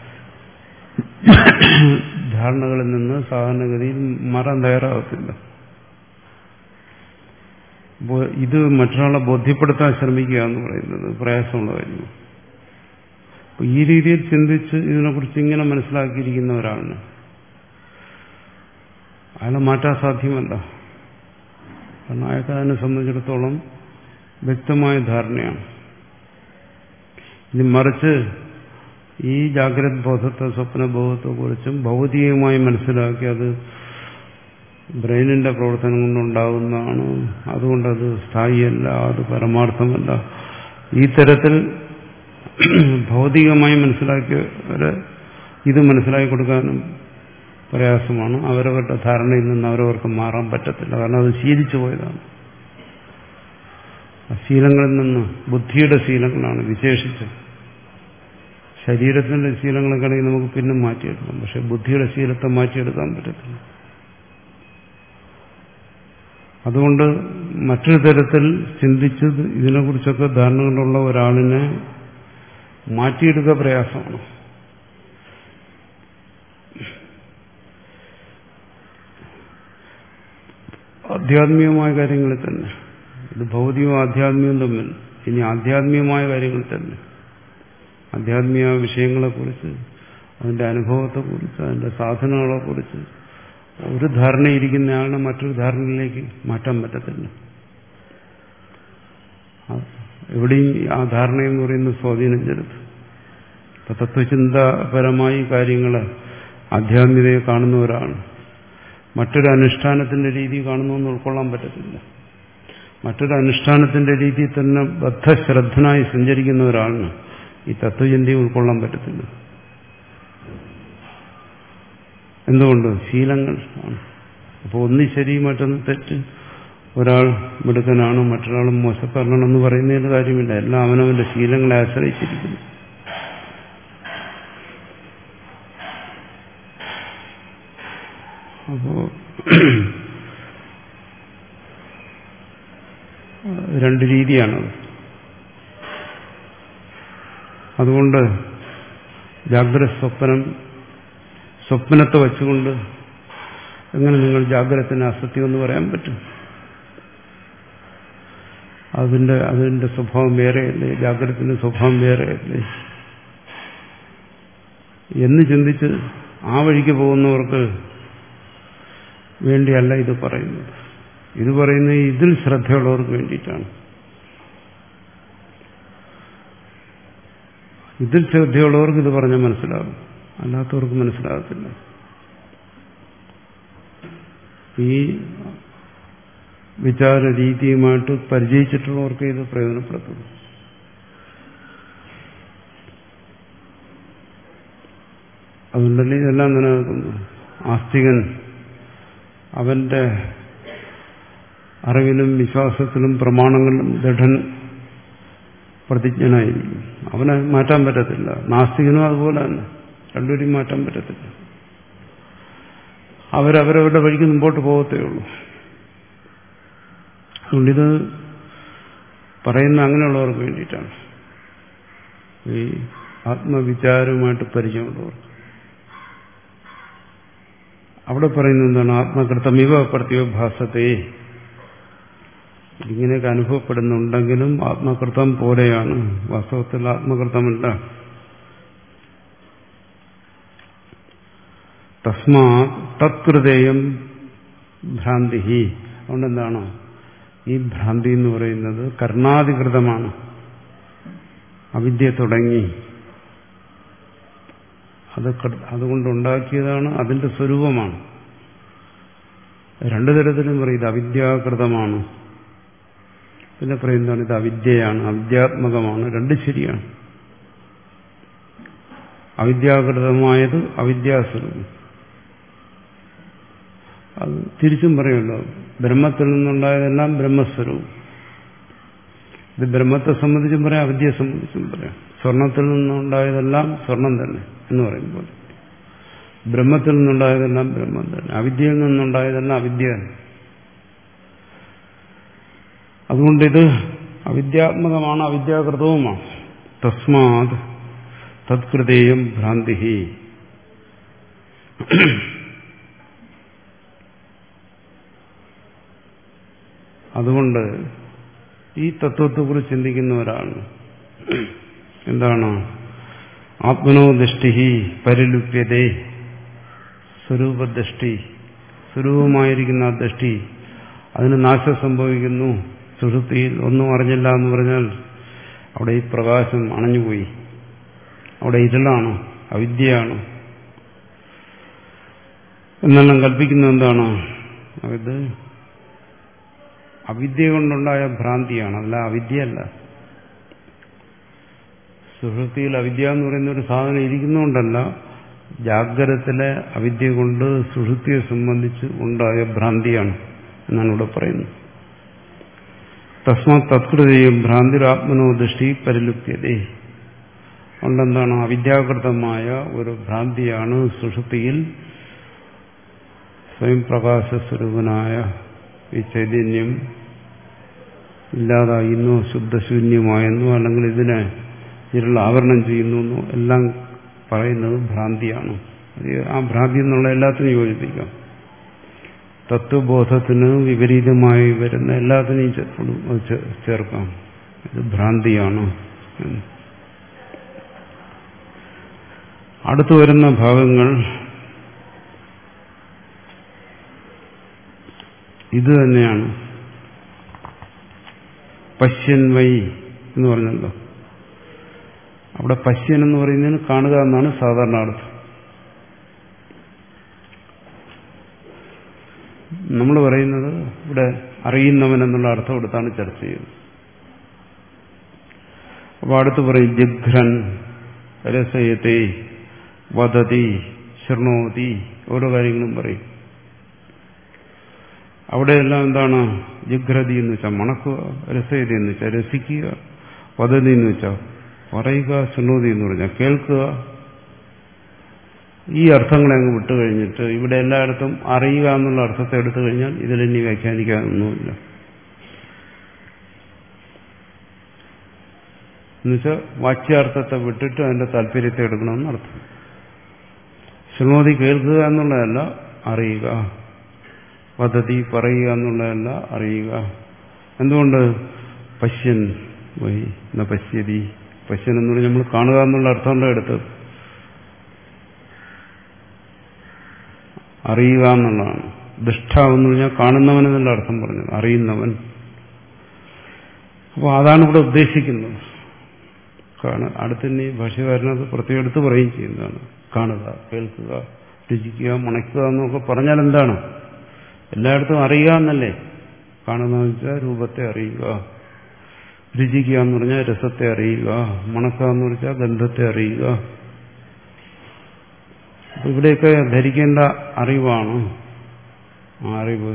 Speaker 1: ധാരണകളിൽ നിന്ന് സാധാരണഗതിയിൽ മാറാൻ തയ്യാറാകത്തില്ല. ഇത് മറ്റൊരാളെ ബോധ്യപ്പെടുത്താൻ ശ്രമിക്കുക എന്ന് പറയുന്നത് പ്രയാസമുള്ള കാര്യമാണ്. അപ്പോൾ ഈ രീതിയിൽ ചിന്തിച്ച് ഇതിനെക്കുറിച്ച് ഇങ്ങനെ മനസ്സിലാക്കിയിരിക്കുന്ന ഒരാളിന് അയാളെ മാറ്റാൻ സാധ്യമല്ല. കാരണം അയാൾക്ക് അതിനെ സംബന്ധിച്ചിടത്തോളം വ്യക്തമായ ധാരണയാണ്. ഇനി മറിച്ച് ഈ ജാഗ്രത് ബോധത്തെ സ്വപ്നബോധത്തെ കുറിച്ചും ഭൗതികമായി മനസ്സിലാക്കി അത് ബ്രെയിനിന്റെ പ്രവർത്തനം കൊണ്ടുണ്ടാകുന്നതാണ്, അതുകൊണ്ടത് സ്ഥായിയല്ല, അത് പരമാർത്ഥമല്ല, ഈ തരത്തിൽ ഭൗതികമായി മനസ്സിലാക്കിയവരെ ഇത് മനസ്സിലാക്കി കൊടുക്കാനും പ്രയാസമാണ്. അവരവരുടെ ധാരണയിൽ നിന്ന് അവരവർക്ക് മാറാൻ പറ്റത്തില്ല. കാരണം അത് ശീലിച്ചു പോയതാണ്. ശീലങ്ങളിൽ നിന്ന് ബുദ്ധിയുടെ ശീലങ്ങളാണ് വിശേഷിച്ച്. ശരീരത്തിന്റെ ശീലങ്ങളൊക്കെ ആണെങ്കിൽ നമുക്ക് പിന്നെ മാറ്റിയെടുക്കാം. പക്ഷെ ബുദ്ധിയുടെ ശീലത്തെ മാറ്റിയെടുക്കാൻ പറ്റത്തില്ല. അതുകൊണ്ട് മറ്റൊരു തരത്തിൽ ചിന്തിച്ച് ഇതിനെക്കുറിച്ചൊക്കെ ധാരണകളുള്ള ഒരാളിനെ മാറ്റിയെടുക്കുക പ്രയാസമാണ്. ആധ്യാത്മികമായ കാര്യങ്ങളിൽ തന്നെ, ഇത് ഭൗതികവും ആധ്യാത്മികവും തമ്മിൽ, ഇനി ആധ്യാത്മികമായ കാര്യങ്ങളിൽ തന്നെ, ആധ്യാത്മിക വിഷയങ്ങളെക്കുറിച്ച്, അതിന്റെ അനുഭവത്തെക്കുറിച്ച്, അതിന്റെ സാധനങ്ങളെക്കുറിച്ച് ഒരു ധാരണയിരിക്കുന്നയാളിനെ മറ്റൊരു ധാരണയിലേക്ക് മാറ്റാൻ പറ്റത്തില്ല. എവിടെയും ആ ധാരണയെന്ന് പറയുന്നത് സ്വാധീനം ചെലുത്തും. ഇപ്പൊ തത്വചിന്താപരമായി കാര്യങ്ങളെ, ആധ്യാത്മികതയെ കാണുന്നവരാണ്. മറ്റൊരു അനുഷ്ഠാനത്തിന്റെ രീതി കാണുന്നതെന്ന് ഉൾക്കൊള്ളാൻ പറ്റത്തില്ല. മറ്റൊരു അനുഷ്ഠാനത്തിന്റെ രീതിയിൽ തന്നെ ബദ്ധശ്രദ്ധനായി സഞ്ചരിക്കുന്ന ഒരാളിന് ഈ തത്വചിന്തയെ ഉൾക്കൊള്ളാൻ പറ്റത്തില്ല. എന്തുകൊണ്ട്? ശീലങ്ങൾ ആണ്. അപ്പോൾ ഒന്ന് ശരി മറ്റൊന്ന് തെറ്റ്, ഒരാൾ മിടുക്കനാണ് മറ്റൊരാൾ മോശക്കാരനാണെന്ന് പറയുന്നതിന് കാര്യമില്ല. എല്ലാം അവനവന്റെ ശീലങ്ങളെ ആശ്രയിച്ചിരിക്കുന്നു. അപ്പോ രണ്ട് രീതിയാണത്. അതുകൊണ്ട് ജാഗ്രത സ്വപ്നം, സ്വപ്നത്തെ വച്ചുകൊണ്ട് എങ്ങനെ നിങ്ങൾ ജാഗ്രതത്തിന് അസത്യം എന്ന് പറയാൻ പറ്റും? അതിന്റെ അതിന്റെ സ്വഭാവം വേറെയല്ലേ, ജാഗ്രതത്തിന്റെ സ്വഭാവം വേറെയല്ലേ എന്ന് ചിന്തിച്ച് ആ വഴിക്ക് പോകുന്നവർക്ക് വേണ്ടിയല്ല ഇത് പറയുന്നത്. ഇത് പറയുന്നത് ഇതിൽ ശ്രദ്ധയുള്ളവർക്ക് വേണ്ടിയിട്ടാണ്. ഇതിൽ ശ്രദ്ധയുള്ളവർക്ക് ഇത് പറഞ്ഞാൽ മനസ്സിലാകും, അല്ലാത്തവർക്ക് മനസ്സിലാകത്തില്ല. ഈ വിചാര രീതിയുമായിട്ട് പരിചയിച്ചിട്ടുള്ളവർക്ക് ഇത് പ്രയോജനപ്പെടുത്തുന്നു. അതുകൊണ്ടല്ലേ ഇതെല്ലാം നിലനിൽക്കുന്നു. ആസ്തികൻ അവന്റെ അറിവിലും വിശ്വാസത്തിലും പ്രമാണങ്ങളിലും ദൃഢൻ പ്രതിജ്ഞനായിരിക്കും. അവനെ മാറ്റാൻ പറ്റത്തില്ല. നാസ്തികനും അതുപോലെ തന്നെ, രണ്ടുപേരും മാറ്റാൻ പറ്റത്തില്ല. അവരവരവരുടെ വഴിക്ക് മുമ്പോട്ട് പോകത്തേ ഉള്ളൂ. അതുകൊണ്ടിത് പറയുന്ന അങ്ങനെയുള്ളവർക്ക് വേണ്ടിയിട്ടാണ്, ഈ ആത്മവിചാരവുമായിട്ട് പരിചയമുള്ളവർക്ക്. അവിടെ പറയുന്നത് എന്താണ്? ആത്മകൃതമിവ പ്രത്യോഭാസത്തെ. ഇങ്ങനെയൊക്കെ അനുഭവപ്പെടുന്നുണ്ടെങ്കിലും ആത്മകൃതം പോലെയാണ്, വാസ്തവത്തിൽ ആത്മകൃതമല്ല. തസ്മാ തത്കൃതേയം ഭ്രാന്തി. അതുകൊണ്ടെന്താണ് ഈ ഭ്രാന്തി എന്ന് പറയുന്നത്? കർണാധികൃതമാണ്. അവിദ്യ തുടങ്ങി അത് അതുകൊണ്ടുണ്ടാക്കിയതാണ്, അതിന്റെ സ്വരൂപമാണ്. രണ്ടു തരത്തിലും പറയും ഇത് അവിദ്യാകൃതമാണ്, പിന്നെ പറയുന്നതാണ് ഇത് അവിദ്യയാണ്, അവിദ്യാത്മകമാണ്. രണ്ടും ശരിയാണ്. അവിദ്യാകൃതമായത് അവിദ്യാസ്വരൂപം. അത് തിരിച്ചും പറയുമല്ലോ, ബ്രഹ്മത്തിൽ നിന്നുണ്ടായതെല്ലാം ബ്രഹ്മസ്വരൂപം. ഇത് ബ്രഹ്മത്തെ സംബന്ധിച്ചും പറയാം, അവിദ്യയെ സംബന്ധിച്ചും പറയാം. സ്വർണത്തിൽ നിന്നുണ്ടായതെല്ലാം സ്വർണം തന്നെ എന്ന് പറയുമ്പോൾ ബ്രഹ്മത്തിൽ നിന്നുണ്ടായതെല്ലാം ബ്രഹ്മം തന്നെ, അവിദ്യയിൽ നിന്നുണ്ടായതെല്ലാം അവിദ്യ തന്നെ. അതുകൊണ്ടിത് അവിദ്യാത്മകമാണ്, അവിദ്യാകൃതവുമാണ്. തസ്മാത് തത്കൃതേയം ഭ്രാന്തി. അതുകൊണ്ട് ഈ തത്വത്തെക്കുറിച്ച് ചിന്തിക്കുന്ന ഒരാൾ എന്താണ്? ആത്മനോ ദൃഷ്ടി പരിലുപ്യതേ, സ്വരൂപദൃഷ്ടി, സ്വരൂപമായിരിക്കുന്ന ആ ദൃഷ്ടി അതിന് നാശം സംഭവിക്കുന്നു. സുഷുപ്തിയിൽ ഒന്നും അറിഞ്ഞില്ല എന്ന് പറഞ്ഞാൽ അവിടെ ഈ പ്രകാശം അണഞ്ഞുപോയി, അവിടെ ഇരുളാണ്, അവിദ്യയാണ് എന്നെല്ലാം കൽപ്പിക്കുന്നത് എന്താണ്? ഇത് അവിദ്യ കൊണ്ടുണ്ടായ ഭ്രാന്തിയാണ്, അല്ല അവിദ്യയല്ല. സുഷുപ്തിയിൽ അവിദ്യ എന്ന് പറയുന്ന ഒരു സാധനം ഇരിക്കുന്നതുകൊണ്ടല്ല, ജാഗ്രതത്തിലെ അവിദ്യ കൊണ്ട് സുഷുപ്തിയെ സംബന്ധിച്ച് ഉണ്ടായ ഭ്രാന്തിയാണ് എന്നാണ് ഇവിടെ പറയുന്നത്. തസ്മാത് തത്കൃതയും ഭ്രാന്തിരാത്മനോ ദൃഷ്ടി പരിലുപ്യതേ. അതുകൊണ്ടെന്താണ്? അവിദ്യാകൃതമായ ഒരു ഭ്രാന്തിയാണ് സുഷുപ്തിയിൽ സ്വയം പ്രകാശസ്വരൂപനായ ഈ ചൈതന്യം ഇല്ലാതായിരുന്നു, ശുദ്ധശൂന്യമായെന്നു, അല്ലെങ്കിൽ ഇതിനെ ഇരുൾ ആവരണം ചെയ്യുന്നു എല്ലാം പറയുന്നത് ഭ്രാന്തിയാണ്. ആ ഭ്രാന്തി എന്നുള്ള എല്ലാത്തിനും യോജിപ്പിക്കാം. തത്വബോധത്തിന് വിപരീതമായി വരുന്ന എല്ലാത്തിനെയും ചേർക്കാം. ഇത് ഭ്രാന്തിയാണ്. അടുത്തു വരുന്ന ഭാഗങ്ങൾ ഇത് തന്നെയാണ്. പശ്യൻ വൈ എന്ന് പറഞ്ഞല്ലോ. അവിടെ പശ്യൻ എന്ന് പറയുന്നതിന് കാണുക എന്നാണ് സാധാരണ അർത്ഥം. നമ്മൾ പറയുന്നത് ഇവിടെ അറിയുന്നവൻ എന്നുള്ള അർത്ഥം എടുത്താണ് ചർച്ച ചെയ്യുന്നത്. അപ്പോൾ അടുത്ത് പറയും ജിഘ്രൻ രസയത്തെ വദതി ശൃണോതി, ഓരോ കാര്യങ്ങളും പറയും. അവിടെയെല്ലാം എന്താണ്? ജിഘ്രതി എന്ന് വെച്ചാൽ മണക്കുക, രസയതി എന്ന് വെച്ചാൽ രസിക്കുക, വദതി എന്ന് വെച്ചാൽ പറയുക, ശൃണോതി എന്ന് പറഞ്ഞാൽ കേൾക്കുക. ഈ അർത്ഥങ്ങളെ അങ്ങ് വിട്ടുകഴിഞ്ഞിട്ട് ഇവിടെ എല്ലായിടത്തും അറിയുക എന്നുള്ള അർത്ഥത്തെ എടുത്തു കഴിഞ്ഞാൽ ഇതിലിനി വ്യാഖ്യാനിക്കാനൊന്നുമില്ല. എന്നുവെച്ചാൽ വാച്യാർത്ഥത്തെ വിട്ടിട്ട് അതിന്റെ താല്പര്യത്തെ എടുക്കണമെന്ന് അർത്ഥം. ശൃണോതി കേൾക്കുക എന്നുള്ളതല്ല, അറിയുക. വദതി പറയുക എന്നുള്ളതല്ല, അറിയുക. എന്തുകൊണ്ട്? പശ്യൻ വൈ ന പശ്യതി. പശ്യൻ എന്ന് പറഞ്ഞാൽ നമ്മൾ കാണുക എന്നുള്ള അർത്ഥമുണ്ടോ എടുത്തത്? അറിയുക എന്നുള്ളതാണ്. ദൃഷ്ടാവെന്ന് പറഞ്ഞാൽ കാണുന്നവൻ എന്നുള്ള അർത്ഥം പറഞ്ഞത്, അറിയുന്നവൻ. അപ്പോൾ അതാണ് ഇവിടെ ഉദ്ദേശിക്കുന്നത്. അടുത്തന്നെ ഭാഷകാരനത് പ്രത്യേകം എടുത്ത് പറയുകയും ചെയ്യുന്നതാണ്. കാണുക, കേൾക്കുക, രുചിക്കുക, മണയ്ക്കുക എന്നൊക്കെ പറഞ്ഞാൽ എന്താണ്? എല്ലായിടത്തും അറിയുക എന്നല്ലേ. കാണുന്നതെന്ന് വെച്ചാൽ രൂപത്തെ അറിയുക, രുചിക്കുക എന്ന് പറഞ്ഞാൽ രസത്തെ അറിയുക, മണക്കുക എന്ന് വെച്ചാൽ ഗന്ധത്തെ അറിയുക. അപ്പൊ ഇവിടെയൊക്കെ ധരിക്കേണ്ട അറിവാണ് ആ അറിവ്.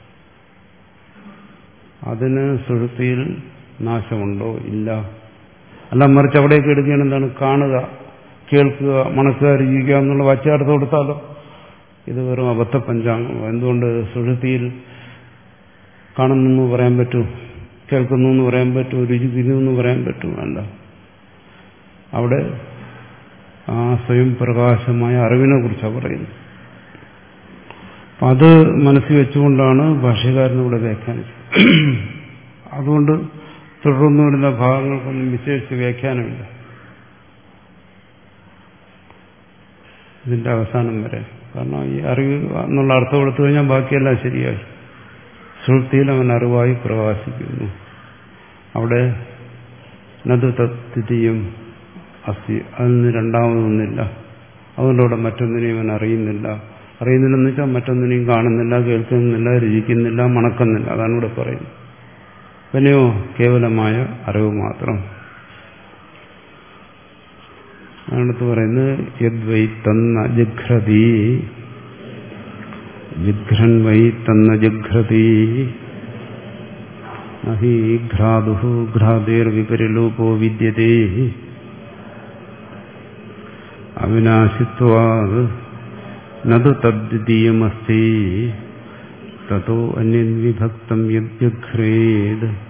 Speaker 1: അതിന് സുഷുപ്തിയിൽ നാശമുണ്ടോ? ഇല്ല. അല്ല, മറിച്ച് അവിടെയൊക്കെ എടുക്കുകയാണ് എന്താണ്? കാണുക, കേൾക്കുക, മണക്കുക, രുചിക്കുക എന്നുള്ള വാച്യാർത്ഥം കൊടുത്താലോ ഇത് വെറും അബദ്ധ പഞ്ചാംഗം. എന്തുകൊണ്ട്? സുഷുപ്തിയിൽ കാണുന്നു എന്ന് പറയാൻ പറ്റൂ, കേൾക്കുന്നു എന്ന് പറയാൻ പറ്റൂ, രുചിക്കുന്നു എന്ന് പറയാൻ പറ്റൂ? അല്ല. അവിടെ ആ സ്വയം പ്രകാശമായ അറിവിനെ കുറിച്ചാണ് പറയുന്നത്. അപ്പം അത് മനസ്സിൽ വെച്ചുകൊണ്ടാണ് ഭാഷ്യകാരനിവിടെ വ്യാഖ്യാനിച്ചത്. അതുകൊണ്ട് തുടർന്നു വരുന്ന ഭാഗങ്ങൾക്കൊന്നും വിശേഷിച്ച് വ്യാഖ്യാനമില്ല ഇതിന്റെ അവസാനം വരെ. കാരണം ഈ അറിവ് എന്നുള്ള അർത്ഥം എടുത്തു കഴിഞ്ഞാൽ ബാക്കിയെല്ലാം ശരിയായി. സുഷുപ്തിയിൽ അവൻ അറിവായി പ്രകാശിക്കുന്നു. അവിടെ നദു തദ്വിതീയം അസ്തി, അതിന് രണ്ടാമതൊന്നില്ല. അതുകൊണ്ട് അവിടെ മറ്റൊന്നിനെയും അവൻ അറിയുന്നില്ല. അറിയുന്നില്ലെന്ന് വെച്ചാൽ മറ്റൊന്നിനെയും കാണുന്നില്ല, കേൾക്കുന്നില്ല, രുചിക്കുന്നില്ല, മണക്കുന്നില്ല. അതാണ് ഇവിടെ പറയുന്നത്. പിന്നെയോ കേവലമായ അറിവ് മാത്രം. അതിനടുത്ത് പറയുന്നത് യദ്വൈ തന്ന ജിഘ്രതി, ജിഘ്രൻ വൈ തന്ന ജിഘ്രതി നഹി ഘ്രാദുഹു ഘ്രാദേർ വിപരിലോപോ വിദ്യതേ അവിനാശിത്വാത് നതു തദ്ദ്വിതീയമസ്തി തതോ അന്യൻ വിഭക്തം യദ്ജിഘ്രേത്